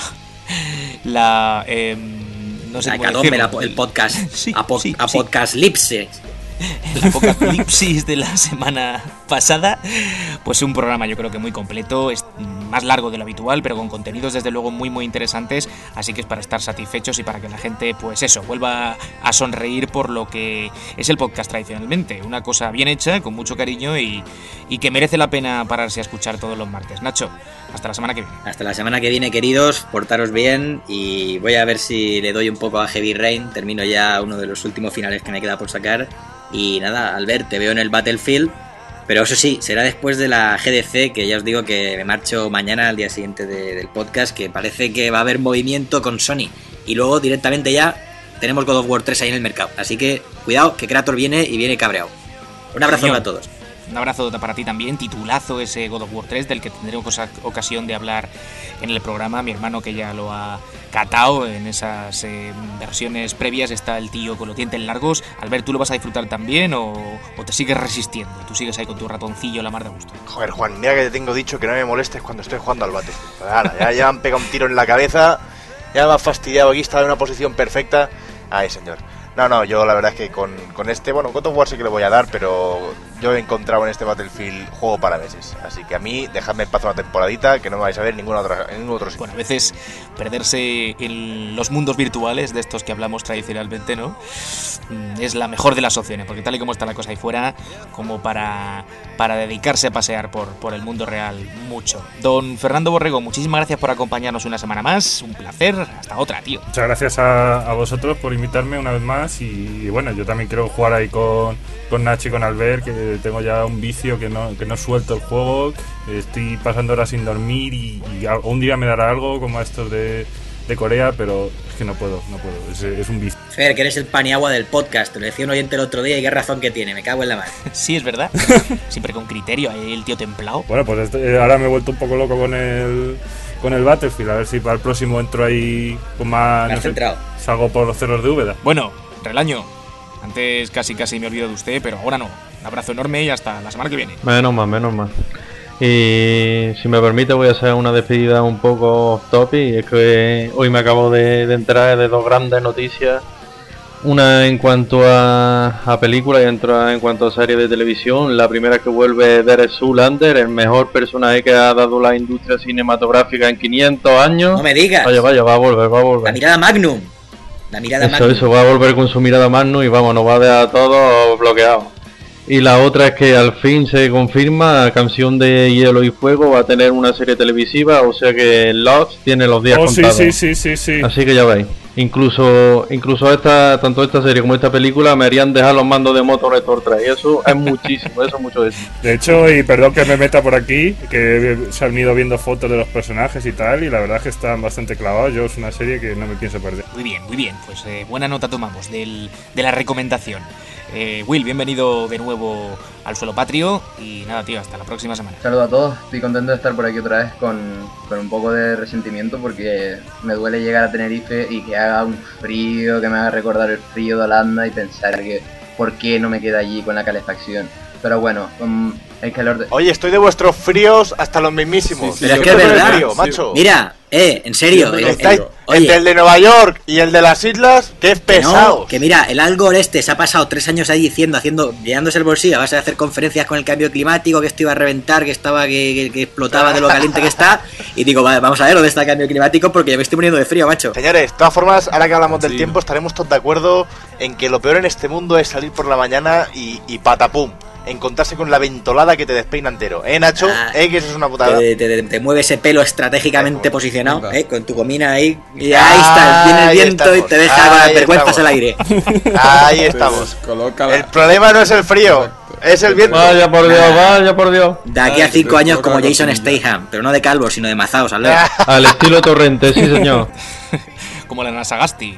sé cómo decirlo. El podcast, sí, podcast Lipse. El apocalipsis de la semana pasada, pues un programa yo creo que muy completo, es más largo de lo habitual, pero con contenidos desde luego muy muy interesantes, así que es para estar satisfechos y para que la gente, pues eso, vuelva a sonreír por lo que es el podcast tradicionalmente, una cosa bien hecha, con mucho cariño y que merece la pena pararse a escuchar todos los martes. Nacho, hasta la semana que viene. Hasta la semana que viene, queridos, portaros bien y voy a ver si le doy un poco a Heavy Rain, termino ya uno de los últimos finales que me queda por sacar. Y nada, Albert, te veo en el Battlefield, pero eso sí, será después de la GDC, que ya os digo que me marcho mañana al día siguiente del podcast, que parece que va a haber movimiento con Sony. Y luego directamente ya tenemos God of War 3 ahí en el mercado. Así que cuidado, que Kratos viene y viene cabreado. Un abrazo para todos. Un abrazo para ti también, titulazo ese God of War 3 del que tendremos ocasión de hablar en el programa. Mi hermano que ya lo ha catado en esas versiones previas, está el tío con los dientes largos. Albert, ¿tú lo vas a disfrutar también o te sigues resistiendo? ¿Tú sigues ahí con tu ratoncillo la mar de gusto? Joder, Juan, mira que te tengo dicho que no me molestes cuando estoy jugando al Battlefield. Ya me han pegado un tiro en la cabeza, ya me han fastidiado aquí, estaba en una posición perfecta. Ay, señor. No, yo la verdad es que con este, bueno, God of War sí que le voy a dar, pero yo he encontrado en este Battlefield juego para meses. Así que a mí, dejadme en paz una temporadita, que no me vais a ver en ningún otro sitio. Bueno, a veces perderse en los mundos virtuales de estos que hablamos tradicionalmente, ¿no? Es la mejor de las opciones, porque tal y como está la cosa ahí fuera, como para dedicarse a pasear por el mundo real, mucho. Don Fernando Borrego, muchísimas gracias por acompañarnos una semana más, un placer, hasta otra, tío. Muchas gracias a vosotros por invitarme una vez más y bueno, yo también quiero jugar ahí con Nacho y con Albert, que tengo ya un vicio que no suelto el juego, estoy pasando horas sin dormir y un día me dará algo como estos de de Corea, pero es que no puedo, es un vicio. Fer, que eres el paniagua del podcast, te lo decía un oyente el otro día y qué razón que tiene, me cago en la madre. Sí, es verdad, siempre con criterio, el tío templado. Bueno, pues ahora me he vuelto un poco loco con el Battlefield, a ver si para el próximo entro ahí con más, no sé, salgo por los cerros de Úbeda. Bueno, Relaño, antes casi me olvido de usted, pero ahora no. Un abrazo enorme y hasta la semana que viene. Menos mal. Y si me permite voy a hacer una despedida un poco off topic, y es que hoy me acabo de enterar de dos grandes noticias. Una en cuanto a películas y otra en cuanto a series de televisión. La primera es que vuelve Derek Zoolander, el mejor personaje que ha dado la industria cinematográfica en 500 años. No me digas. Vaya, va a volver. La mirada Magnum. Eso, va a volver con su mirada Magnum y vamos, nos va a dejar todo bloqueado. Y la otra es que al fin se confirma, Canción de Hielo y Fuego va a tener una serie televisiva, o sea que Lost tiene los días contados. Sí. Así que ya veis. Incluso tanto esta serie como esta película me harían dejar los mandos de Motor 3, y eso es muchísimo, eso es mucho eso. De hecho, y perdón que me meta por aquí, que se han ido viendo fotos de los personajes y tal, y la verdad es que están bastante clavados. Yo es una serie que no me pienso perder. Muy bien, pues buena nota tomamos de la recomendación. Will, bienvenido de nuevo al suelo patrio y nada, tío, hasta la próxima semana. Saludos a todos, estoy contento de estar por aquí otra vez con un poco de resentimiento porque me duele llegar a Tenerife y que haga un frío que me haga recordar el frío de Holanda y pensar que por qué no me queda allí con la calefacción. Pero bueno, el calor de... Oye, estoy de vuestros fríos hasta los mismísimos. Pero es que es verdad, frío, macho. Mira, en serio. Entre el de Nueva York y el de las islas, que es pesado. No, que mira, el Al Gore se ha pasado 3 años ahí llenándose el bolsillo a base de hacer conferencias con el cambio climático, que esto iba a reventar, que explotaba de lo caliente que está. Y digo, vale, vamos a ver dónde está el cambio climático porque ya me estoy muriendo de frío, macho. Señores, de todas formas, ahora que hablamos del tiempo, estaremos todos de acuerdo en que lo peor en este mundo es salir por la mañana y patapum, encontrarse con la ventolada que te despeina entero, Nacho? Que eso es una putada. Te mueve ese pelo estratégicamente posicionado, con tu comina ahí, y ahí está, viene el viento estamos, y te deja con las vergüenzas al aire. Ahí estamos. El problema no es el frío, es el viento. Vaya por Dios. De aquí a 5 años como Jason Statham, pero no de calvo, sino de mazaos, al al estilo Torrente, sí señor. Como la Nasagasti.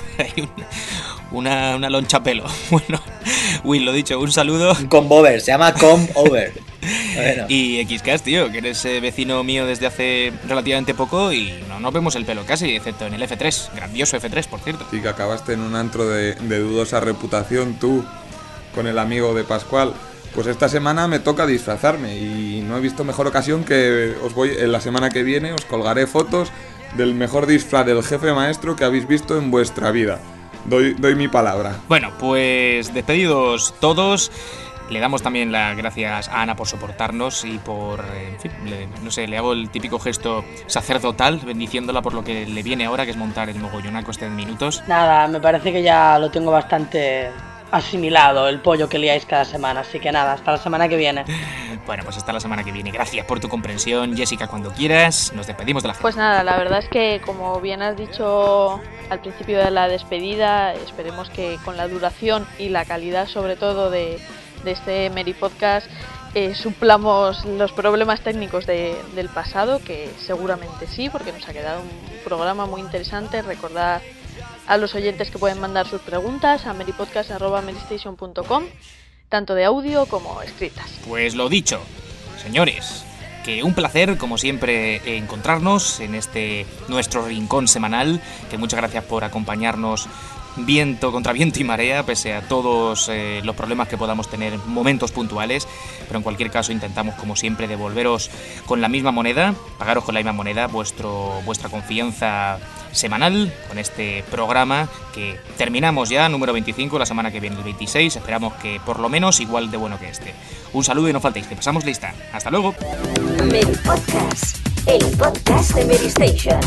Una loncha pelo. Bueno, Will, lo dicho, un saludo. Comb over, se llama comb over. Bueno. Y XCast, tío, que eres vecino mío desde hace relativamente poco y no nos vemos el pelo casi, excepto en el F3, grandioso F3, por cierto. Sí, que acabaste en un antro de dudosa reputación tú, con el amigo de Pascual. Pues esta semana me toca disfrazarme y no he visto mejor ocasión que en la semana que viene os colgaré fotos del mejor disfraz del jefe maestro que habéis visto en vuestra vida. Doy mi palabra. Bueno, pues despedidos todos. Le damos también las gracias a Ana por soportarnos y por, en fin, le hago el típico gesto sacerdotal, bendiciéndola por lo que le viene ahora, que es montar el mogollonaco este de minutos. Nada, me parece que ya lo tengo bastante asimilado, el pollo que liáis cada semana, así que nada, hasta la semana que viene. Bueno, pues hasta la semana que viene. Gracias por tu comprensión, Jessica, cuando quieras. Nos despedimos de la gente. Pues nada, la verdad es que, como bien has dicho al principio de la despedida, esperemos que con la duración y la calidad, sobre todo, de este Meri Podcast, suplamos los problemas técnicos del pasado, que seguramente sí, porque nos ha quedado un programa muy interesante. Recordad a los oyentes que pueden mandar sus preguntas a meripodcast@meristation.com, tanto de audio como escritas. Pues lo dicho, señores, que un placer, como siempre, encontrarnos en este nuestro rincón semanal, que muchas gracias por acompañarnos contra viento y marea, pese a todos los problemas que podamos tener en momentos puntuales, pero en cualquier caso intentamos, como siempre, devolveros con la misma moneda, pagaros con la misma moneda vuestra confianza semanal con este programa que terminamos ya, número 25, la semana que viene el 26, esperamos que por lo menos igual de bueno que este. Un saludo y no faltéis, que pasamos lista. Hasta luego. Meri Podcast, el podcast de Meri Station.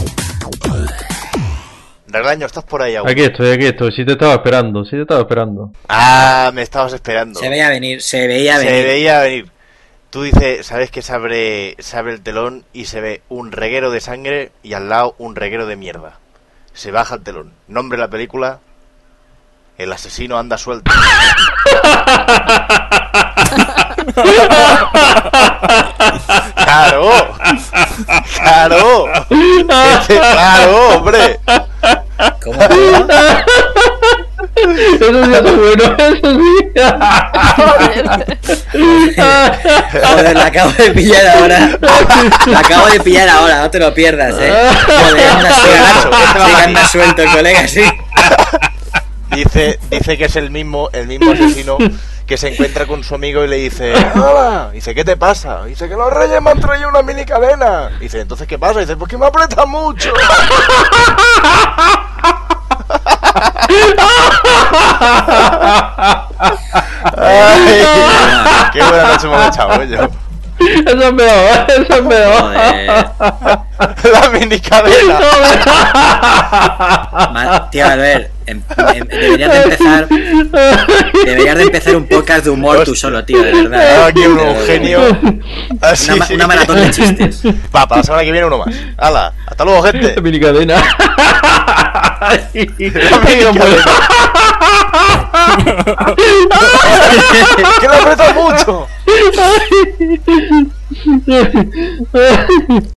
Reglaño, ¿estás por ahí aún? Aquí estoy, sí te estaba esperando. Me estabas esperando. Se veía venir. Tú dices, sabes que se abre el telón y se ve un reguero de sangre y al lado un reguero de mierda. Se baja el telón. Nombre de la película: El asesino anda suelto. ¡Claro! ¡Claro! ¡Claro, hombre! ¿Cómo? Eso sí es bueno, eso sí. Joder, la acabo de pillar ahora. No te lo pierdas, Joder, anda suelto el colega, sí. Dice que es el mismo asesino que se encuentra con su amigo y le dice: ¡Hola! Dice: ¿qué te pasa? Dice: que los reyes me han traído una mini cadena. Dice: ¿entonces qué pasa? Dice: pues que me aprieta mucho. Ay, qué buena noche hemos echado, yo. Eso es peor. La mini cadena. Tío, Albert, deberías de empezar un podcast de humor tú solo, tío, de verdad. Aquí un genio. Una maratón de chistes. Para la semana que viene uno más. ¡Hala! ¡Hasta luego, gente! La mini cadena. ¡Que lo aprieta mucho!